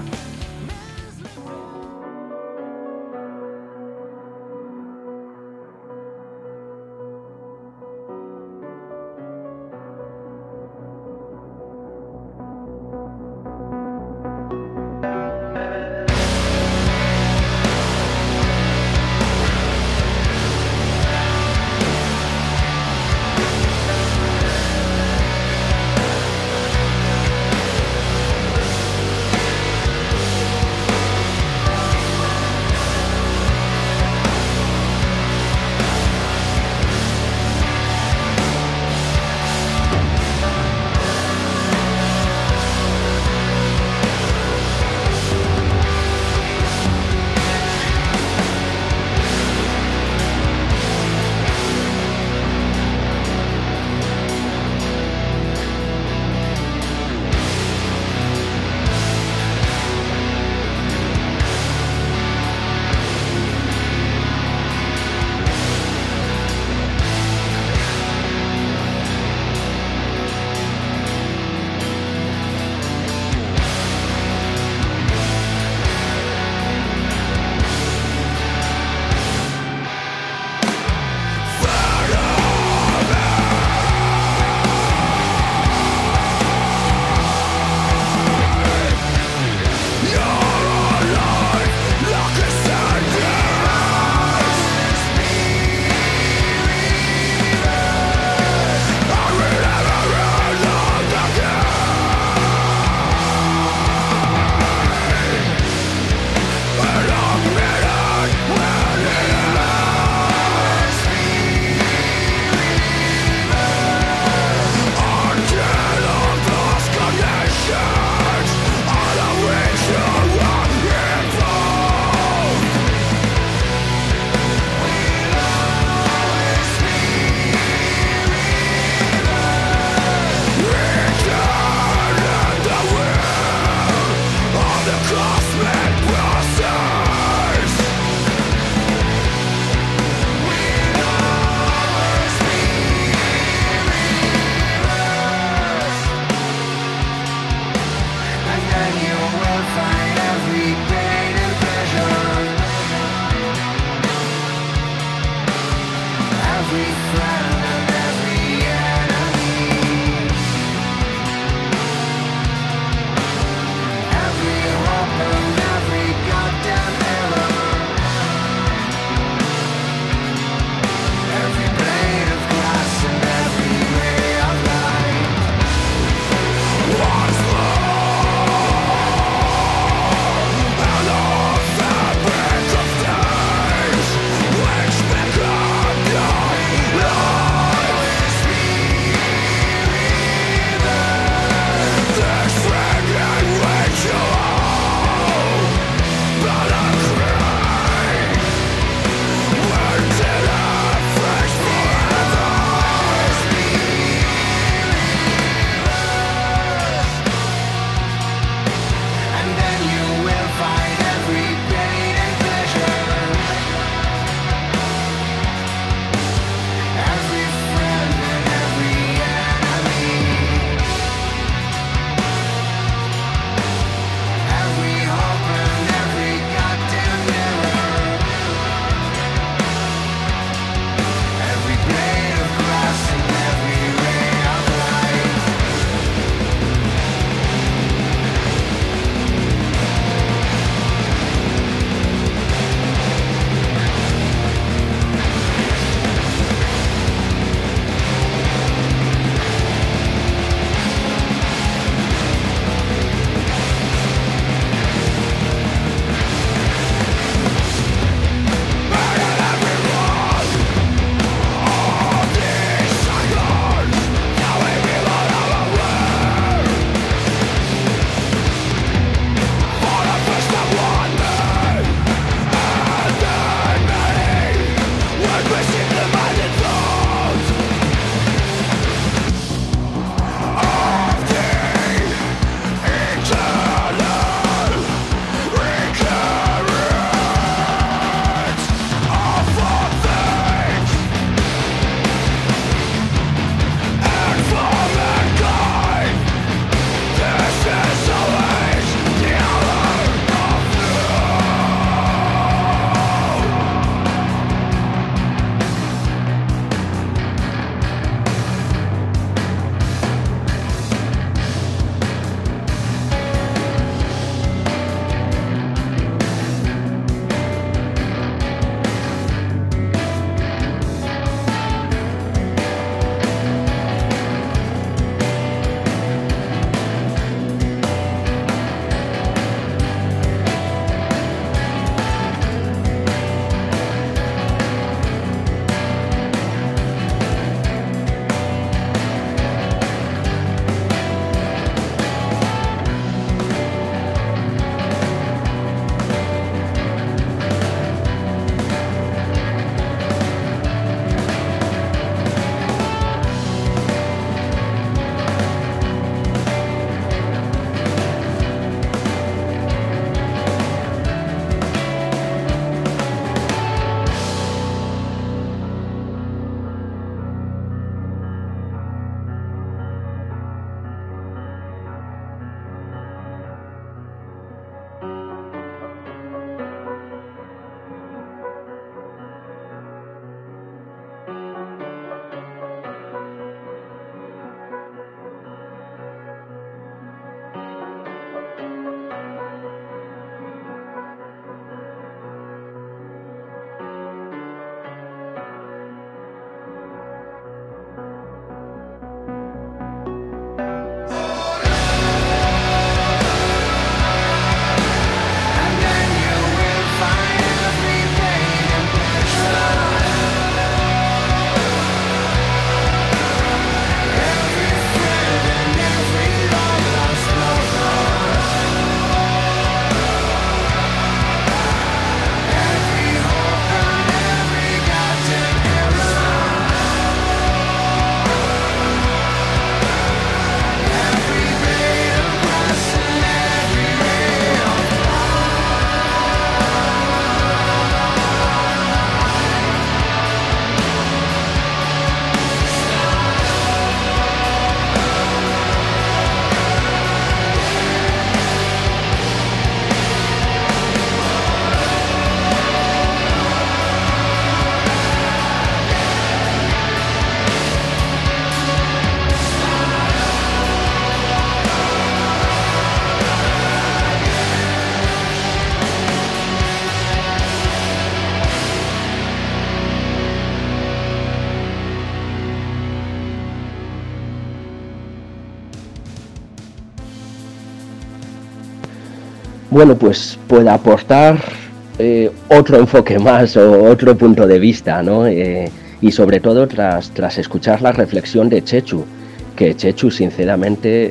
bueno, pues pueda aportar otro enfoque más o otro punto de vista, ¿no? Y sobre todo tras escuchar la reflexión de Chechu, que Chechu, sinceramente,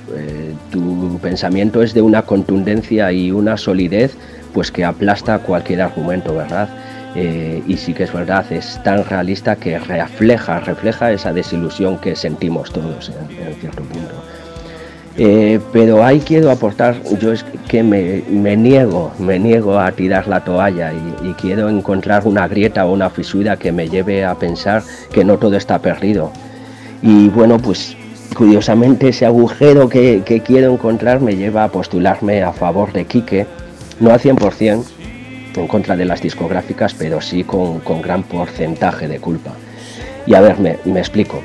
tu pensamiento es de una contundencia y una solidez pues que aplasta cualquier argumento, ¿verdad? Y sí que es verdad, es tan realista que refleja esa desilusión que sentimos todos en cierto punto. Pero ahí quiero aportar, yo es que me niego a tirar la toalla y quiero encontrar una grieta o una fisura que me lleve a pensar que no todo está perdido. Y bueno, pues curiosamente ese agujero que quiero encontrar me lleva a postularme a favor de Quique, no al 100% en contra de las discográficas, pero sí con gran porcentaje de culpa. Y a ver, me explico.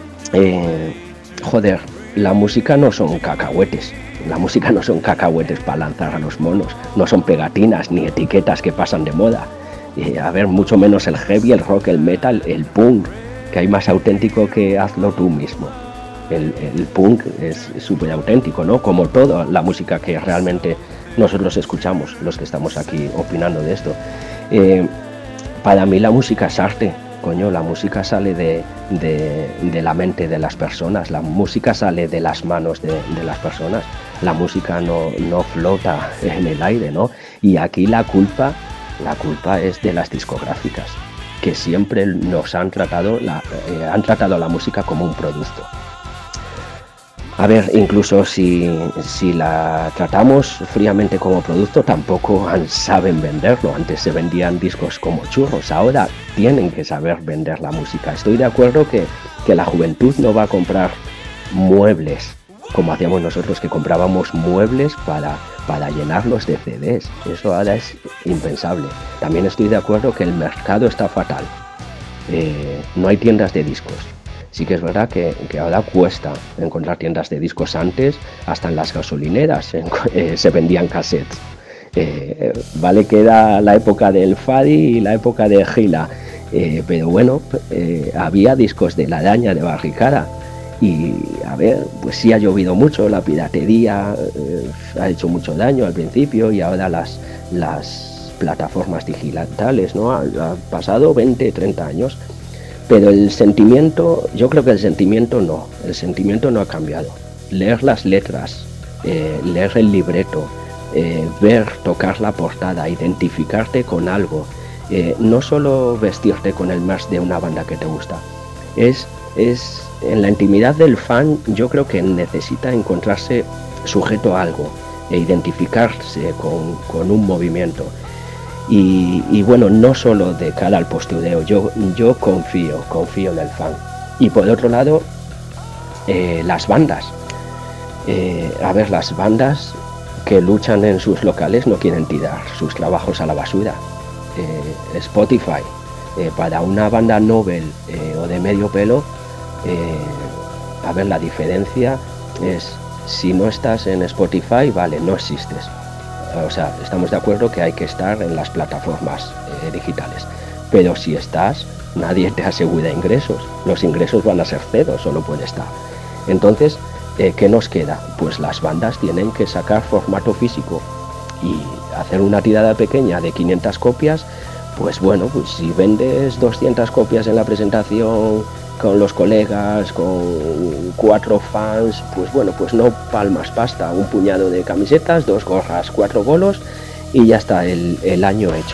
Joder, la música no son cacahuetes. La música no son cacahuetes para lanzar a los monos. No son pegatinas ni etiquetas que pasan de moda. A ver, mucho menos el heavy, el rock, el metal, el punk, que hay más auténtico que hazlo tú mismo. El punk es súper auténtico, ¿no? Como toda la música que realmente nosotros escuchamos, los que estamos aquí opinando de esto. Para mí la música es arte, coño, la música sale de la mente de las personas, la música sale de las manos de las personas, la música no flota en el aire, ¿no? Y aquí la culpa es de las discográficas, que siempre nos han tratado la música como un producto. A ver, incluso si la tratamos fríamente como producto, tampoco saben venderlo. Antes se vendían discos como churros, ahora tienen que saber vender la música. Estoy de acuerdo que la juventud no va a comprar muebles, como hacíamos nosotros, que comprábamos muebles para llenarlos de CDs. Eso ahora es impensable. También estoy de acuerdo que el mercado está fatal. No hay tiendas de discos. Sí que es verdad que ahora cuesta encontrar tiendas de discos. Antes, hasta en las gasolineras se vendían cassettes. Vale que era la época del Fadi y la época de Gila, pero bueno, había discos de La Daña, de Barricada. Y a ver, pues sí ha llovido mucho, la piratería ha hecho mucho daño al principio, y ahora las plataformas digitales, ¿no? Ha pasado 20, 30 años. Pero el sentimiento, yo creo que el sentimiento no ha cambiado. Leer las letras, leer el libreto, ver, tocar la portada, identificarte con algo, no solo vestirte con el merch de una banda que te gusta, es en la intimidad del fan. Yo creo que necesita encontrarse sujeto a algo e identificarse con un movimiento. Y bueno, no solo de cara al postureo, yo confío en el fan. Y por otro lado, las bandas. A ver, las bandas que luchan en sus locales no quieren tirar sus trabajos a la basura. Spotify, para una banda novel o de medio pelo, a ver, la diferencia es, si no estás en Spotify, vale, no existes. O sea, estamos de acuerdo que hay que estar en las plataformas digitales, pero si estás, nadie te asegura ingresos. Los ingresos van a ser cero, solo puede estar. Entonces, ¿qué nos queda? Pues las bandas tienen que sacar formato físico y hacer una tirada pequeña de 500 copias. Pues bueno, pues si vendes 200 copias en la presentación con los colegas, con 4 fans, pues bueno, pues no palmas pasta, un puñado de camisetas, 2 gorras, 4 bolos y ya está el año hecho.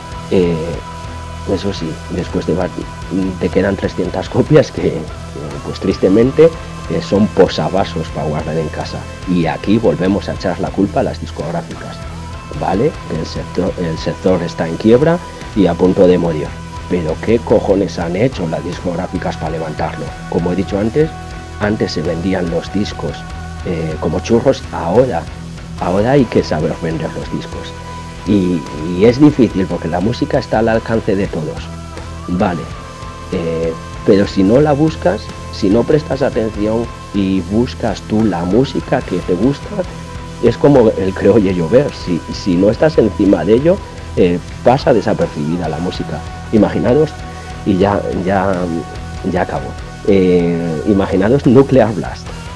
Eso sí, después te quedan 300 copias que pues tristemente son posavasos para guardar en casa. Y aquí volvemos a echar la culpa a las discográficas, ¿vale? El sector está en quiebra y a punto de morir. Pero ¿qué cojones han hecho las discográficas para levantarlo? Como he dicho antes se vendían los discos como churros, ahora hay que saber vender los discos. Y es difícil porque la música está al alcance de todos, vale, pero si no la buscas, si no prestas atención y buscas tú la música que te gusta, es como el que oye llover. Si no estás encima de ello, pasa desapercibida la música. Imaginaros, y ya acabo, imaginaros Nuclear Blast,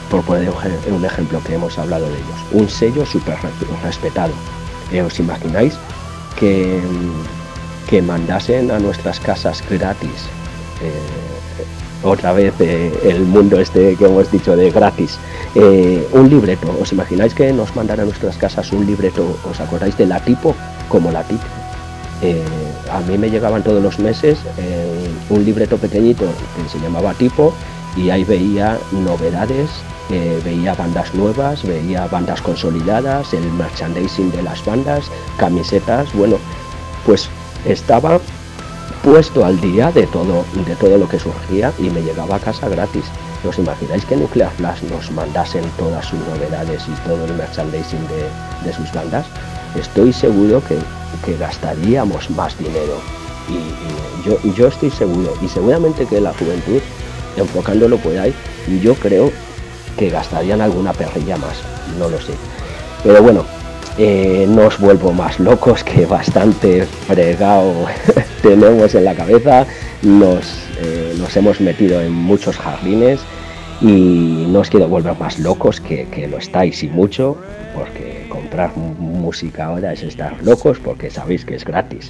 por poner un ejemplo que hemos hablado de ellos, un sello súper respetado. ¿Os imagináis que mandasen a nuestras casas gratis, otra vez el mundo este que hemos dicho de gratis, un libreto? ¿Os imagináis que nos mandaran a nuestras casas un libreto? ¿Os acordáis de La Tipo? Como La Tipo. A mí me llegaban todos los meses un libreto pequeñito que se llamaba Tipo, y ahí veía novedades, veía bandas nuevas, veía bandas consolidadas, el merchandising de las bandas, camisetas. Bueno, pues estaba puesto al día de todo lo que surgía y me llegaba a casa gratis. ¿Os imagináis que Nuclear Blast nos mandasen todas sus novedades y todo el merchandising de sus bandas? Estoy seguro que gastaríamos más dinero, y yo estoy seguro, y seguramente que la juventud, enfocándolo por ahí, yo creo que gastarían alguna perrilla más, no lo sé. Pero bueno, no os vuelvo más locos, que bastante fregado tenemos en la cabeza, nos hemos metido en muchos jardines y no os quiero volver más locos, que lo estáis y mucho, porque comprar música ahora es estar locos, porque sabéis que es gratis.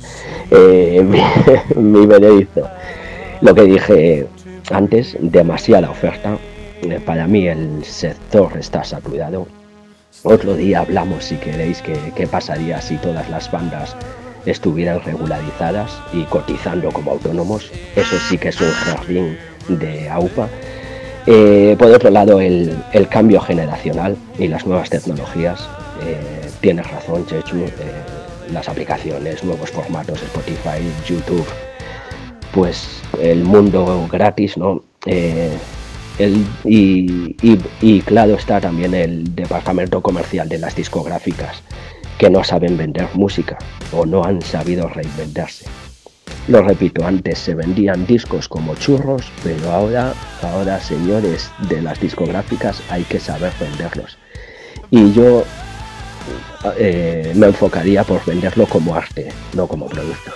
Mi veredicto, lo que dije antes, demasiada oferta. Para mí el sector está saturado. Otro día hablamos, si queréis, qué pasaría si todas las bandas estuvieran regularizadas y cotizando como autónomos. Eso sí que es un jardín de AUPA. Por otro lado, el cambio generacional y las nuevas tecnologías. Tienes razón, Chechu, las aplicaciones, nuevos formatos, Spotify, YouTube, pues el mundo gratis, ¿no? Y claro está también el departamento comercial de las discográficas, que no saben vender música o no han sabido reinventarse. Lo repito, antes se vendían discos como churros, pero ahora señores de las discográficas, hay que saber venderlos. Y yo me enfocaría por venderlo como arte, no como producto.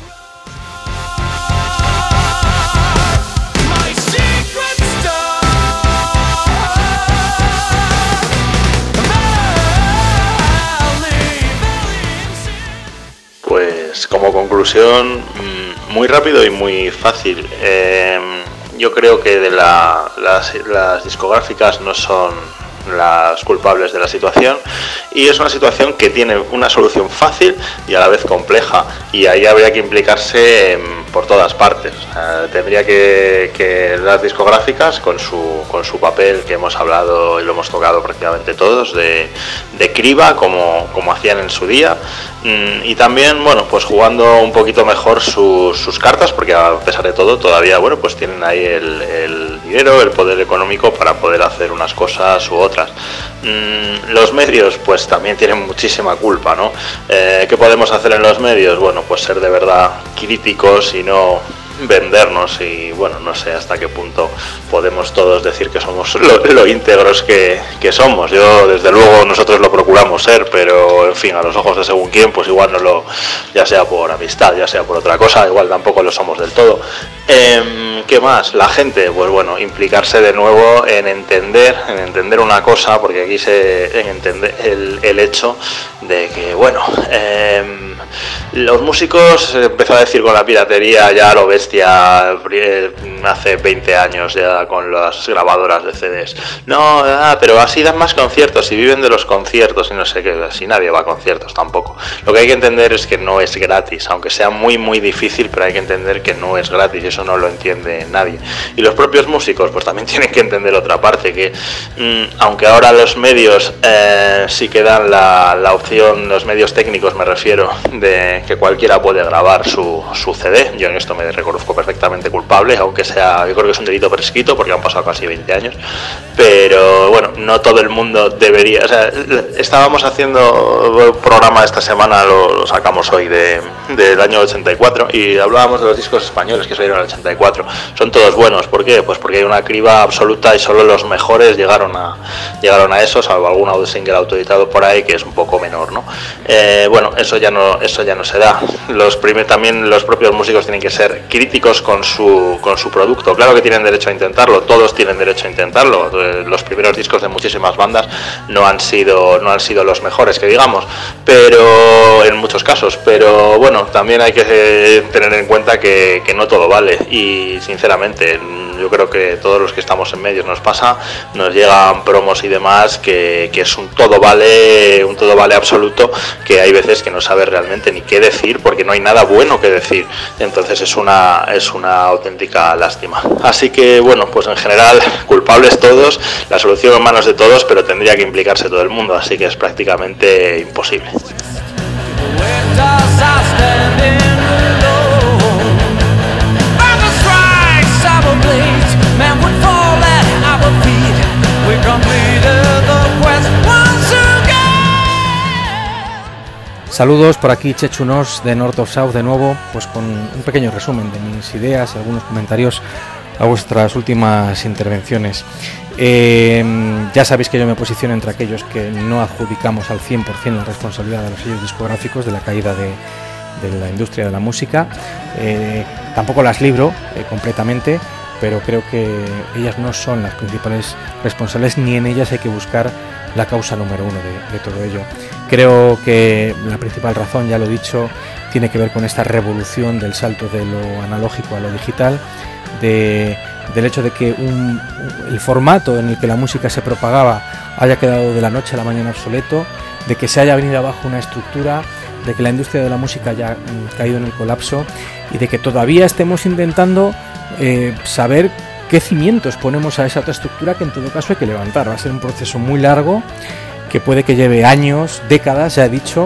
Pues como conclusión, muy rápido y muy fácil. Yo creo que las discográficas no son las culpables de la situación, y es una situación que tiene una solución fácil y a la vez compleja, y ahí habría que implicarse por todas partes. Tendría que las discográficas, con su papel que hemos hablado y lo hemos tocado prácticamente todos, de criba, como hacían en su día, y también, bueno, pues jugando un poquito mejor sus cartas, porque a pesar de todo todavía, bueno, pues tienen ahí el dinero, el poder económico para poder hacer unas cosas u otras. Los medios pues también tienen muchísima culpa, ¿no? ¿Qué podemos hacer en los medios? Bueno, pues ser de verdad críticos y no vendernos, y bueno, no sé hasta qué punto podemos todos decir que somos lo íntegros que somos. Yo, desde luego, nosotros lo procuramos ser, pero en fin, a los ojos de según quién, pues igual no lo, ya sea por amistad, ya sea por otra cosa, igual tampoco lo somos del todo. ¿Qué más? La gente, pues bueno, implicarse de nuevo en entender una cosa, porque aquí en entender el hecho de que, bueno, los músicos, empezó a decir con la piratería ya lo bestia hace 20 años ya con las grabadoras de CDs. No, pero así dan más conciertos y viven de los conciertos y no sé qué, así nadie va a conciertos tampoco. Lo que hay que entender es que no es gratis, aunque sea muy muy difícil, pero hay que entender que no es gratis, y eso no lo entiende nadie. Y los propios músicos pues también tienen que entender otra parte, que aunque ahora los medios sí que dan la opción, los medios técnicos me refiero, de que cualquiera puede grabar su CD, yo en esto me reconozco perfectamente culpable, aunque sea, yo creo que es un delito prescrito porque han pasado casi 20 años, pero bueno, no todo el mundo debería, o sea, estábamos haciendo un programa esta semana, lo sacamos hoy del año 84, y hablábamos de los discos españoles que salieron en el 84. Son todos buenos. ¿Por qué? Pues porque hay una criba absoluta y solo los mejores llegaron a eso, salvo algún single autoeditado por ahí que es un poco menor, ¿no? Bueno, eso ya no se da. También los propios músicos tienen que ser críticos con su producto. Claro que tienen derecho a intentarlo, todos tienen derecho a intentarlo. Los primeros discos de muchísimas bandas no han sido los mejores, que digamos, pero en muchos casos. Pero bueno, también hay que tener en cuenta que no todo vale, y sinceramente yo creo que todos los que estamos en medios nos pasa, nos llegan promos y demás que es un todo vale absoluto, que hay veces que no sabes realmente ni qué decir porque no hay nada bueno que decir. Entonces es una auténtica lástima. Así que bueno, pues en general culpables todos, la solución en manos de todos, pero tendría que implicarse todo el mundo, así que es prácticamente imposible. Saludos, por aquí Chechu Nos de North of South de nuevo, pues con un pequeño resumen de mis ideas y algunos comentarios a vuestras últimas intervenciones. Ya sabéis que yo me posiciono entre aquellos que no adjudicamos al 100% la responsabilidad de los sellos discográficos de la caída de la industria de la música. Tampoco las libro completamente, pero creo que ellas no son las principales responsables, ni en ellas hay que buscar la causa número uno de todo ello. Creo que la principal razón, ya lo he dicho, tiene que ver con esta revolución del salto de lo analógico a lo digital, del hecho de que el formato en el que la música se propagaba haya quedado de la noche a la mañana obsoleto, de que se haya venido abajo una estructura, de que la industria de la música haya caído en el colapso y de que todavía estemos intentando saber qué cimientos ponemos a esa otra estructura que en todo caso hay que levantar. Va a ser un proceso muy largo, que puede que lleve años, décadas, ya he dicho,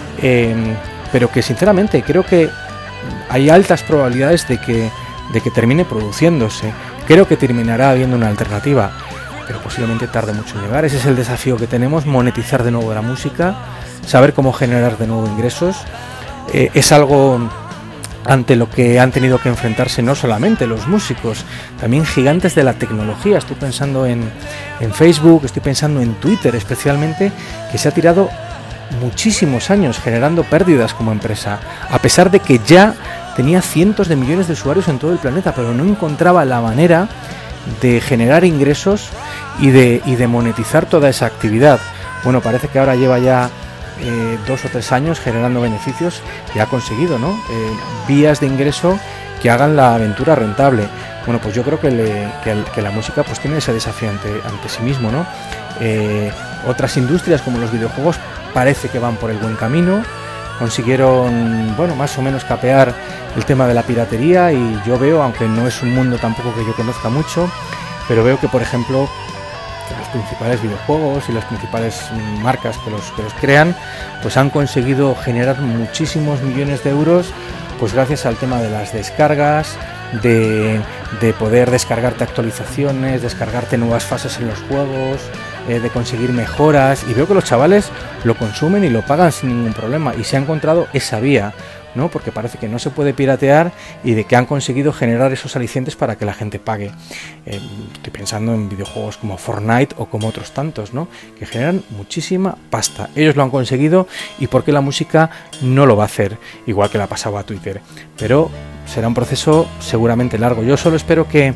pero que sinceramente creo que hay altas probabilidades de que termine produciéndose. Creo que terminará habiendo una alternativa, pero posiblemente tarde mucho en llegar. Ese es el desafío que tenemos, monetizar de nuevo la música, saber cómo generar de nuevo ingresos. Es algo ante lo que han tenido que enfrentarse no solamente los músicos, también gigantes de la tecnología. Estoy pensando en Facebook, estoy pensando en Twitter especialmente, que se ha tirado muchísimos años generando pérdidas como empresa, a pesar de que ya tenía cientos de millones de usuarios en todo el planeta, pero no encontraba la manera de generar ingresos y de monetizar toda esa actividad. Bueno, parece que ahora lleva ya 2 o 3 años generando beneficios y ha conseguido, ¿no? Vías de ingreso que hagan la aventura rentable. Bueno, pues yo creo que la música pues tiene ese desafío ante sí mismo, ¿no? Otras industrias como los videojuegos parece que van por el buen camino, consiguieron, bueno, más o menos capear el tema de la piratería, y yo veo, aunque no es un mundo tampoco que yo conozca mucho, pero veo que, por ejemplo, los principales videojuegos y las principales marcas que los crean pues han conseguido generar muchísimos millones de euros, pues gracias al tema de las descargas, de poder descargarte actualizaciones, descargarte nuevas fases en los juegos, de conseguir mejoras, y veo que los chavales lo consumen y lo pagan sin ningún problema, y se ha encontrado esa vía, ¿no? Porque parece que no se puede piratear y de que han conseguido generar esos alicientes para que la gente pague. Estoy pensando en videojuegos como Fortnite o como otros tantos, ¿no? Que generan muchísima pasta. Ellos lo han conseguido, y ¿por qué la música no lo va a hacer? Igual que le ha pasado a Twitter. Pero será un proceso seguramente largo. Yo solo espero que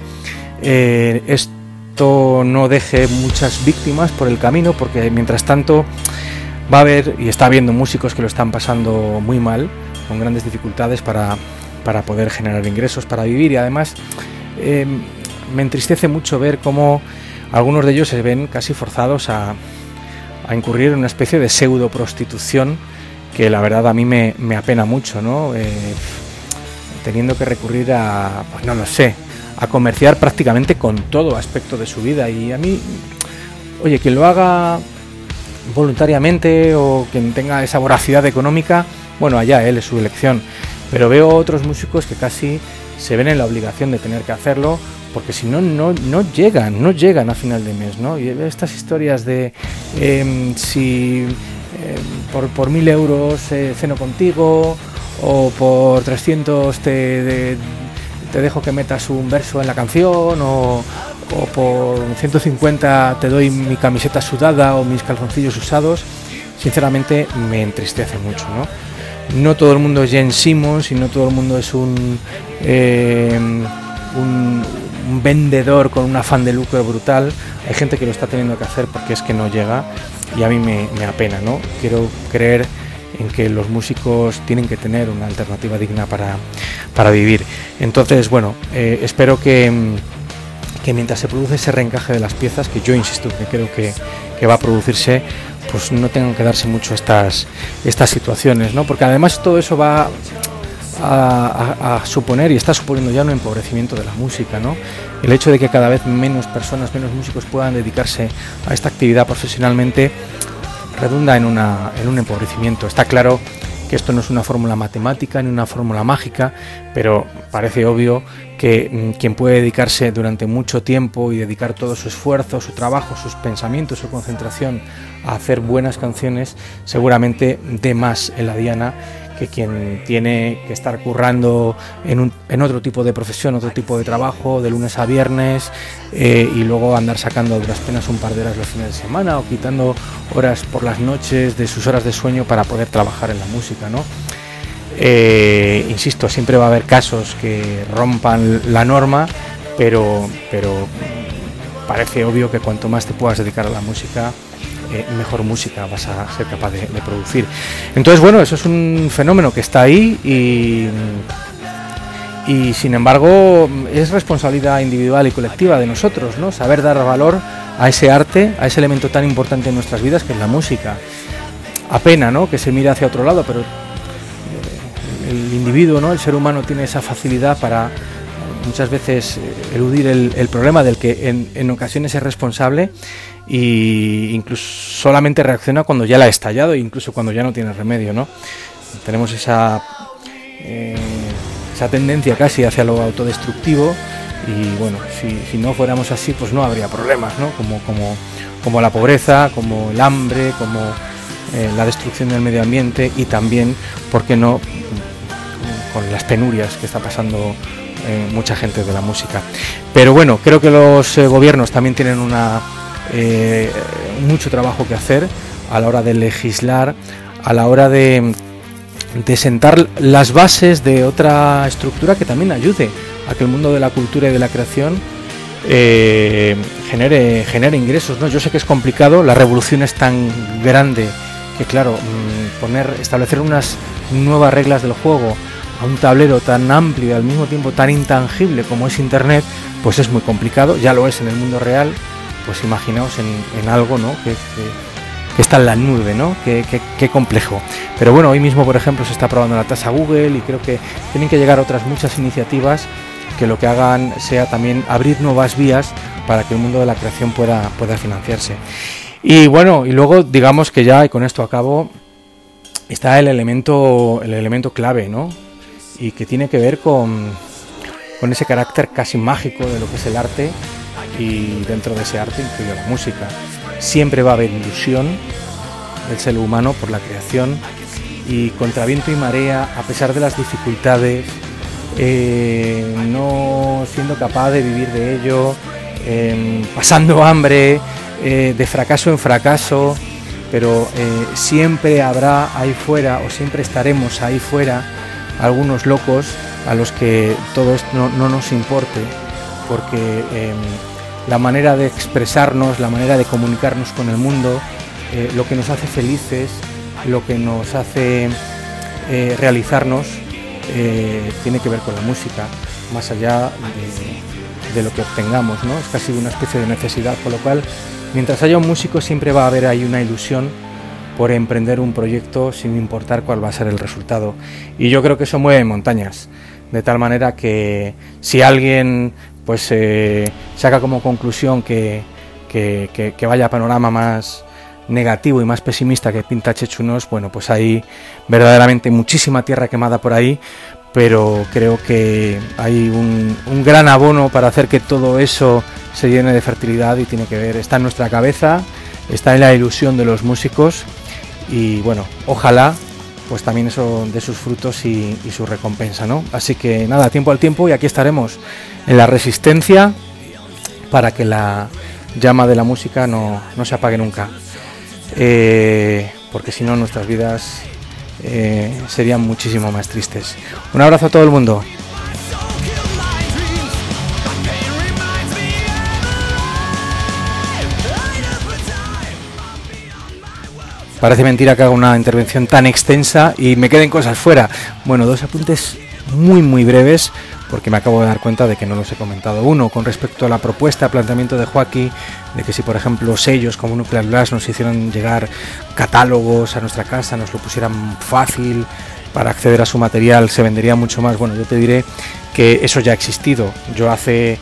esto no deje muchas víctimas por el camino, porque mientras tanto va a haber, y está habiendo, músicos que lo están pasando muy mal, con grandes dificultades para poder generar ingresos, para vivir, y además me entristece mucho ver cómo algunos de ellos se ven casi forzados a incurrir en una especie de pseudo prostitución, que la verdad a mí me apena mucho, ¿no? Teniendo que recurrir a, pues no lo sé, a comerciar prácticamente con todo aspecto de su vida. Y a mí, oye, quien lo haga voluntariamente o quien tenga esa voracidad económica, bueno, allá él, es su elección, pero veo otros músicos que casi se ven en la obligación de tener que hacerlo, porque si no llegan a final de mes, ¿no? Y estas historias de si por 1.000 euros ceno contigo, o por 300 te te dejo que metas un verso en la canción, o por 150 te doy mi camiseta sudada o mis calzoncillos usados, sinceramente me entristece mucho, ¿no? No todo el mundo es Gene Simmons y no todo el mundo es un vendedor con un afán de lucro brutal. Hay gente que lo está teniendo que hacer porque es que no llega, y a mí me apena, ¿no? Quiero creer en que los músicos tienen que tener una alternativa digna para vivir. Entonces, bueno, espero que mientras se produce ese reencaje de las piezas, que yo insisto que creo que va a producirse, pues no tengan que darse mucho estas situaciones, ¿no? Porque además todo eso va a suponer, y está suponiendo ya, un empobrecimiento de la música, ¿no? El hecho de que cada vez menos personas, menos músicos puedan dedicarse a esta actividad profesionalmente redunda en un empobrecimiento. Está claro que esto no es una fórmula matemática ni una fórmula mágica, pero parece obvio que quien puede dedicarse durante mucho tiempo y dedicar todo su esfuerzo, su trabajo, sus pensamientos, su concentración a hacer buenas canciones, seguramente dé más en la diana que quien tiene que estar currando en otro tipo de profesión, otro tipo de trabajo, de lunes a viernes, y luego andar sacando a duras penas un par de horas los fines de semana, o quitando horas por las noches de sus horas de sueño para poder trabajar en la música, ¿no? Insisto, siempre va a haber casos que rompan la norma, pero parece obvio que cuanto más te puedas dedicar a la música, mejor música vas a ser capaz de producir. Entonces, bueno, eso es un fenómeno que está ahí, y sin embargo es responsabilidad individual y colectiva de nosotros, ¿no? Saber dar valor a ese arte, a ese elemento tan importante en nuestras vidas que es la música. Apena, ¿no?, que se mire hacia otro lado, pero el individuo, ¿no?, el ser humano tiene esa facilidad para muchas veces eludir el problema del que en ocasiones es responsable, y incluso solamente reacciona cuando ya la ha estallado, e incluso cuando ya no tiene remedio, ¿no? Tenemos esa tendencia casi hacia lo autodestructivo, y bueno, si no fuéramos así, pues no habría problemas, ¿no? Como la pobreza, como el hambre, como la destrucción del medio ambiente, y también, ¿por qué no?, con las penurias que está pasando mucha gente de la música. Pero bueno, creo que los gobiernos también tienen mucho trabajo que hacer a la hora de legislar, a la hora de sentar las bases de otra estructura que también ayude a que el mundo de la cultura y de la creación genere ingresos, ¿no? Yo sé que es complicado, la revolución es tan grande que, claro, establecer unas nuevas reglas del juego a un tablero tan amplio y al mismo tiempo tan intangible como es Internet, pues es muy complicado. Ya lo es en el mundo real, pues imaginaos en algo, ¿no?, que está en la nube, ¿no? Qué complejo. Pero bueno, hoy mismo, por ejemplo, se está aprobando la tasa Google, y creo que tienen que llegar otras muchas iniciativas que lo que hagan sea también abrir nuevas vías para que el mundo de la creación pueda financiarse. Y bueno, y luego digamos que ya, y con esto acabo, está el elemento clave, ¿no?, y que tiene que ver con ese carácter casi mágico de lo que es el arte, y dentro de ese arte incluye la música. Siempre va a haber ilusión del ser humano por la creación, y contra viento y marea, a pesar de las dificultades, no siendo capaz de vivir de ello, pasando hambre, de fracaso en fracaso, pero siempre habrá ahí fuera, o siempre estaremos ahí fuera, algunos locos a los que todo esto no nos importe, porque la manera de expresarnos, la manera de comunicarnos con el mundo, lo que nos hace felices, lo que nos hace realizarnos, tiene que ver con la música, más allá de lo que obtengamos, ¿no? Es casi una especie de necesidad, con lo cual, mientras haya un músico, siempre va a haber ahí una ilusión por emprender un proyecto sin importar cuál va a ser el resultado. Y yo creo que eso mueve montañas, de tal manera que si alguien pues saca como conclusión que vaya panorama más negativo y más pesimista que pinta Chechunos, bueno, pues hay verdaderamente muchísima tierra quemada por ahí, pero creo que hay un gran abono para hacer que todo eso se llene de fertilidad, y tiene que ver, está en nuestra cabeza, está en la ilusión de los músicos, y bueno, ojalá pues también eso de sus frutos y su recompensa, ¿no? Así que nada, tiempo al tiempo, y aquí estaremos en la resistencia para que la llama de la música no se apague nunca, porque si no nuestras vidas serían muchísimo más tristes. Un abrazo a todo el mundo. Parece mentira que haga una intervención tan extensa y me queden cosas fuera. Bueno, 2 apuntes muy breves, porque me acabo de dar cuenta de que no los he comentado. Uno, con respecto a la propuesta, planteamiento de Joaquín, de que si por ejemplo sellos como Nuclear Blast nos hicieran llegar catálogos a nuestra casa, nos lo pusieran fácil para acceder a su material, se vendería mucho más. Bueno, yo te diré que eso ya ha existido. Yo hace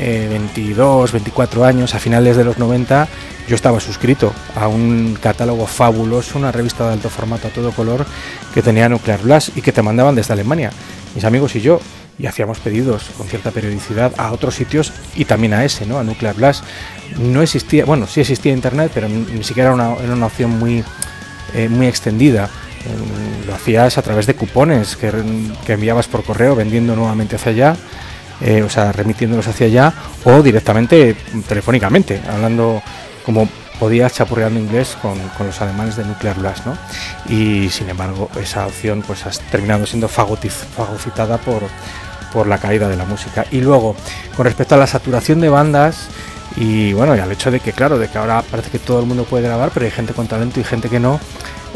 22, 24 años, a finales de los 90, yo estaba suscrito a un catálogo fabuloso, una revista de alto formato a todo color que tenía Nuclear Blast y que te mandaban desde Alemania, mis amigos y yo, y hacíamos pedidos con cierta periodicidad a otros sitios y también a ese, ¿no? A Nuclear Blast. No existía, bueno, sí existía internet, pero ni siquiera era una opción muy extendida. Lo hacías a través de cupones que enviabas por correo vendiendo nuevamente hacia allá, o sea, remitiéndolos hacia allá, o directamente telefónicamente, hablando como podías, chapurreando inglés con los alemanes de Nuclear Blast, ¿no? Y sin embargo esa opción pues ha terminado siendo fagocitada por la caída de la música. Y luego, con respecto a la saturación de bandas y bueno, y al hecho de que claro, de que ahora parece que todo el mundo puede grabar, pero hay gente con talento y gente que no,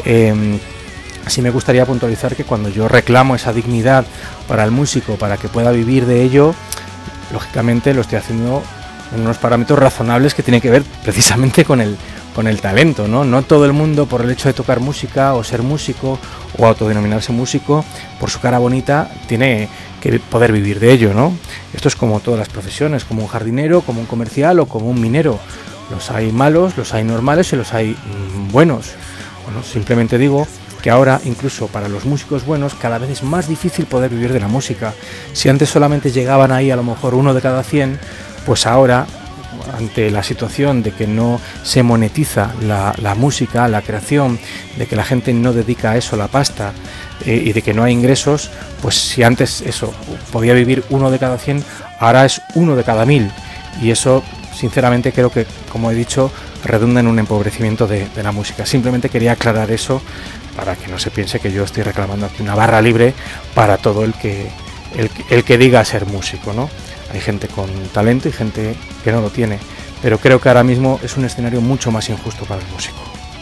sí me gustaría puntualizar que cuando yo reclamo esa dignidad para el músico, para que pueda vivir de ello, lógicamente lo estoy haciendo en unos parámetros razonables que tienen que ver precisamente con el talento, ¿no? No todo el mundo, por el hecho de tocar música o ser músico o autodenominarse músico, por su cara bonita, tiene que poder vivir de ello, ¿no? Esto es como todas las profesiones, como un jardinero, como un comercial o como un minero. Los hay malos, los hay normales y los hay buenos. Bueno, simplemente digo que ahora, incluso para los músicos buenos, cada vez es más difícil poder vivir de la música. Si antes solamente llegaban ahí a lo mejor 1 de cada 100, pues ahora, ante la situación de que no se monetiza la música, la creación, de que la gente no dedica a eso la pasta y de que no hay ingresos, pues si antes eso podía vivir 1 de cada 100, ahora es 1 de cada 1000. Y eso, sinceramente, creo que, como he dicho, redunda en un empobrecimiento de la música. Simplemente quería aclarar eso para que no se piense que yo estoy reclamando aquí una barra libre para todo el que diga ser músico, ¿no? Hay gente con talento y gente que no lo tiene, pero creo que ahora mismo es un escenario mucho más injusto para el músico.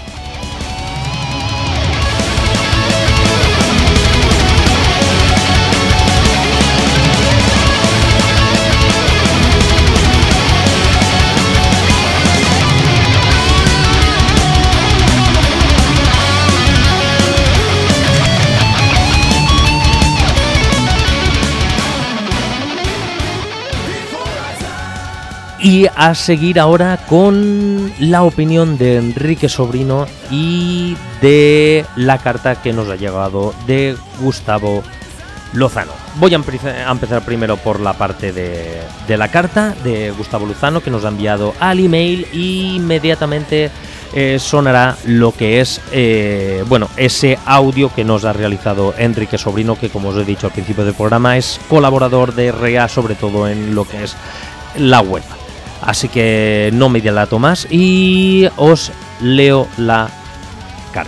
Y a seguir ahora con la opinión de Enrique Sobrino y de la carta que nos ha llegado de Gustavo Lozano. Voy a empezar primero por la parte de la carta de Gustavo Lozano que nos ha enviado al email, y inmediatamente sonará lo que es ese audio que nos ha realizado Enrique Sobrino, que como os he dicho al principio del programa es colaborador de REA, sobre todo en lo que es la web. Así que no me dilato más y os leo la carta.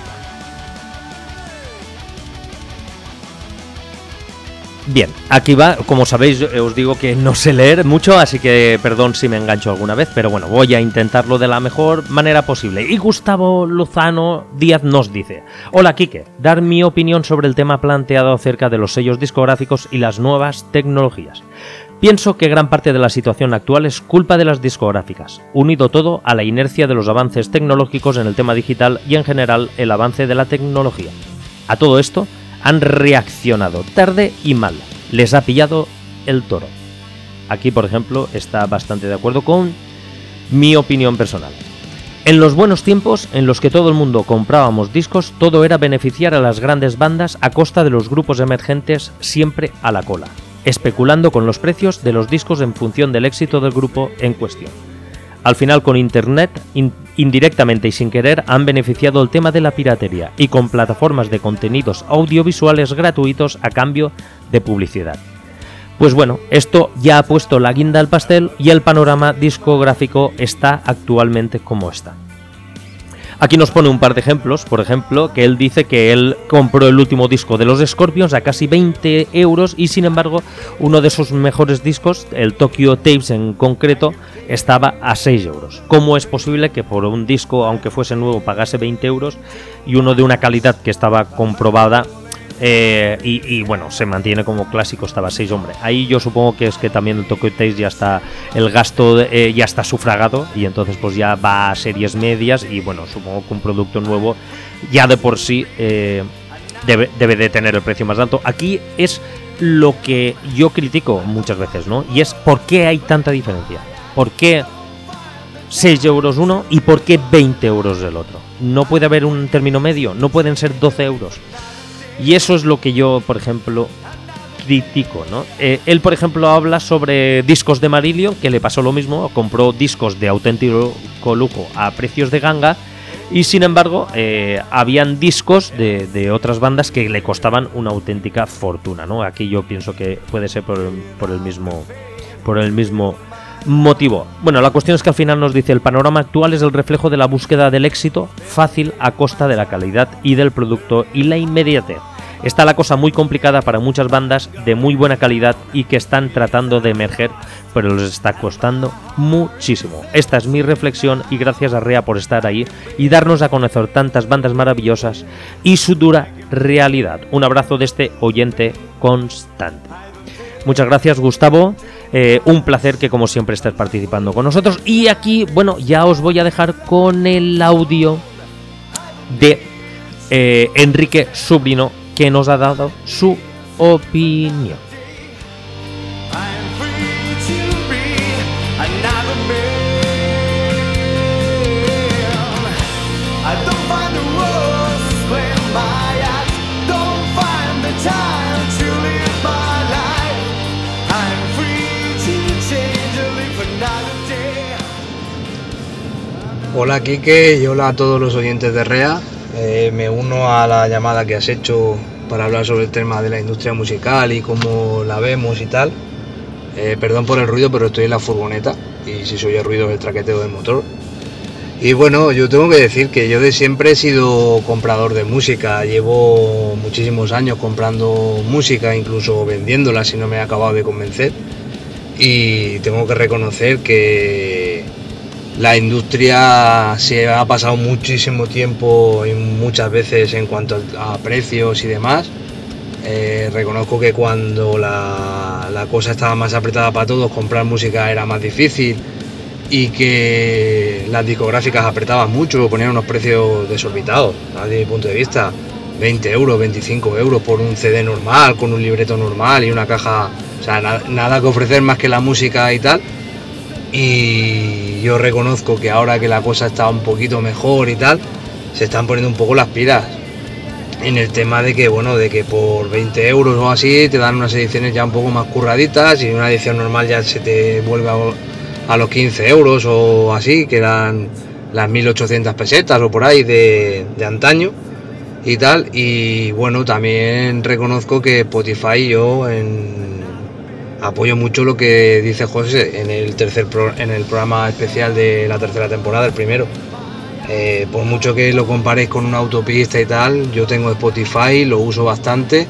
Bien, aquí va. Como sabéis, os digo que no sé leer mucho, así que perdón si me engancho alguna vez, pero bueno, voy a intentarlo de la mejor manera posible. Y Gustavo Lozano Díaz nos dice: hola Quique, dar mi opinión sobre el tema planteado acerca de los sellos discográficos y las nuevas tecnologías. Pienso que gran parte de la situación actual es culpa de las discográficas, unido todo a la inercia de los avances tecnológicos en el tema digital y en general el avance de la tecnología. A todo esto han reaccionado tarde y mal, les ha pillado el toro. Aquí, por ejemplo, está bastante de acuerdo con mi opinión personal. En los buenos tiempos, en los que todo el mundo comprábamos discos, todo era beneficiar a las grandes bandas a costa de los grupos emergentes, siempre a la cola, especulando con los precios de los discos en función del éxito del grupo en cuestión. Al final, con Internet, indirectamente y sin querer, han beneficiado el tema de la piratería y con plataformas de contenidos audiovisuales gratuitos a cambio de publicidad. Pues bueno, esto ya ha puesto la guinda al pastel y el panorama discográfico está actualmente como está. Aquí nos pone un par de ejemplos, por ejemplo, que él dice que él compró el último disco de los Scorpions a casi 20 euros y sin embargo uno de sus mejores discos, el Tokyo Tapes en concreto, estaba a 6 euros. ¿Cómo es posible que por un disco, aunque fuese nuevo, pagase 20 euros y uno de una calidad que estaba comprobada y bueno, se mantiene como clásico, estaba a 6, hombre? Ahí yo supongo que es que también el Tokyo Tapes ya está, el gasto ya está sufragado y entonces pues ya va a series medias y bueno, supongo que un producto nuevo ya de por sí debe de tener el precio más alto. Aquí es lo que yo critico muchas veces, ¿no? Y es ¿por qué hay tanta diferencia? ¿Por qué 6 euros uno y por qué 20 euros el otro? ¿No puede haber un término medio? ¿No pueden ser 12 euros? Y eso es lo que yo, por ejemplo, critico, ¿no? Él, por ejemplo, habla sobre discos de Marillion, que le pasó lo mismo, compró discos de auténtico lujo a precios de ganga, y sin embargo, habían discos de otras bandas que le costaban una auténtica fortuna, ¿no? Aquí yo pienso que puede ser por el mismo motivo. Bueno, la cuestión es que al final nos dice: el panorama actual es el reflejo de la búsqueda del éxito fácil a costa de la calidad y del producto y la inmediatez. Está la cosa muy complicada para muchas bandas de muy buena calidad y que están tratando de emerger, pero les está costando muchísimo. Esta es mi reflexión y gracias a Rea por estar ahí y darnos a conocer tantas bandas maravillosas y su dura realidad. Un abrazo de este oyente constante. Muchas gracias, Gustavo. Un placer que como siempre estés participando con nosotros. Y aquí, bueno, ya os voy a dejar con el audio de Enrique Subrino, que nos ha dado su opinión. Hola Quique y hola a todos los oyentes de REA. Me uno a la llamada que has hecho para hablar sobre el tema de la industria musical y cómo la vemos y tal. Perdón por el ruido, pero estoy en la furgoneta y si se oye ruido es el traqueteo del motor. Y bueno, yo tengo que decir que yo de siempre he sido comprador de música. Llevo muchísimos años comprando música, incluso vendiéndola si no me he acabado de convencer. Y tengo que reconocer que la industria se ha pasado muchísimo tiempo y muchas veces en cuanto a precios y demás. Reconozco que cuando la cosa estaba más apretada para todos, comprar música era más difícil y que las discográficas apretaban mucho, ponían unos precios desorbitados, desde mi punto de vista. 20 euros, 25 euros por un CD normal, con un libreto normal y una caja, o sea, nada que ofrecer más que la música y tal. Y yo reconozco que ahora que la cosa está un poquito mejor y tal, se están poniendo un poco las pilas en el tema de que, bueno, de que por 20 euros o así te dan unas ediciones ya un poco más curraditas y una edición normal ya se te vuelve a los 15 euros o así, que eran las 1800 pesetas o por ahí de antaño y tal. Y bueno, también reconozco que Spotify yo apoyo mucho lo que dice José en el programa especial de la tercera temporada, el primero. Por mucho que lo comparéis con una autopista y tal, yo tengo Spotify, lo uso bastante.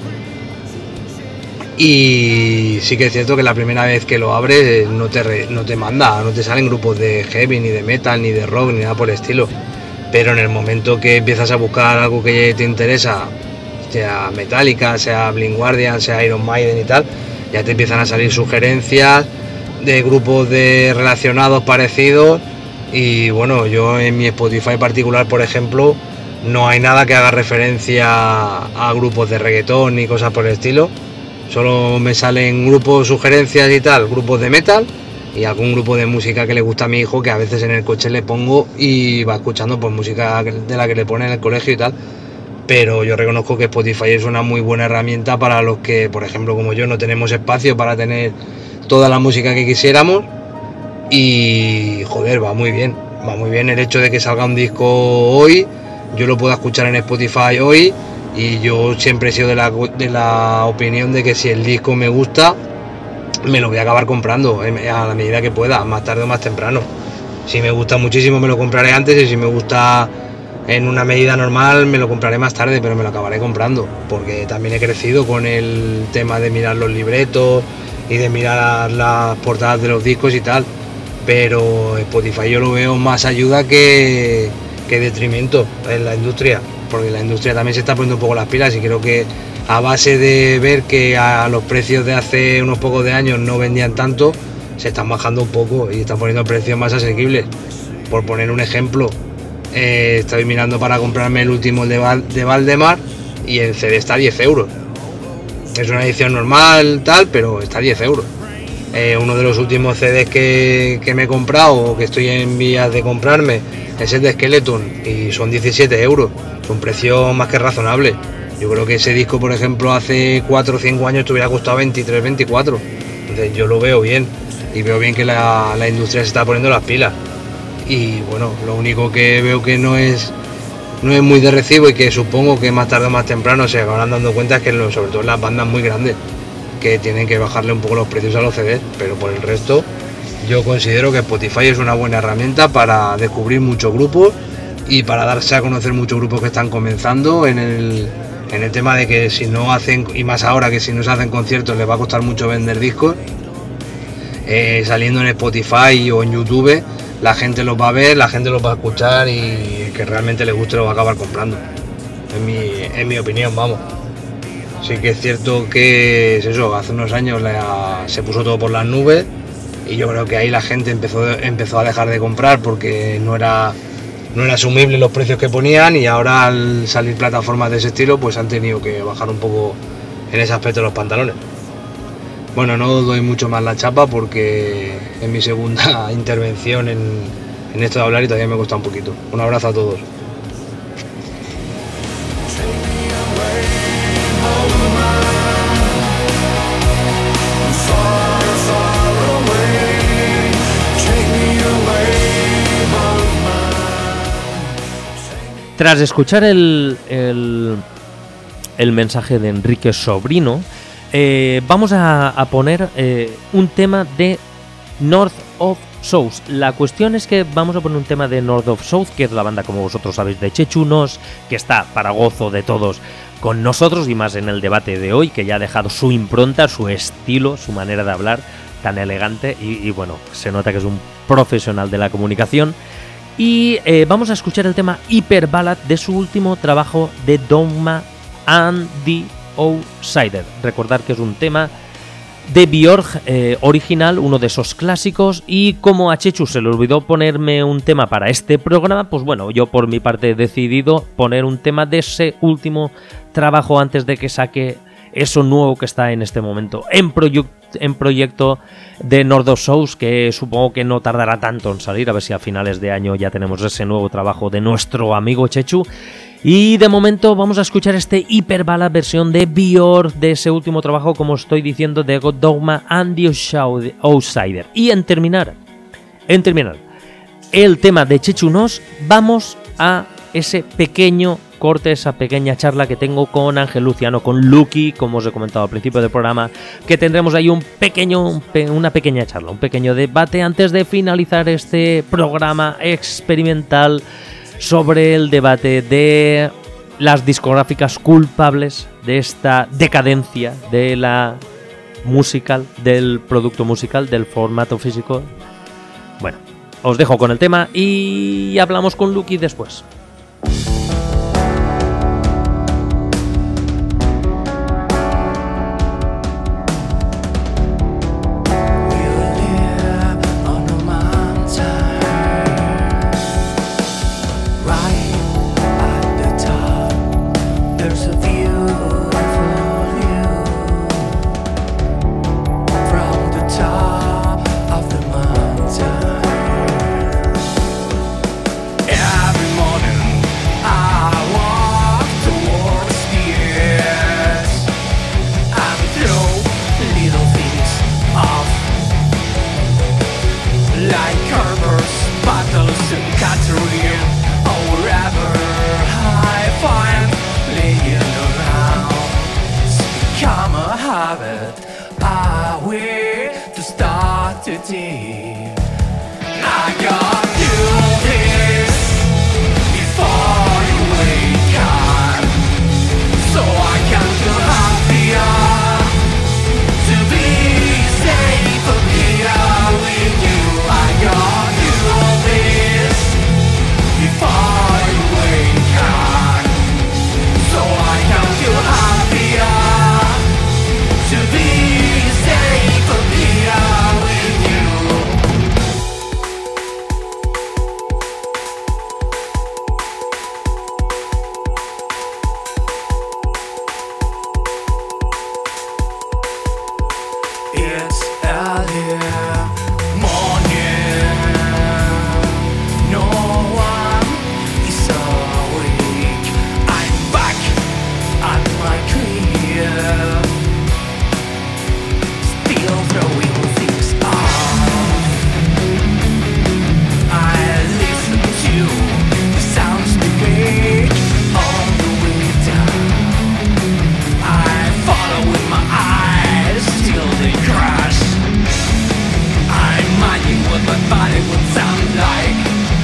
Y sí que es cierto que la primera vez que lo abres no te manda, no te salen grupos de heavy, ni de metal, ni de rock, ni nada por el estilo. Pero en el momento que empiezas a buscar algo que te interesa, sea Metallica, sea Blind Guardian, sea Iron Maiden y tal, ya te empiezan a salir sugerencias de grupos relacionados parecidos. Y bueno, yo en mi Spotify particular, por ejemplo, no hay nada que haga referencia a grupos de reggaetón ni cosas por el estilo. Solo me salen grupos, sugerencias y tal, grupos de metal y algún grupo de música que le gusta a mi hijo, que a veces en el coche le pongo y va escuchando pues música de la que le pone en el colegio y tal. Pero yo reconozco que Spotify es una muy buena herramienta para los que, por ejemplo, como yo, no tenemos espacio para tener toda la música que quisiéramos. y joder, va muy bien el hecho de que salga un disco hoy, yo lo pueda escuchar en Spotify hoy, y yo siempre he sido de la opinión de que si el disco me gusta, me lo voy a acabar comprando a la medida que pueda, más tarde o más temprano. Si me gusta muchísimo me lo compraré antes, y si me gusta en una medida normal me lo compraré más tarde, pero me lo acabaré comprando, porque también he crecido con el tema de mirar los libretos y de mirar las portadas de los discos y tal, pero Spotify yo lo veo más ayuda que detrimento en la industria, porque la industria también se está poniendo un poco las pilas, y creo que a base de ver que a los precios de hace unos pocos de años no vendían tanto, se están bajando un poco y están poniendo precios más asequibles. Por poner un ejemplo, estoy mirando para comprarme el último de Valdemar y el CD está a 10 euros. Es una edición normal, tal, pero está a 10 euros. Uno de los últimos CDs que me he comprado, o que estoy en vías de comprarme, es el de Skeleton y son 17 euros. Es un precio más que razonable. Yo creo que ese disco, por ejemplo, hace 4 o 5 años te hubiera costado 23, 24. Entonces yo lo veo bien, y veo bien que la industria se está poniendo las pilas. Y bueno, lo único que veo que no es muy de recibo, y que supongo que más tarde o más temprano se acabarán dando cuenta, es que sobre todo las bandas muy grandes, que tienen que bajarle un poco los precios a los CDs, pero por el resto yo considero que Spotify es una buena herramienta para descubrir muchos grupos y para darse a conocer muchos grupos que están comenzando en el tema de que si no hacen, y más ahora que si no se hacen conciertos les va a costar mucho vender discos, saliendo en Spotify o en YouTube, la gente los va a ver, la gente los va a escuchar, y el que realmente le guste lo va a acabar comprando, en mi opinión, vamos. Sí que es cierto que es eso, hace unos años se puso todo por las nubes, y yo creo que ahí la gente empezó a dejar de comprar porque no era asumible los precios que ponían, y ahora al salir plataformas de ese estilo pues han tenido que bajar un poco en ese aspecto los pantalones. Bueno, no doy mucho más la chapa porque es mi segunda intervención en esto de hablar y todavía me cuesta un poquito. Un abrazo a todos. Tras escuchar el mensaje de Enrique Sobrino, vamos a poner un tema de North of South. La cuestión es que vamos a poner un tema de North of South, que es la banda, como vosotros sabéis, de Chechu Nos, que está para gozo de todos con nosotros, y más en el debate de hoy, que ya ha dejado su impronta, su estilo, su manera de hablar tan elegante, y bueno, se nota que es un profesional de la comunicación. Y vamos a escuchar el tema Hyper Ballad de su último trabajo, de Dogma and the Outsider. Recordar que es un tema de Björk original, uno de esos clásicos, y como a Chechu se le olvidó ponerme un tema para este programa, pues bueno, yo por mi parte he decidido poner un tema de ese último trabajo antes de que saque eso nuevo que está en este momento en proyecto de North of South, que supongo que no tardará tanto en salir, a ver si a finales de año ya tenemos ese nuevo trabajo de nuestro amigo Chechu. Y de momento vamos a escuchar este Hyper Ballad versión de Björk de ese último trabajo, como estoy diciendo, de Dogma and the Outsider. Y en terminar el tema de Chechu Nos, vamos a ese pequeño corte, esa pequeña charla que tengo con Ángel Luciano, con Lucky, como os he comentado al principio del programa, que tendremos ahí una pequeña charla, un pequeño debate antes de finalizar este programa experimental sobre el debate de las discográficas culpables de esta decadencia de la musical, del producto musical, del formato físico. Bueno, os dejo con el tema y hablamos con Lucky después. Every morning have it. I will to start today. I got you this before you wake up, so I can feel happier to be safe here with you. I got you this before you wake up, so I can feel happier to be safe here with you. It's early morning. No one is awake. I'm back at my crib, still throwing things off. I listen to the sounds we make on the way down. I follow with my eyes till they crash. I'm imagining what my body would sound like.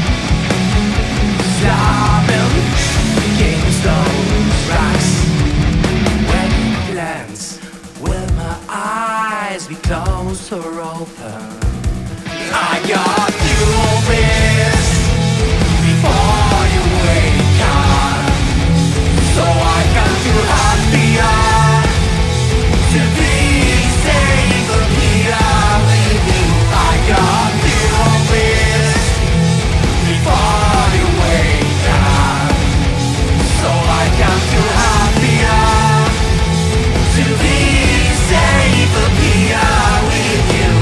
Slamming against those racks. When it lands, will my eyes be closed or open? I got you this before you wake up, so I can feel happier to be safe here with you. I got you this before you wake up, so I can feel happier to be safe here with you.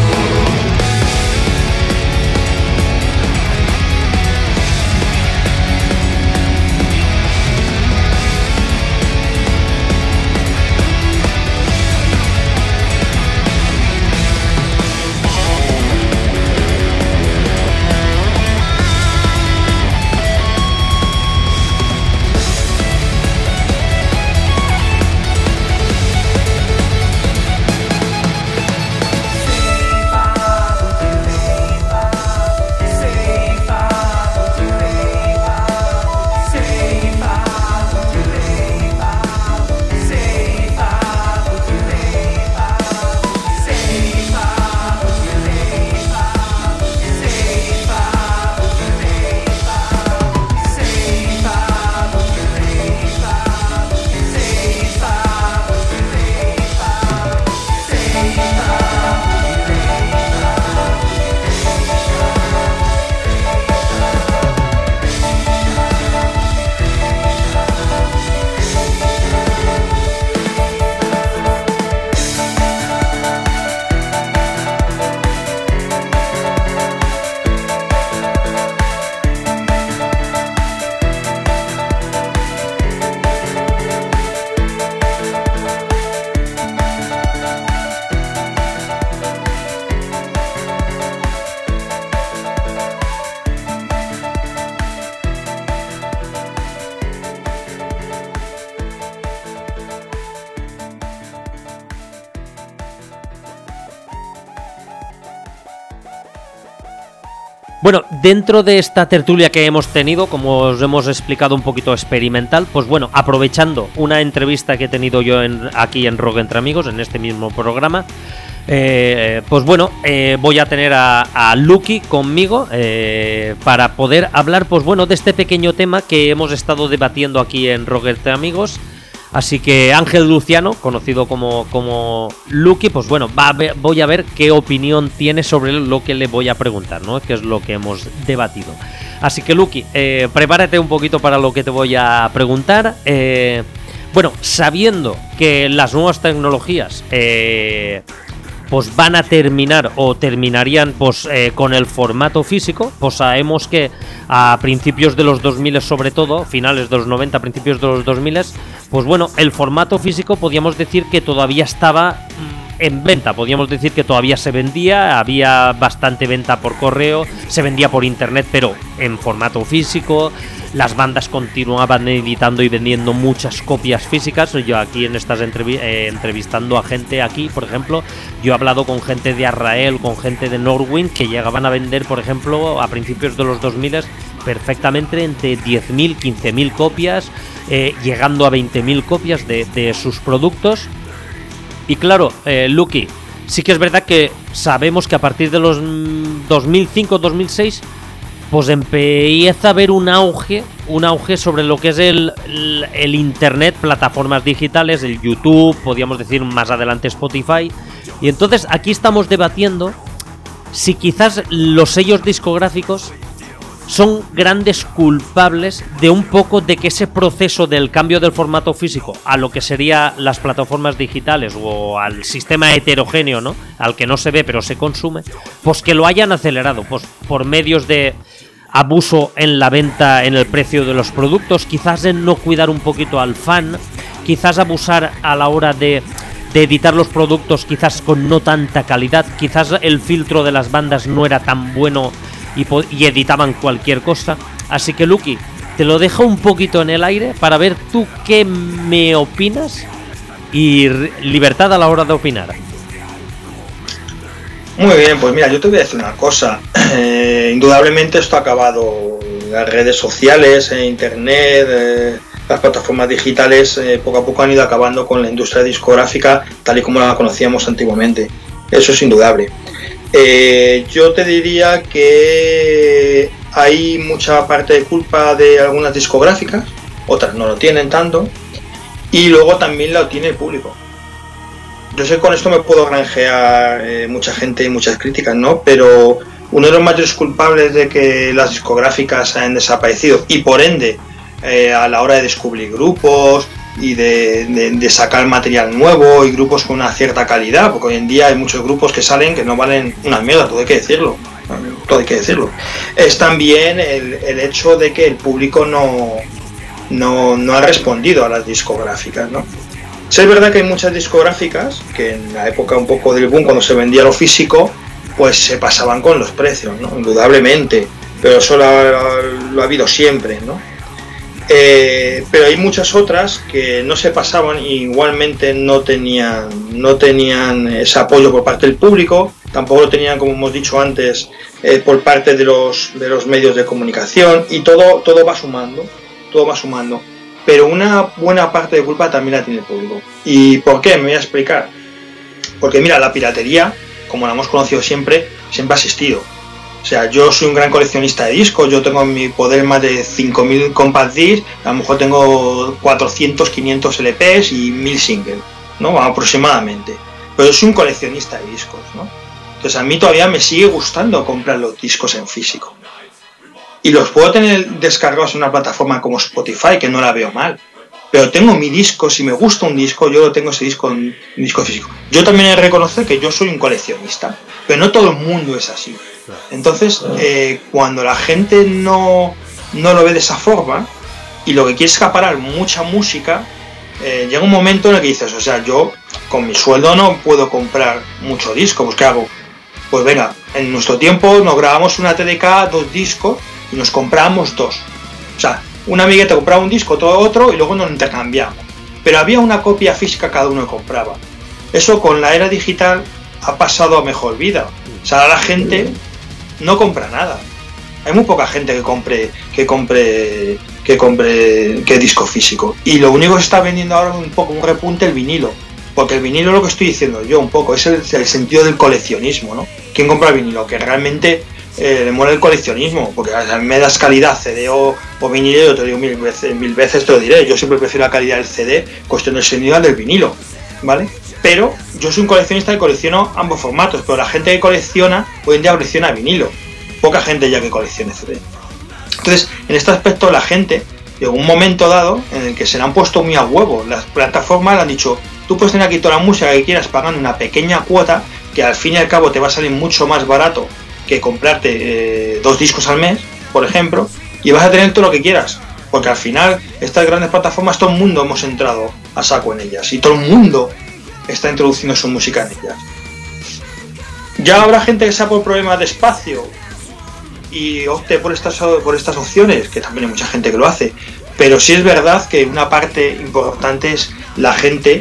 Bueno, dentro de esta tertulia que hemos tenido, como os hemos explicado, un poquito experimental, pues bueno, aprovechando una entrevista que he tenido yo aquí en Rock Entre Amigos, en este mismo programa, pues bueno, voy a tener a Lucky conmigo para poder hablar, pues bueno, de este pequeño tema que hemos estado debatiendo aquí en Rock Entre Amigos. Así que Ángel Luciano, conocido como Lucky, pues bueno, voy a ver qué opinión tiene sobre lo que le voy a preguntar, ¿no? Que es lo que hemos debatido. Así que Lucky, prepárate un poquito para lo que te voy a preguntar. Bueno, sabiendo que las nuevas tecnologías pues van a terminar o terminarían pues con el formato físico, pues sabemos que a principios de los 2000, sobre todo finales de los 90, principios de los 2000, pues bueno, el formato físico podíamos decir que todavía estaba en venta, podíamos decir que todavía se vendía, había bastante venta por correo, se vendía por internet, pero en formato físico. las bandas continuaban editando y vendiendo muchas copias físicas. Yo aquí en estas entrevistando a gente aquí, por ejemplo, yo he hablado con gente de Azrael, con gente de Norwind, que llegaban a vender, por ejemplo, a principios de los 2000 perfectamente entre 10.000, 15.000 copias, llegando a 20.000 copias de sus productos. Y claro, Lucky, sí que es verdad que sabemos que a partir de los 2005-2006 pues empieza a haber un auge sobre lo que es el internet, plataformas digitales, el YouTube, podríamos decir más adelante Spotify. Y entonces aquí estamos debatiendo si quizás los sellos discográficos son grandes culpables de un poco de que ese proceso del cambio del formato físico a lo que serían las plataformas digitales o al sistema heterogéneo, ¿no?, al que no se ve pero se consume, pues que lo hayan acelerado, pues por medios de abuso en la venta, en el precio de los productos, quizás en no cuidar un poquito al fan, quizás abusar a la hora de editar los productos quizás con no tanta calidad, quizás el filtro de las bandas no era tan bueno y editaban cualquier cosa. Así que Lucky, te lo dejo un poquito en el aire para ver tú qué me opinas y libertad a la hora de opinar. Muy bien, pues mira, yo te voy a decir una cosa. Indudablemente esto ha acabado en las redes sociales, en internet, las plataformas digitales poco a poco han ido acabando con la industria discográfica tal y como la conocíamos antiguamente. Eso es indudable. Yo te diría que hay mucha parte de culpa de algunas discográficas, otras no lo tienen tanto, y luego también lo tiene el público. Yo sé que con esto me puedo granjear mucha gente y muchas críticas, ¿no? Pero uno de los mayores culpables de que las discográficas hayan desaparecido y por ende a la hora de descubrir grupos y de sacar material nuevo y grupos con una cierta calidad, porque hoy en día hay muchos grupos que salen que no valen una mierda, todo hay que decirlo, es también el hecho de que el público no ha respondido a las discográficas, ¿no? Sí, es verdad que hay muchas discográficas que en la época un poco del boom, cuando se vendía lo físico, pues se pasaban con los precios, ¿no? Indudablemente, pero eso lo ha habido siempre, ¿no? Pero hay muchas otras que no se pasaban y igualmente no tenían ese apoyo por parte del público, tampoco lo tenían, como hemos dicho antes, por parte de los medios de comunicación, y todo va sumando, pero una buena parte de culpa también la tiene el público. ¿Y por qué? Me voy a explicar. Porque mira, la piratería, como la hemos conocido siempre ha existido. O sea, yo soy un gran coleccionista de discos, yo tengo en mi poder más de 5.000 compact discs, a lo mejor tengo 400, 500 LPs y 1.000 singles, ¿no? Aproximadamente. Pero yo soy un coleccionista de discos, ¿no? Entonces a mí todavía me sigue gustando comprar los discos en físico. Y los puedo tener descargados en una plataforma como Spotify, que no la veo mal. Pero tengo mi disco, si me gusta un disco, yo lo tengo ese disco en un disco físico. Yo también he de reconocer que yo soy un coleccionista, pero no todo el mundo es así. Entonces, cuando la gente no lo ve de esa forma y lo que quiere es acaparar mucha música, llega un momento en el que dices, o sea, yo con mi sueldo no puedo comprar mucho disco, pues ¿qué hago? Pues venga, en nuestro tiempo nos grabamos una TDK, 2 discos y nos comprábamos 2. O sea, una amigueta compraba un disco, todo otro, y luego nos intercambiamos. Pero había una copia física cada uno compraba. Eso con la era digital ha pasado a mejor vida. O sea, ahora la gente no compra nada. Hay muy poca gente que compre disco físico. Y lo único que está vendiendo ahora es un poco un repunte el vinilo. Porque el vinilo, lo que estoy diciendo yo un poco, es el sentido del coleccionismo, ¿no? ¿Quién compra vinilo? Que realmente le mola el coleccionismo, porque a mí me das calidad CD o vinilo, yo te digo mil veces te lo diré, yo siempre prefiero la calidad del CD, cuestión del sonido del vinilo, ¿vale? Pero yo soy un coleccionista que colecciono ambos formatos, pero la gente que colecciona, hoy en día colecciona vinilo, poca gente ya que coleccione CD. Entonces, en este aspecto la gente, llegó un momento dado en el que se le han puesto muy a huevo, las plataformas le han dicho, tú puedes tener aquí toda la música que quieras pagando una pequeña cuota, que al fin y al cabo te va a salir mucho más barato que comprarte 2 discos al mes, por ejemplo, y vas a tener todo lo que quieras, porque al final estas grandes plataformas, todo el mundo hemos entrado a saco en ellas y todo el mundo está introduciendo su música en ellas. Ya habrá gente que sea por problemas de espacio y opte por estas opciones, que también hay mucha gente que lo hace, pero sí es verdad que una parte importante es la gente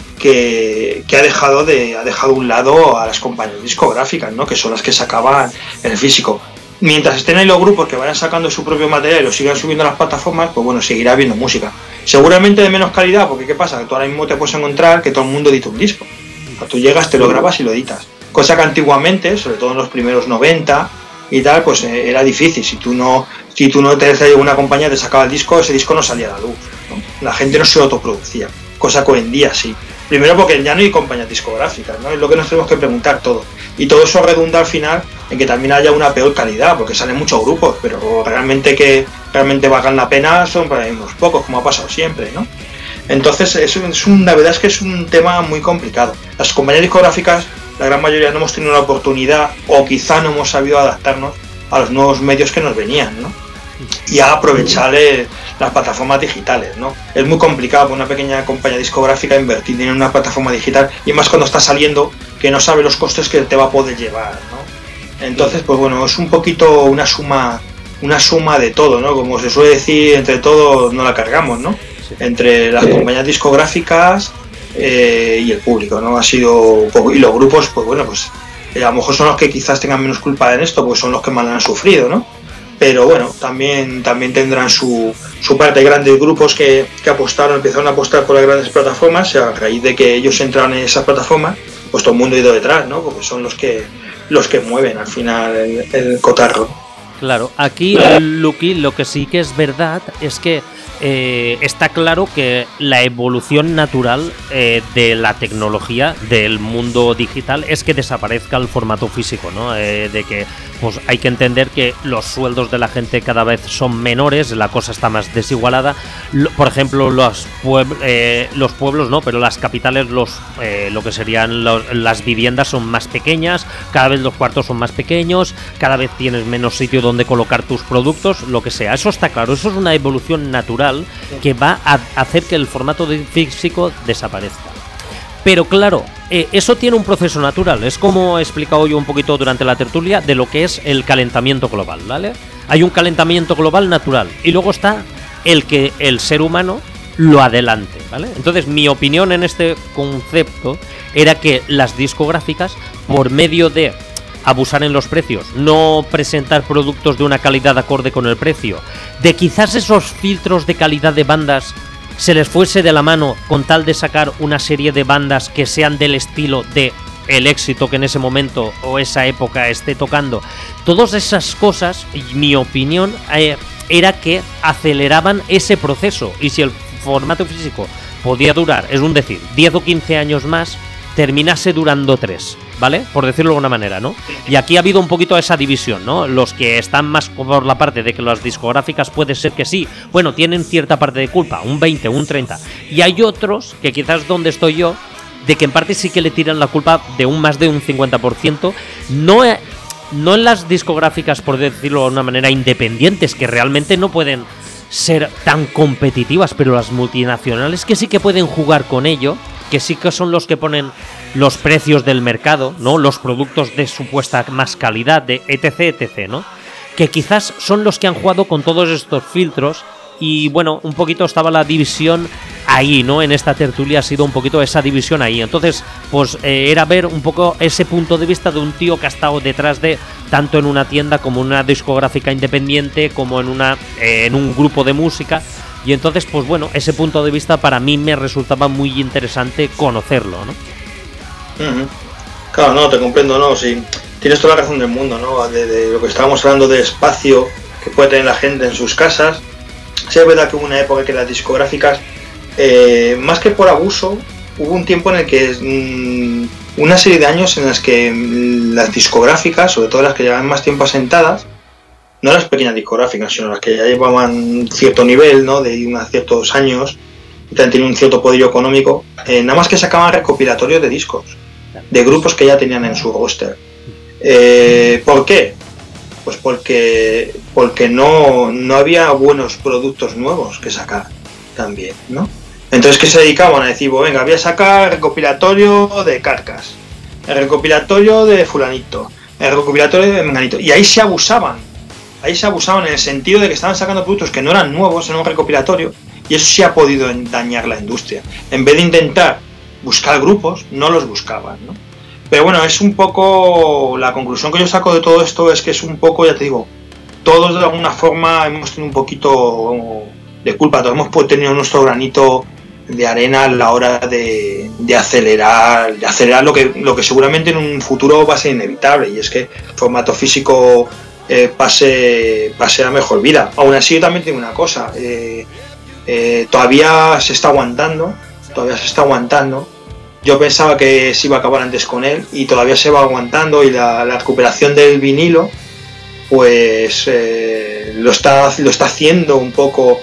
que ha dejado a un lado a las compañías discográficas, ¿no? Que son las que sacaban en el físico. Mientras estén ahí los grupos que vayan sacando su propio material y lo sigan subiendo a las plataformas, pues bueno, seguirá habiendo música. Seguramente de menos calidad, porque ¿qué pasa? Que tú ahora mismo te puedes encontrar que todo el mundo edita un disco. O sea, tú llegas, te lo grabas y lo editas. Cosa que antiguamente, sobre todo en los primeros 90 y tal, pues era difícil. Si tú no te una compañía te sacaba el disco, ese disco no salía a la luz, ¿no? La gente no se autoproducía, cosa que hoy en día sí. Primero porque ya no hay compañías discográficas, ¿no? Es lo que nos tenemos que preguntar todo. Y todo eso redunda al final en que también haya una peor calidad, porque salen muchos grupos, pero realmente que realmente valgan la pena son para unos pocos, como ha pasado siempre, ¿no? Entonces la verdad es que es un tema muy complicado. Las compañías discográficas, la gran mayoría no hemos tenido la oportunidad, o quizá no hemos sabido adaptarnos a los nuevos medios que nos venían, ¿no? Y a aprovechar las plataformas digitales, ¿no? Es muy complicado para una pequeña compañía discográfica invertir en una plataforma digital, y más cuando está saliendo, que no sabe los costes que te va a poder llevar, ¿no? Entonces, pues bueno, es un poquito una suma de todo, ¿no? Como se suele decir, entre todos no la cargamos, ¿no? Entre las compañías discográficas y el público, ¿no? Ha sido y los grupos, pues bueno, pues a lo mejor son los que quizás tengan menos culpa en esto, pues son los que más han sufrido, ¿no? Pero bueno, también tendrán su parte. De grandes grupos que empezaron a apostar por las grandes plataformas, a raíz de que ellos entraron en esas plataformas, pues todo el mundo ha ido detrás, ¿no? Porque son los que mueven al final el cotarro. Claro, aquí, Lucky, lo que sí que es verdad es que está claro que la evolución natural de la tecnología del mundo digital es que desaparezca el formato físico, ¿no? De que pues hay que entender que los sueldos de la gente cada vez son menores, la cosa está más desigualada. Por ejemplo, los pueblos no, pero las capitales, lo que serían las viviendas son más pequeñas, cada vez los cuartos son más pequeños, cada vez tienes menos sitio donde colocar tus productos, lo que sea. Eso está claro, eso es una evolución natural que va a hacer que el formato físico desaparezca. Pero claro, eso tiene un proceso natural. Es como he explicado yo un poquito durante la tertulia de lo que es el calentamiento global, ¿vale? Hay un calentamiento global natural y luego está el que el ser humano lo adelante, ¿vale? Entonces mi opinión en este concepto era que las discográficas, por medio de abusar en los precios, no presentar productos de una calidad acorde con el precio, de quizás esos filtros de calidad de bandas se les fuese de la mano con tal de sacar una serie de bandas que sean del estilo de el éxito que en ese momento o esa época esté tocando. Todas esas cosas, mi opinión, era que aceleraban ese proceso, y si el formato físico podía durar, es un decir, 10 o 15 años más, terminase durando 3, ¿vale? Por decirlo de alguna manera, ¿no? Y aquí ha habido un poquito esa división, ¿no? Los que están más por la parte de que las discográficas puede ser que sí, bueno, tienen cierta parte de culpa, un 20, un 30. Y hay otros, que quizás donde estoy yo, de que en parte sí que le tiran la culpa de más de un 50%, no en las discográficas, por decirlo de una manera, independientes, que realmente no pueden ser tan competitivas, pero las multinacionales que sí que pueden jugar con ello, que sí que son los que ponen los precios del mercado, ¿no? Los productos de supuesta más calidad, de etc, ¿no? Que quizás son los que han jugado con todos estos filtros. Y bueno, un poquito estaba la división ahí, ¿no? En esta tertulia ha sido un poquito esa división ahí. Entonces, pues era ver un poco ese punto de vista de un tío que ha estado detrás de, tanto en una tienda como en una discográfica independiente, como en un grupo de música. Y entonces, pues bueno, ese punto de vista para mí me resultaba muy interesante conocerlo, ¿no? Claro, no, te comprendo, ¿no? Sí, tienes toda la razón del mundo, ¿no? De lo que estábamos hablando de espacio que puede tener la gente en sus casas. Sí, es verdad que hubo una época que las discográficas, más que por abuso, hubo un tiempo en el que una serie de años en las que las discográficas, sobre todo las que llevaban más tiempo asentadas, no las pequeñas discográficas, sino las que ya llevaban cierto nivel, ¿no? De unos ciertos años y también tenían un cierto poderío económico, nada más que sacaban recopilatorios de discos de grupos que ya tenían en su roster. ¿Por qué? Pues porque no había buenos productos nuevos que sacar también, ¿no? Entonces, ¿qué se dedicaban a decir? Pues venga, voy a sacar recopilatorio de Carcass, el recopilatorio de fulanito, el recopilatorio de menganito, y ahí se abusaban ahí se abusaban en el sentido de que estaban sacando productos que no eran nuevos, en un recopilatorio, y eso sí ha podido dañar la industria. En vez de intentar buscar grupos, no los buscaban, ¿no? Pero bueno, es un poco la conclusión que yo saco de todo esto, es que es un poco, ya te digo, todos de alguna forma hemos tenido un poquito de culpa, todos hemos tenido nuestro granito de arena a la hora de acelerar lo que seguramente en un futuro va a ser inevitable, y es que el formato físico pase a mejor vida. Aún así, yo también tengo una cosa, todavía se está aguantando. Yo pensaba que se iba a acabar antes con él, y todavía se va aguantando, y la recuperación del vinilo pues lo está haciendo un poco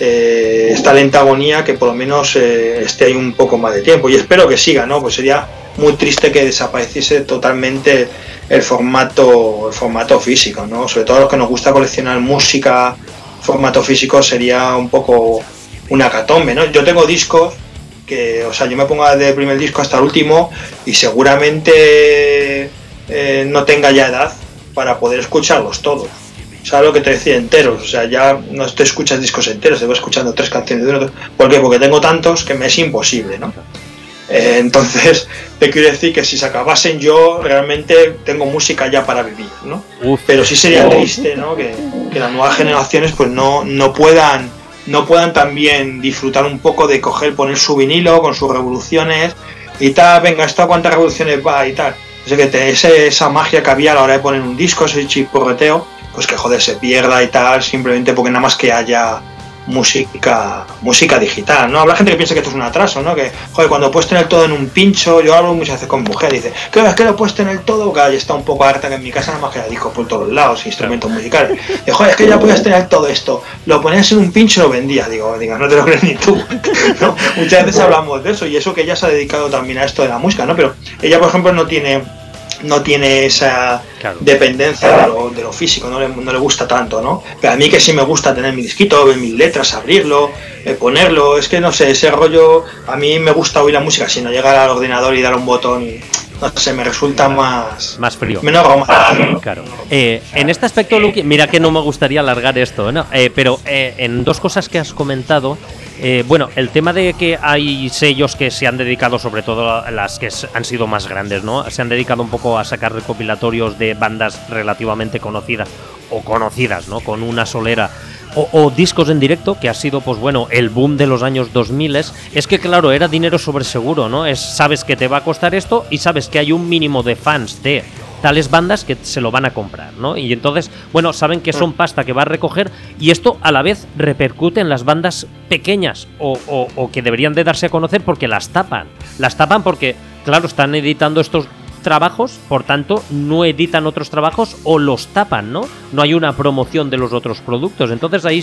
esta lenta agonía, que por lo menos esté ahí un poco más de tiempo, y espero que siga, ¿no? Pues sería muy triste que desapareciese totalmente el formato físico, ¿no? Sobre todo a los que nos gusta coleccionar música, formato físico sería un poco una hecatombe, ¿no? Yo tengo discos que, o sea, yo me pongo desde el primer disco hasta el último, y seguramente no tenga ya edad para poder escucharlos todos. ¿Sabes lo que te decía? Enteros. O sea, ya no te escuchas discos enteros, te voy escuchando 3 canciones de uno. ¿Por qué? Porque tengo tantos que me es imposible, ¿no? Entonces, te quiero decir que si se acabasen, yo realmente tengo música ya para vivir, ¿no? Pero sí sería triste, ¿no? Que las nuevas generaciones pues no puedan también disfrutar un poco de poner su vinilo con sus revoluciones y tal. Venga, ¿esto a cuántas revoluciones va? Y tal. O sea, que esa magia que había a la hora de poner un disco, ese chisporreteo, pues que joder, se pierda y tal, simplemente porque nada más que haya música digital, ¿no? Habrá gente que piensa que esto es un atraso, ¿no? Que, joder, cuando puedes tener todo en un pincho, yo hablo muchas veces con mujeres, dice, ¿qué es que lo puedes tener todo? Porque ahí está un poco harta, que en mi casa nada más que discos por todos lados, instrumentos musicales. Y, joder, es que ya puedes tener todo esto, lo ponías en un pincho y lo vendías. Digo, no te lo crees ni tú. ¿No? Muchas veces hablamos de eso, y eso que ella se ha dedicado también a esto de la música, ¿no? Pero ella, por ejemplo, no tiene esa dependencia de lo físico, no le gusta tanto, ¿no? Pero a mí que sí me gusta tener mi disquito, ver mis letras, abrirlo, ponerlo, es que no sé, ese rollo, a mí me gusta oír la música, si no llegar al ordenador y dar un botón, no sé, me resulta más frío, menos romántico. Claro. En este aspecto, Luqui, mira que no me gustaría alargar esto, ¿no? Pero en dos cosas que has comentado. Bueno, el tema de que hay sellos que se han dedicado, sobre todo las que han sido más grandes, ¿no? Se han dedicado un poco a sacar recopilatorios de bandas relativamente conocidas, ¿no? Con una solera. O discos en directo, que ha sido, pues bueno, el boom de los años 2000. Es que, claro, era dinero sobre seguro, ¿no? Sabes que te va a costar esto y sabes que hay un mínimo de fans de tales bandas que se lo van a comprar, ¿no? Y entonces, bueno, saben que son pasta que va a recoger, y esto a la vez repercute en las bandas pequeñas o que deberían de darse a conocer, porque las tapan porque, claro, están editando estos trabajos, por tanto no editan otros trabajos o los tapan, ¿no? No hay una promoción de los otros productos. Entonces ahí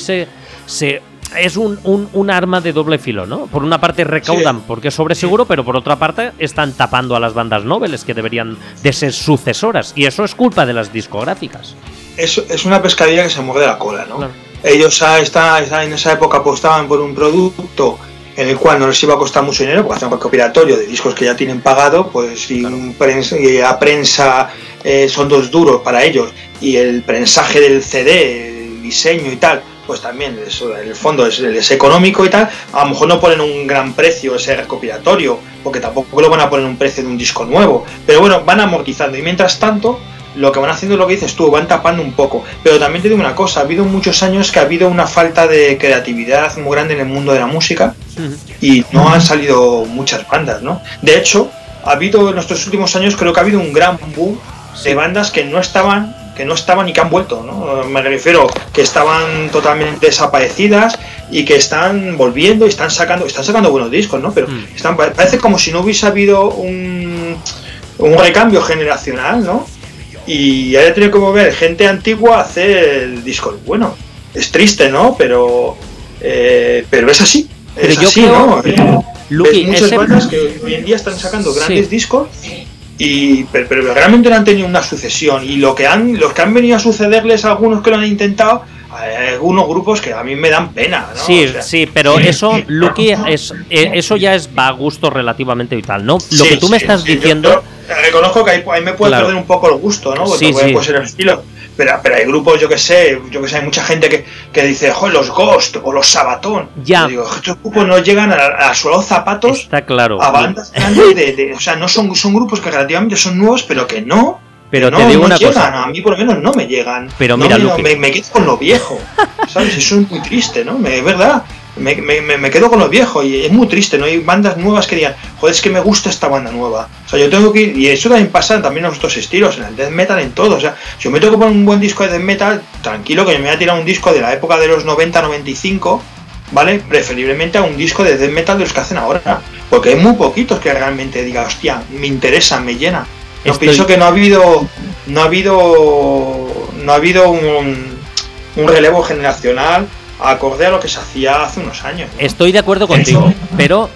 es un arma de doble filo, ¿no? Por una parte recaudan porque es sobre seguro, pero por otra parte están tapando a las bandas nobles que deberían de ser sucesoras, y eso es culpa de las discográficas. Es una pescadilla que se muerde la cola, ¿no? Claro. Ellos en esa época apostaban por un producto en el cual no les iba a costar mucho dinero, porque hacen un recopilatorio de discos que ya tienen pagado, pues y la prensa son dos duros para ellos, y el prensaje del CD, el diseño y tal, pues también eso, en el fondo es económico y tal. A lo mejor no ponen un gran precio ese recopilatorio, porque tampoco lo van a poner un precio de un disco nuevo, pero bueno, van amortizando, y mientras tanto lo que van haciendo es lo que dices tú, van tapando un poco. Pero también te digo una cosa, ha habido muchos años que ha habido una falta de creatividad muy grande en el mundo de la música, y no han salido muchas bandas, ¿no? De hecho, ha habido en estos últimos años, creo que ha habido un gran boom de bandas que no estaban y que han vuelto, ¿no? Me refiero que estaban totalmente desaparecidas y que están volviendo y están sacando buenos discos, ¿no? Pero parece como si no hubiese habido un recambio generacional, ¿no? Y haya tenido que mover gente antigua a hacer discos. Bueno, es triste, ¿no? Pero es así. Pero es yo así, creo, ¿no? Luqui, Ves muchas bandas que hoy en día están sacando grandes discos, pero realmente no han tenido una sucesión. Y los que han venido a sucederles, algunos que lo han intentado, hay algunos grupos que a mí me dan pena, ¿no? Sí, o sea, sí, pero eso, Luqui, eso ya va a gusto relativamente vital, ¿no? Lo que tú me estás diciendo... Yo reconozco que ahí me puede perder un poco el gusto, ¿no? Porque puede ser el estilo. Pero hay grupos, yo que sé, hay mucha gente que dice, joder, los Ghost o los Sabaton. Ya. Yo digo, estos grupos no llegan a suelos zapatos. Está claro. A bandas grandes o sea, no son grupos que relativamente son nuevos, pero que no. Pero no, te digo no una llegan, cosa. a mí por lo menos no me llegan. Pero no mira, Luqui. me quedo con lo viejo, ¿sabes? Eso es muy triste, ¿no? Es verdad. Me quedo con lo viejo y es muy triste, no hay bandas nuevas que digan, joder, es que me gusta esta banda nueva. O sea, yo tengo que ir, y eso también pasa también en otros estilos, en el death metal, en todo. O sea, si yo me tengo que poner un buen disco de death metal, tranquilo que yo me voy a tirar un disco de la época de los 90-95, ¿vale? Preferiblemente a un disco de death metal de los que hacen ahora, porque hay muy poquitos que realmente diga, hostia, me interesa, me llena. No pienso que no ha habido un relevo generacional acorde a lo que se hacía hace unos años, ¿no? Estoy de acuerdo contigo, pero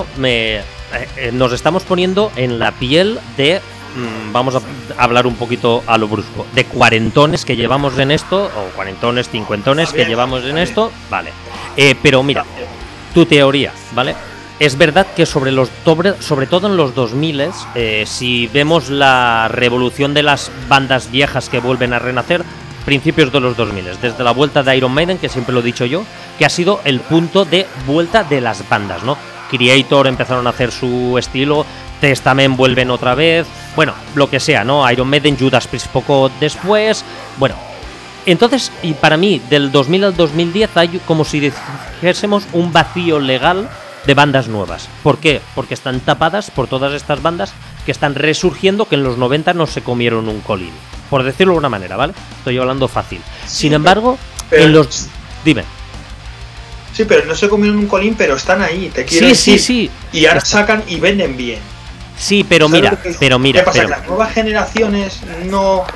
nos estamos poniendo en la piel de, vamos a hablar un poquito a lo brusco, de cuarentones que llevamos en esto, o cuarentones, cincuentones que llevamos en esto, vale. Pero mira, tu teoría, ¿vale? Es verdad que sobre todo en los 2000, si vemos la revolución de las bandas viejas que vuelven a renacer, principios de los 2000, desde la vuelta de Iron Maiden, que siempre lo he dicho yo, que ha sido el punto de vuelta de las bandas, ¿no? Creator empezaron a hacer su estilo, Testament vuelven otra vez, bueno, lo que sea, ¿no? Iron Maiden, Judas Priest poco después, bueno. Entonces, y para mí, del 2000 al 2010 hay como si dijésemos un vacío legal de bandas nuevas. ¿Por qué? Porque están tapadas por todas estas bandas que están resurgiendo, que en los 90 no se comieron un colín, por decirlo de una manera, ¿vale? Estoy hablando fácil. Sin embargo, en los... Dime. Sí, pero no se comieron un colín, pero están ahí, te quiero decir. Sí. Y ahora sacan y venden bien. Sí, pero mira. ¿Qué pasa? Que las nuevas generaciones no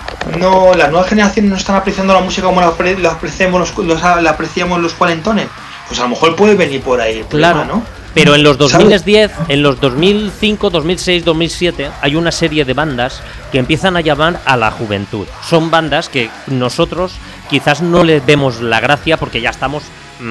están apreciando la música como la apreciamos los cuarentones. Pues a lo mejor puede venir por ahí el problema, claro, ¿no? Pero en los 2010, en los 2005, 2006, 2007 hay una serie de bandas que empiezan a llamar a la juventud. Son bandas que nosotros quizás no les vemos la gracia porque ya estamos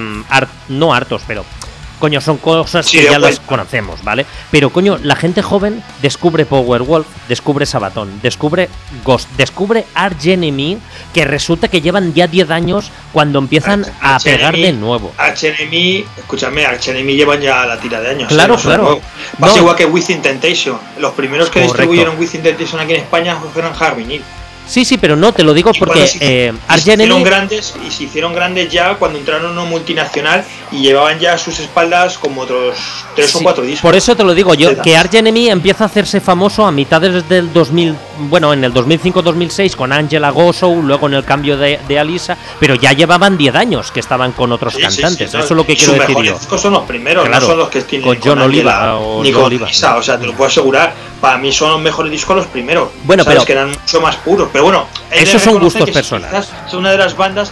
no hartos, pero coño, son cosas que ya las conocemos, ¿vale? Pero coño, la gente joven descubre Powerwolf, descubre Sabaton, descubre Ghost, descubre Arch Enemy, que resulta que llevan ya 10 años cuando empiezan a pegar de nuevo. Arch Enemy, escúchame, Arch Enemy llevan ya la tira de años. Claro, no claro. Pasa igual que Within Temptation. Los primeros que distribuyeron Within Temptation aquí en España fueron Hard Vinyl. Sí, pero no, te lo digo porque se hicieron grandes ya cuando entraron en una multinacional y llevaban ya a sus espaldas como otros 3 o 4 discos. Por eso te lo digo yo, que Arch Enemy empieza a hacerse famoso a mitades del 2000, bueno, en el 2005-2006 con Angela Gossow, luego en el cambio de Alisa, pero ya llevaban 10 años que estaban con otros cantantes, eso es lo que quiero decir yo. Los discos son los primeros, claro, no son los que tienen con John Oliva ni con Lisa, o sea, te lo puedo asegurar. Para mí son los mejores discos los primeros. Bueno, ¿sabes? pero Que eran mucho más puros. Pero bueno, esos son gustos personales. Son una de las bandas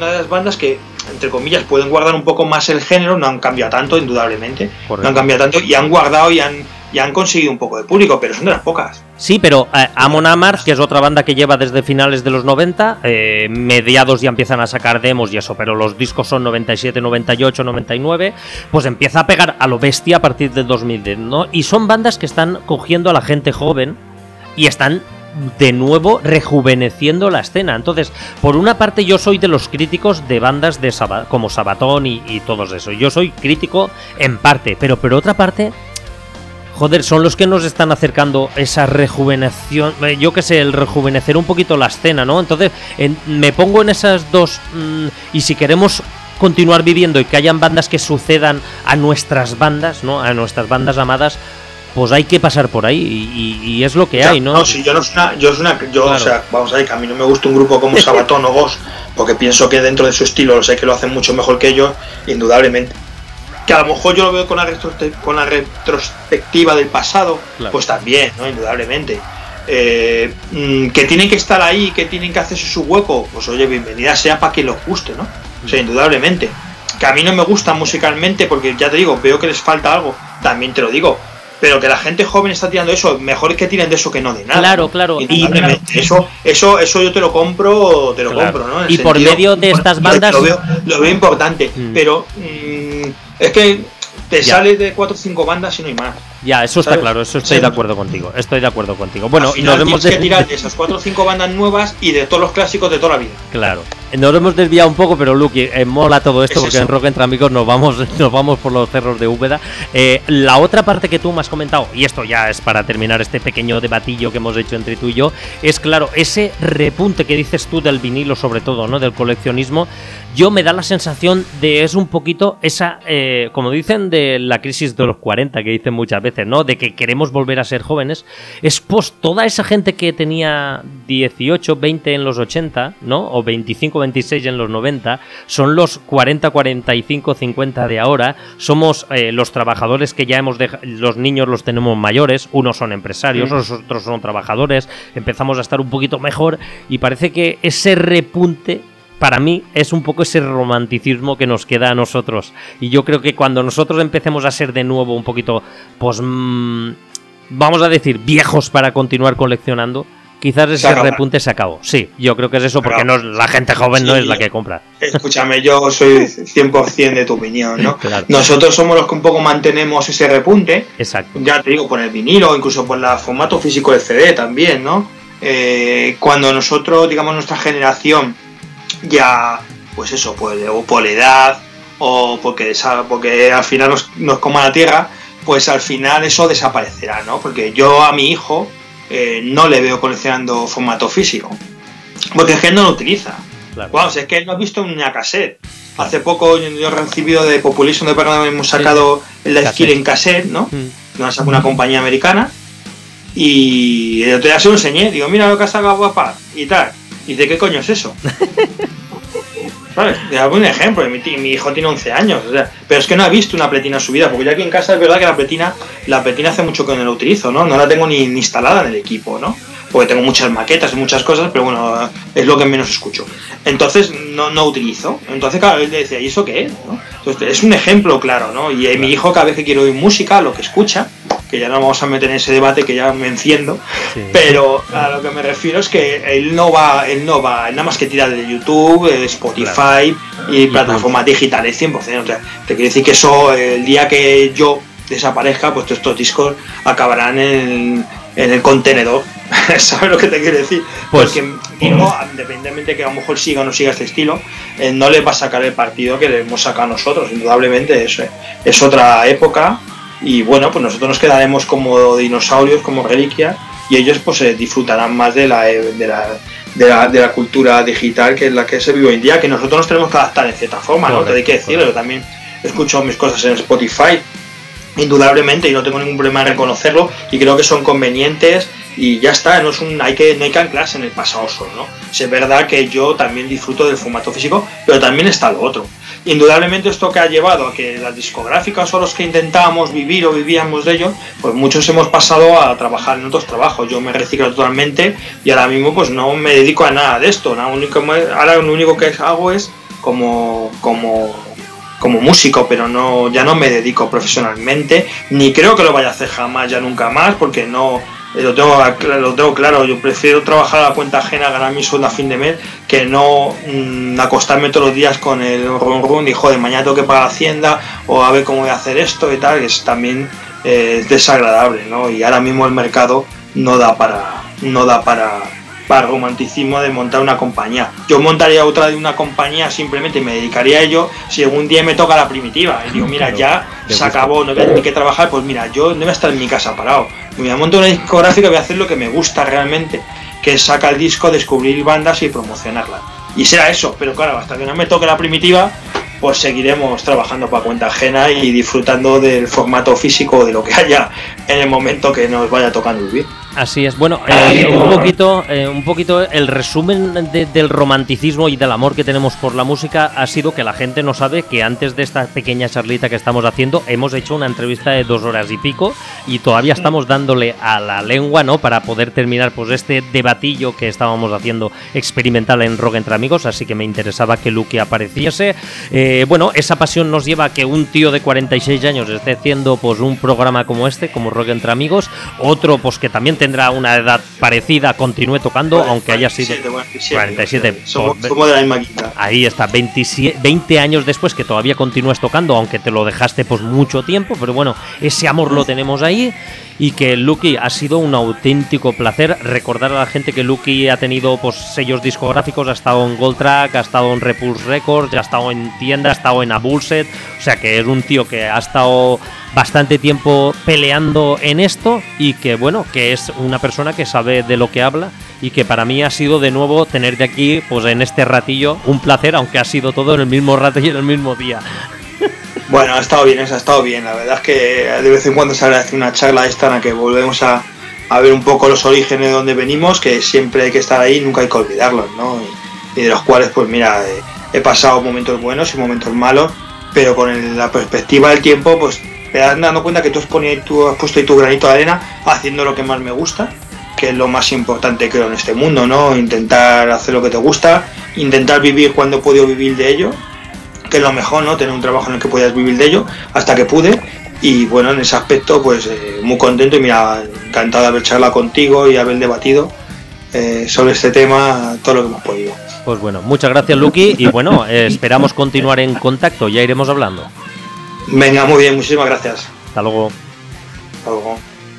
que entre comillas pueden guardar un poco más el género, no han cambiado tanto, indudablemente. Correcto. No han cambiado tanto y han guardado y han conseguido un poco de público, pero son de las pocas. Sí, pero Amon Amarth, que es otra banda que lleva desde finales de los 90, mediados ya empiezan a sacar demos y eso, pero los discos son 97, 98, 99, pues empieza a pegar a lo bestia a partir del 2010, ¿no? Y son bandas que están cogiendo a la gente joven y están de nuevo rejuveneciendo la escena. Entonces, por una parte yo soy de los críticos de bandas de como Sabaton y todos eso. Yo soy crítico en parte, pero por otra parte, joder, son los que nos están acercando esa rejuveneción, yo que sé, el rejuvenecer un poquito la escena, ¿no? Entonces, me pongo en esas dos, y si queremos continuar viviendo y que hayan bandas que sucedan a nuestras bandas, ¿no? A nuestras bandas amadas, pues hay que pasar por ahí y es lo que hay, ¿no? No, si yo claro. O sea, vamos a ver, que a mí no me gusta un grupo como Sabaton o Ghost, porque pienso que dentro de su estilo lo sé que lo hacen mucho mejor que ellos, indudablemente. Que a lo mejor yo lo veo con la retrospectiva del pasado, claro. Pues también, ¿no? Indudablemente. Que tienen que estar ahí, que tienen que hacerse su hueco, pues oye, bienvenida sea para quien los guste, ¿no? O sea, indudablemente. Que a mí no me gusta musicalmente porque, ya te digo, veo que les falta algo, también te lo digo. Pero que la gente joven está tirando eso, mejor que tiren de eso que no de nada. Claro, claro. Y eso yo te lo compro, ¿no? Y por medio de estas bandas lo veo importante, pero es que te sales de 4 o 5 bandas y no hay más. Ya, eso está ¿sabes? claro, eso estoy Sí. de acuerdo contigo. Estoy de acuerdo contigo. Bueno, Al y nos final hemos tienes que tirar de esas 4 o 5 bandas nuevas y de todos los clásicos de toda la vida. Claro. Nos hemos desviado un poco, pero Lucky, mola todo esto Es porque eso. en Rock Entre Amigos nos vamos por los cerros de Úbeda. La otra parte que tú me has comentado, y esto ya es para terminar este pequeño debatillo que hemos hecho entre tú y yo, es claro, ese repunte que dices tú del vinilo sobre todo, ¿no? Del coleccionismo, yo me da la sensación de es un poquito esa, como dicen, de la crisis de los 40, que dicen muchas veces, ¿no? De que queremos volver a ser jóvenes. Es pues toda esa gente que tenía 18, 20 en los 80, ¿no? O 25, 26 en los 90, son los 40, 45, 50 de ahora. Somos los trabajadores que ya hemos dejado, los niños los tenemos mayores, unos son empresarios, otros son trabajadores, empezamos a estar un poquito mejor y parece que ese repunte para mí es un poco ese romanticismo que nos queda a nosotros. Y yo creo que cuando nosotros empecemos a ser de nuevo un poquito, pues vamos a decir, viejos para continuar coleccionando, quizás ese repunte se acabó. Sí, yo creo que es eso, porque no, la gente joven no es la que compra. Escúchame, yo soy 100% de tu opinión, ¿no? Claro. Nosotros somos los que un poco mantenemos ese repunte. Exacto. Ya te digo, por el vinilo, incluso por el formato físico del CD también, ¿no? Cuando nosotros, digamos, nuestra generación ya, pues eso, pues, o por la edad o porque al final nos coma la tierra, pues al final eso desaparecerá, ¿no? Porque yo a mi hijo no le veo coleccionando formato físico, porque es que él no lo utiliza. Claro. Wow, si es que él no ha visto una cassette. Hace poco yo he recibido de Population de Paraná, hemos sacado el Life Kill en cassette, ¿no? Nos ha sacado una compañía americana y el otro día se lo enseñé, digo, mira lo que ha sacado papá y tal. Y dice, ¿qué coño es eso? ¿Sabes? Te hago un ejemplo, mi hijo tiene 11 años, o sea, pero es que no ha visto una pletina en su vida, porque yo aquí en casa es verdad que la pletina hace mucho que no la utilizo, ¿no? No la tengo ni instalada en el equipo, ¿no? Porque tengo muchas maquetas y muchas cosas, pero bueno, es lo que menos escucho. Entonces no utilizo. Entonces, claro, él decía, ¿y eso qué es? ¿No? Entonces, es un ejemplo claro, ¿no? Y mi hijo cada vez que quiere oír música, lo que escucha, que ya no vamos a meter en ese debate que ya me enciendo, sí. Pero a lo que me refiero es que él nada más que tira de YouTube, de Spotify y plataformas digitales 100%. O sea, te quiero decir que eso, el día que yo desaparezca, pues todos estos discos acabarán en el contenedor. ¿Sabes lo que te quiero decir? Pues, porque digo, independientemente que a lo mejor siga o no siga este estilo, no le va a sacar el partido que le hemos sacado nosotros. Indudablemente es otra época. Y bueno, pues nosotros nos quedaremos como dinosaurios, como reliquias, y ellos pues disfrutarán más de la cultura digital, que es la que se vive hoy en día, que nosotros nos tenemos que adaptar en cierta forma, ¿no? Te hay que decirlo. Yo también escucho mis cosas en Spotify, indudablemente, y no tengo ningún problema en reconocerlo, y creo que son convenientes, y ya está, no hay que anclarse en el pasado solo, ¿no? Si es verdad que yo también disfruto del formato físico, pero también está lo otro. Indudablemente esto que ha llevado a que las discográficas o los que intentábamos vivir o vivíamos de ello, pues muchos hemos pasado a trabajar en otros trabajos. Yo me reciclo totalmente y ahora mismo pues no me dedico a nada de esto. Ahora lo único que hago es como músico, pero ya no me dedico profesionalmente, ni creo que lo vaya a hacer jamás, ya nunca más, porque no... Lo tengo claro, yo prefiero trabajar a la cuenta ajena, ganar mi sueldo a fin de mes, que no acostarme todos los días con el run y joder, mañana tengo que pagar Hacienda o a ver cómo voy a hacer esto y tal, que es también desagradable, ¿no? Y ahora mismo el mercado no da para romanticismo de montar una compañía. Yo montaría otra de una compañía, simplemente me dedicaría a ello si algún día me toca la primitiva y digo, mira, ya se acabó, no voy a tener que trabajar, pues mira, yo no voy a estar en mi casa parado, me voy a montar una discográfica, voy a hacer lo que me gusta realmente, que es sacar el disco, descubrir bandas y promocionarlas. Y será eso, pero claro, hasta que no me toque la primitiva, pues seguiremos trabajando para cuenta ajena y disfrutando del formato físico, de lo que haya en el momento que nos vaya tocando vivir. Así es, bueno, un poquito el resumen del romanticismo y del amor que tenemos por la música ha sido que la gente no sabe que antes de esta pequeña charlita que estamos haciendo hemos hecho una entrevista de 2 horas y pico y todavía estamos dándole a la lengua, ¿no? Para poder terminar pues este debatillo que estábamos haciendo experimental en Rock Entre Amigos, así que me interesaba que Lucky apareciese. Bueno, esa pasión nos lleva a que un tío de 46 años esté haciendo pues un programa como este, como Rock Entre Amigos, otro pues que también tendrá una edad parecida, continúe tocando, aunque haya sido 47. Somos de la misma quinta. Ahí está, 20 años después que todavía continúes tocando, aunque te lo dejaste pues mucho tiempo, pero bueno, ese amor lo tenemos ahí. Y que Lucky ha sido un auténtico placer. Recordar a la gente que Lucky ha tenido pues sellos discográficos, ha estado en Gold Track, ha estado en Repulse Records, ha estado en tienda, ha estado en Abulset. O sea que es un tío que ha estado bastante tiempo peleando en esto y que bueno, que es una persona que sabe de lo que habla y que para mí ha sido de nuevo tenerte aquí pues en este ratillo un placer, aunque ha sido todo en el mismo rato y en el mismo día. Bueno, ha estado bien. La verdad es que de vez en cuando se agradece una charla esta en la que volvemos a ver un poco los orígenes de donde venimos, que siempre hay que estar ahí, nunca hay que olvidarlos, ¿no? Y de los cuales, pues mira, he pasado momentos buenos y momentos malos, pero con la perspectiva del tiempo, pues te das dando cuenta que tú has puesto ahí tu granito de arena haciendo lo que más me gusta, que es lo más importante creo en este mundo, ¿no? Intentar hacer lo que te gusta, intentar vivir cuando he podido vivir de ello, que es lo mejor, ¿no? Tener un trabajo en el que puedas vivir de ello, hasta que pude. Y bueno, en ese aspecto, pues muy contento y mira, encantado de haber charlado contigo y haber debatido sobre este tema todo lo que hemos podido. Pues bueno, muchas gracias, Lucky, y bueno, esperamos continuar en contacto, ya iremos hablando. Venga, muy bien, muchísimas gracias. Hasta luego. Hasta luego.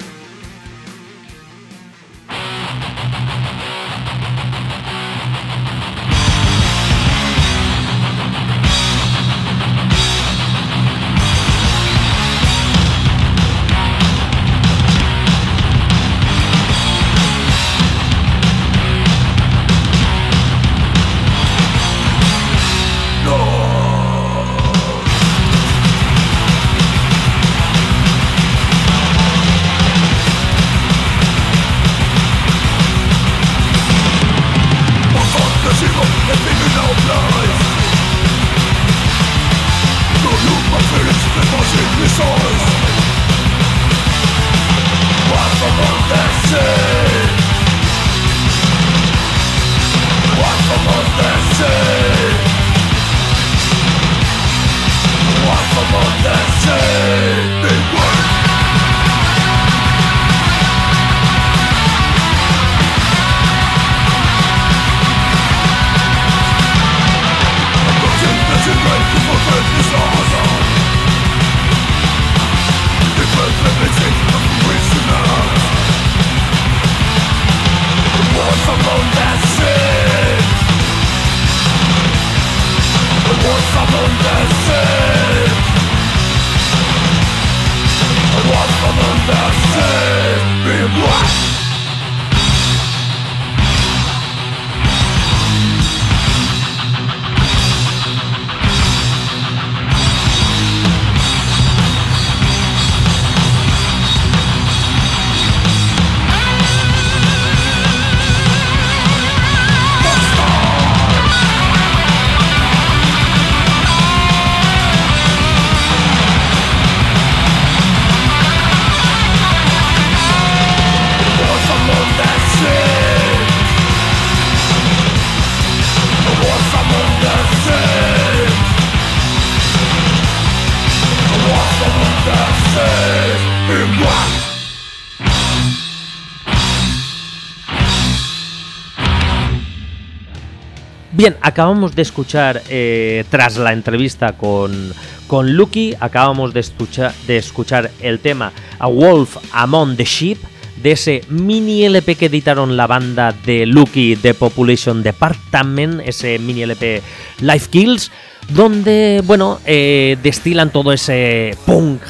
Bien, acabamos de escuchar, tras la entrevista con Lucky, acabamos de escuchar el tema A Wolf Among the Sheep, de ese mini LP que editaron la banda de Lucky, The Population Department, ese mini LP Life Kills, donde, bueno, destilan todo ese punk,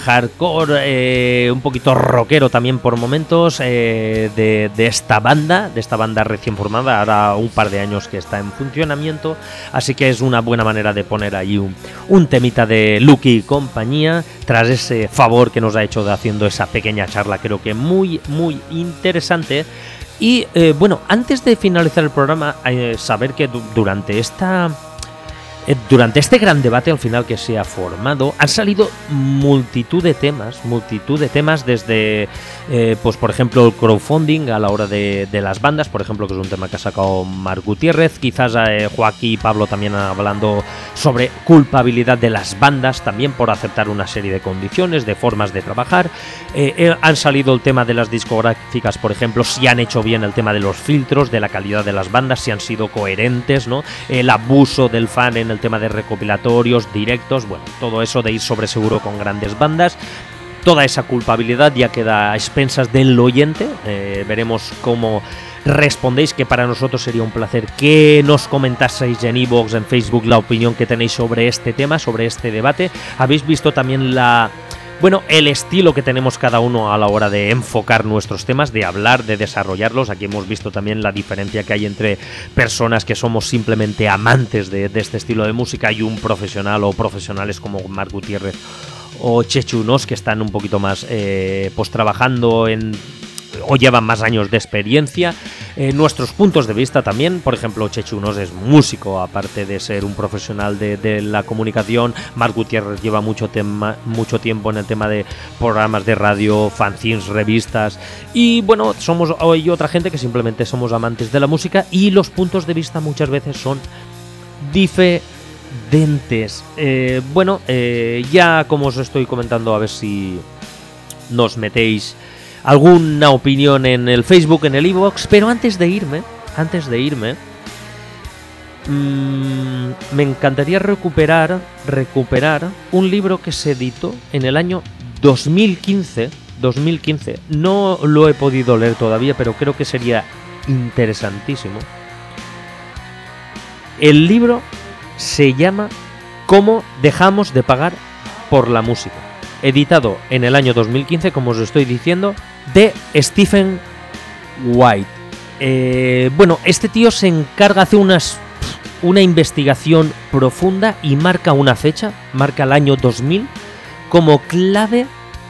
hardcore, un poquito rockero también por momentos, de esta banda recién formada, ahora un par de años que está en funcionamiento, así que es una buena manera de poner ahí un temita de Lucky y compañía, tras ese favor que nos ha hecho de haciendo esa pequeña charla, creo que muy, muy interesante. Y bueno, antes de finalizar el programa, saber que durante durante este gran debate al final que se ha formado, han salido multitud de temas desde, pues por ejemplo, el crowdfunding a la hora de las bandas, por ejemplo, que es un tema que ha sacado Marc Gutiérrez, quizás Joaquín y Pablo también hablando sobre culpabilidad de las bandas, también por aceptar una serie de condiciones, de formas de trabajar. Han salido el tema de las discográficas, por ejemplo, si han hecho bien el tema de los filtros, de la calidad de las bandas, si han sido coherentes, ¿no? El abuso del fan en el tema de recopilatorios, directos, bueno, todo eso de ir sobre seguro con grandes bandas. Toda esa culpabilidad ya queda a expensas del oyente. Veremos cómo respondéis, que para nosotros sería un placer que nos comentaseis en iVoox, en Facebook, la opinión que tenéis sobre este tema, sobre este debate. Habéis visto también el estilo que tenemos cada uno a la hora de enfocar nuestros temas, de hablar, de desarrollarlos. Aquí hemos visto también la diferencia que hay entre personas que somos simplemente amantes de este estilo de música y un profesional o profesionales como Marc Gutiérrez o Chechu Unos, que están un poquito más pues trabajando o llevan más años de experiencia. Nuestros puntos de vista también, por ejemplo, Chechu Unos es músico, aparte de ser un profesional de la comunicación. Marc Gutiérrez lleva mucho tiempo en el tema de programas de radio, fanzines, revistas, y bueno, somos hoy otra gente que simplemente somos amantes de la música, y los puntos de vista muchas veces son diferentes. Ya como os estoy comentando, a ver si nos metéis alguna opinión en el Facebook, en el iVoox, pero antes de irme, me encantaría recuperar un libro que se editó en el año 2015. No lo he podido leer todavía, pero creo que sería interesantísimo. El libro se llama ¿Cómo dejamos de pagar por la música?, editado en el año 2015, como os estoy diciendo, de Stephen White. Este tío se encarga, hace una investigación profunda y marca una fecha, marca el año 2000 como clave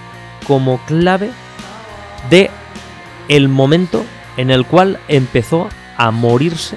de el momento en el cual empezó a morirse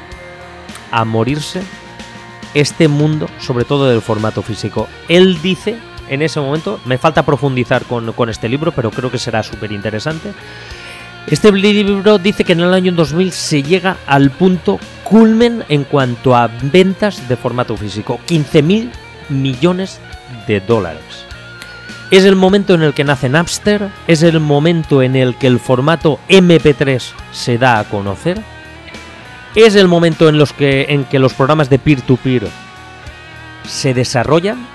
este mundo, sobre todo del formato físico. Él dice, en ese momento, me falta profundizar con este libro, pero creo que será súper interesante. Este libro dice que en el año 2000 se llega al punto culmen en cuanto a ventas de formato físico, 15.000 millones de dólares. Es el momento en el que nace Napster, es el momento en el que el formato MP3 se da a conocer, es el momento en que los programas de peer-to-peer se desarrollan,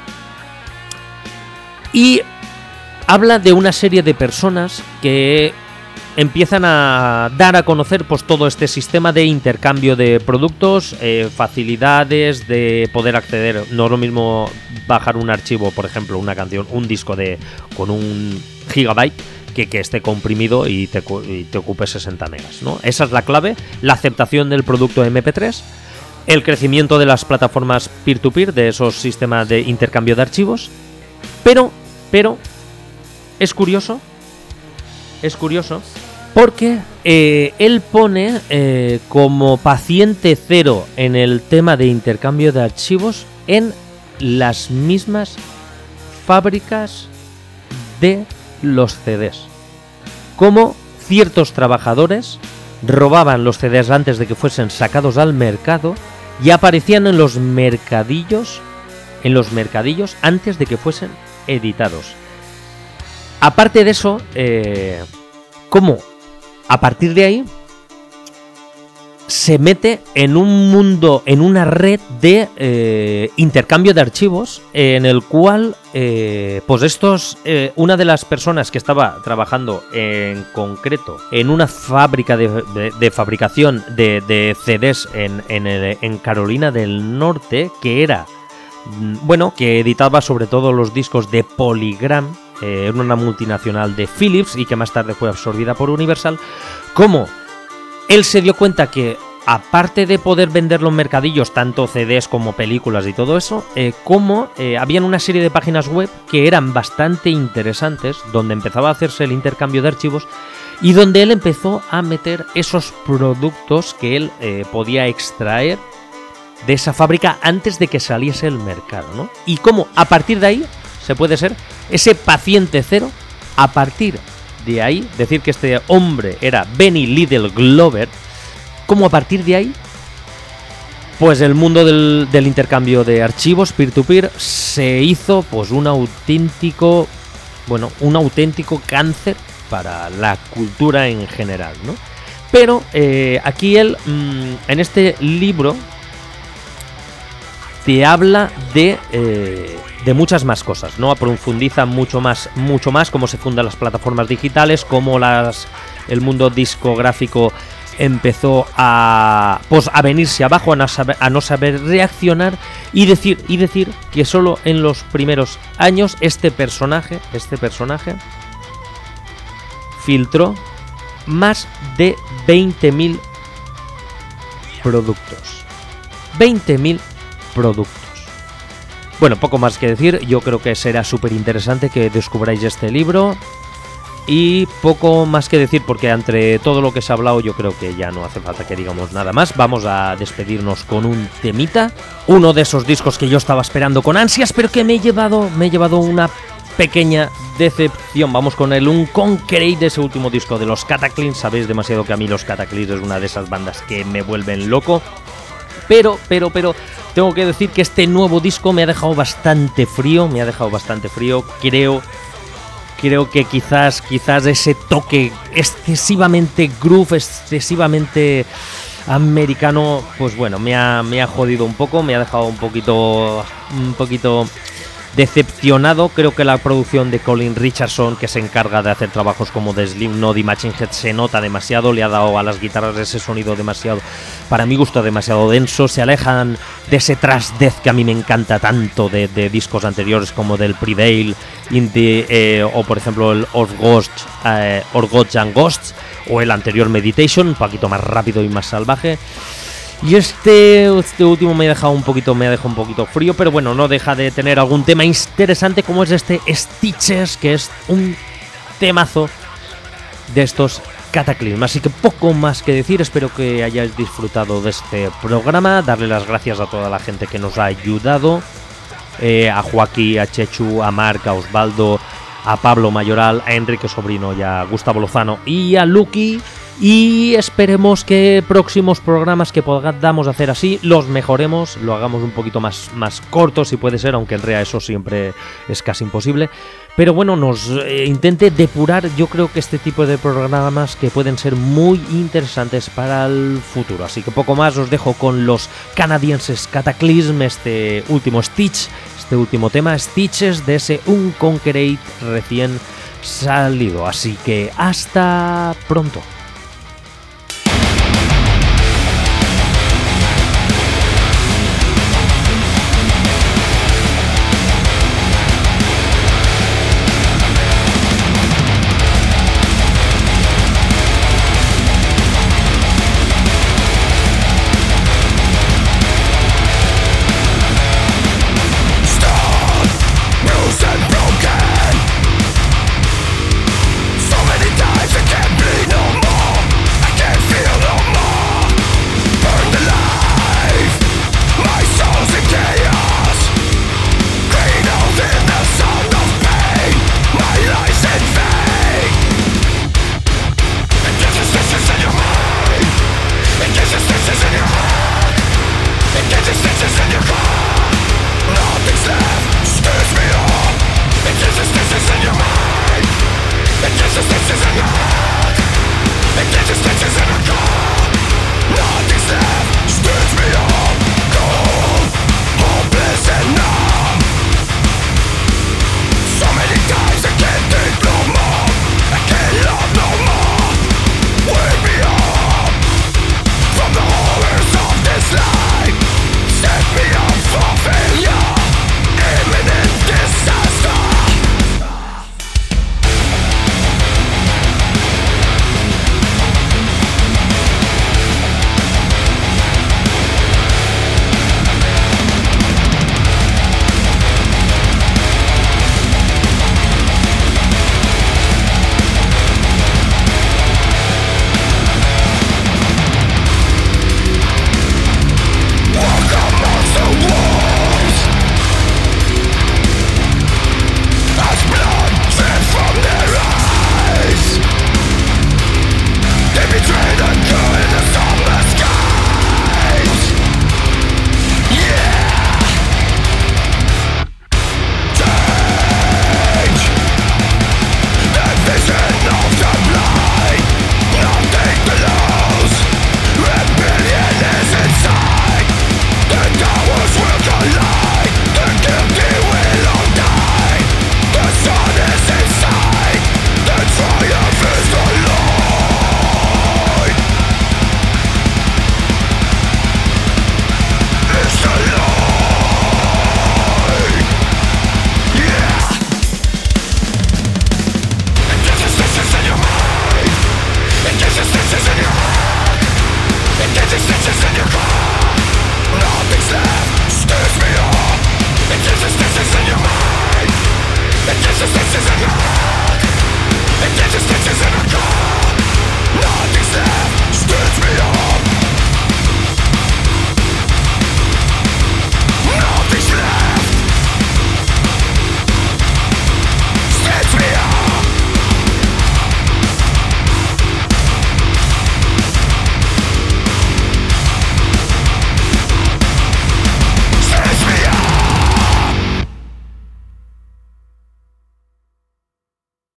y habla de una serie de personas que empiezan a dar a conocer pues todo este sistema de intercambio de productos, facilidades de poder acceder. No es lo mismo bajar un archivo, por ejemplo, una canción, un disco con 1 gigabyte, que esté comprimido y te ocupe 60 megas, ¿no? Esa es la clave, la aceptación del producto MP3, el crecimiento de las plataformas peer-to-peer, de esos sistemas de intercambio de archivos. Pero es curioso porque él pone como paciente cero en el tema de intercambio de archivos en las mismas fábricas de los CDs. Como ciertos trabajadores robaban los CDs antes de que fuesen sacados al mercado y aparecían en los mercadillos antes de que fuesen editados. Aparte de eso, cómo a partir de ahí se mete en un mundo, en una red de intercambio de archivos, en el cual una de las personas que estaba trabajando en concreto en una fábrica de fabricación de CDs en Carolina del Norte, que era que editaba sobre todo los discos de Polygram, era una multinacional de Philips y que más tarde fue absorbida por Universal. Como él se dio cuenta que, aparte de poder vender los mercadillos, tanto CDs como películas y todo eso, habían una serie de páginas web que eran bastante interesantes, donde empezaba a hacerse el intercambio de archivos y donde él empezó a meter esos productos que él podía extraer de esa fábrica antes de que saliese el mercado, ¿no? Y cómo a partir de ahí se puede ser ese paciente cero, a partir de ahí, decir que este hombre era Benny Lidl Glover, cómo a partir de ahí, pues el mundo del intercambio de archivos peer-to-peer se hizo pues un auténtico cáncer para la cultura en general, ¿no? Pero aquí él, en este libro, te habla de muchas más cosas, ¿no? Profundiza mucho más cómo se fundan las plataformas digitales, cómo el mundo discográfico empezó a venirse abajo, a no saber reaccionar y decir que solo en los primeros años este personaje filtró más de 20.000 productos. 20.000 productos. Bueno, poco más que decir. Yo creo que será súper interesante que descubráis este libro. Y poco más que decir, porque entre todo lo que se ha hablado yo creo que ya no hace falta que digamos nada más. Vamos a despedirnos con un temita, uno de esos discos que yo estaba esperando con ansias, pero que me he llevado una pequeña decepción. Vamos con el Unconquerate de ese último disco de los Cataclysm. Sabéis demasiado que a mí los Cataclysm es una de esas bandas que me vuelven loco. Pero tengo que decir que este nuevo disco me ha dejado bastante frío. Creo que quizás ese toque excesivamente groove, excesivamente americano, pues bueno, me ha jodido un poco, me ha dejado un poquito decepcionado. Creo que la producción de Colin Richardson, que se encarga de hacer trabajos como de Slipknot y Machine Head, se nota demasiado, le ha dado a las guitarras ese sonido demasiado, para mi gusto, demasiado denso. Se alejan de ese thrash death que a mí me encanta tanto de discos anteriores como del Prevail o por ejemplo el Or Gods and Ghosts o el anterior Meditation, un poquito más rápido y más salvaje. Y este último me ha dejado un poquito frío, pero bueno, no deja de tener algún tema interesante como es este Stitches, que es un temazo de estos Cataclysm. Así que poco más que decir, espero que hayáis disfrutado de este programa, darle las gracias a toda la gente que nos ha ayudado, a Joaquín, a Chechu, a Marc, a Osvaldo, a Pablo Mayoral, a Enrique Sobrino y a Gustavo Lozano y a Lucky. Y esperemos que próximos programas que podamos hacer así los mejoremos, lo hagamos un poquito más cortos si puede ser, aunque en realidad eso siempre es casi imposible. Pero bueno, nos intente depurar, yo creo que este tipo de programas que pueden ser muy interesantes para el futuro. Así que poco más, os dejo con los canadienses Cataclysm, este último tema, Stitches, de ese Unconquerate recién salido. Así que hasta pronto.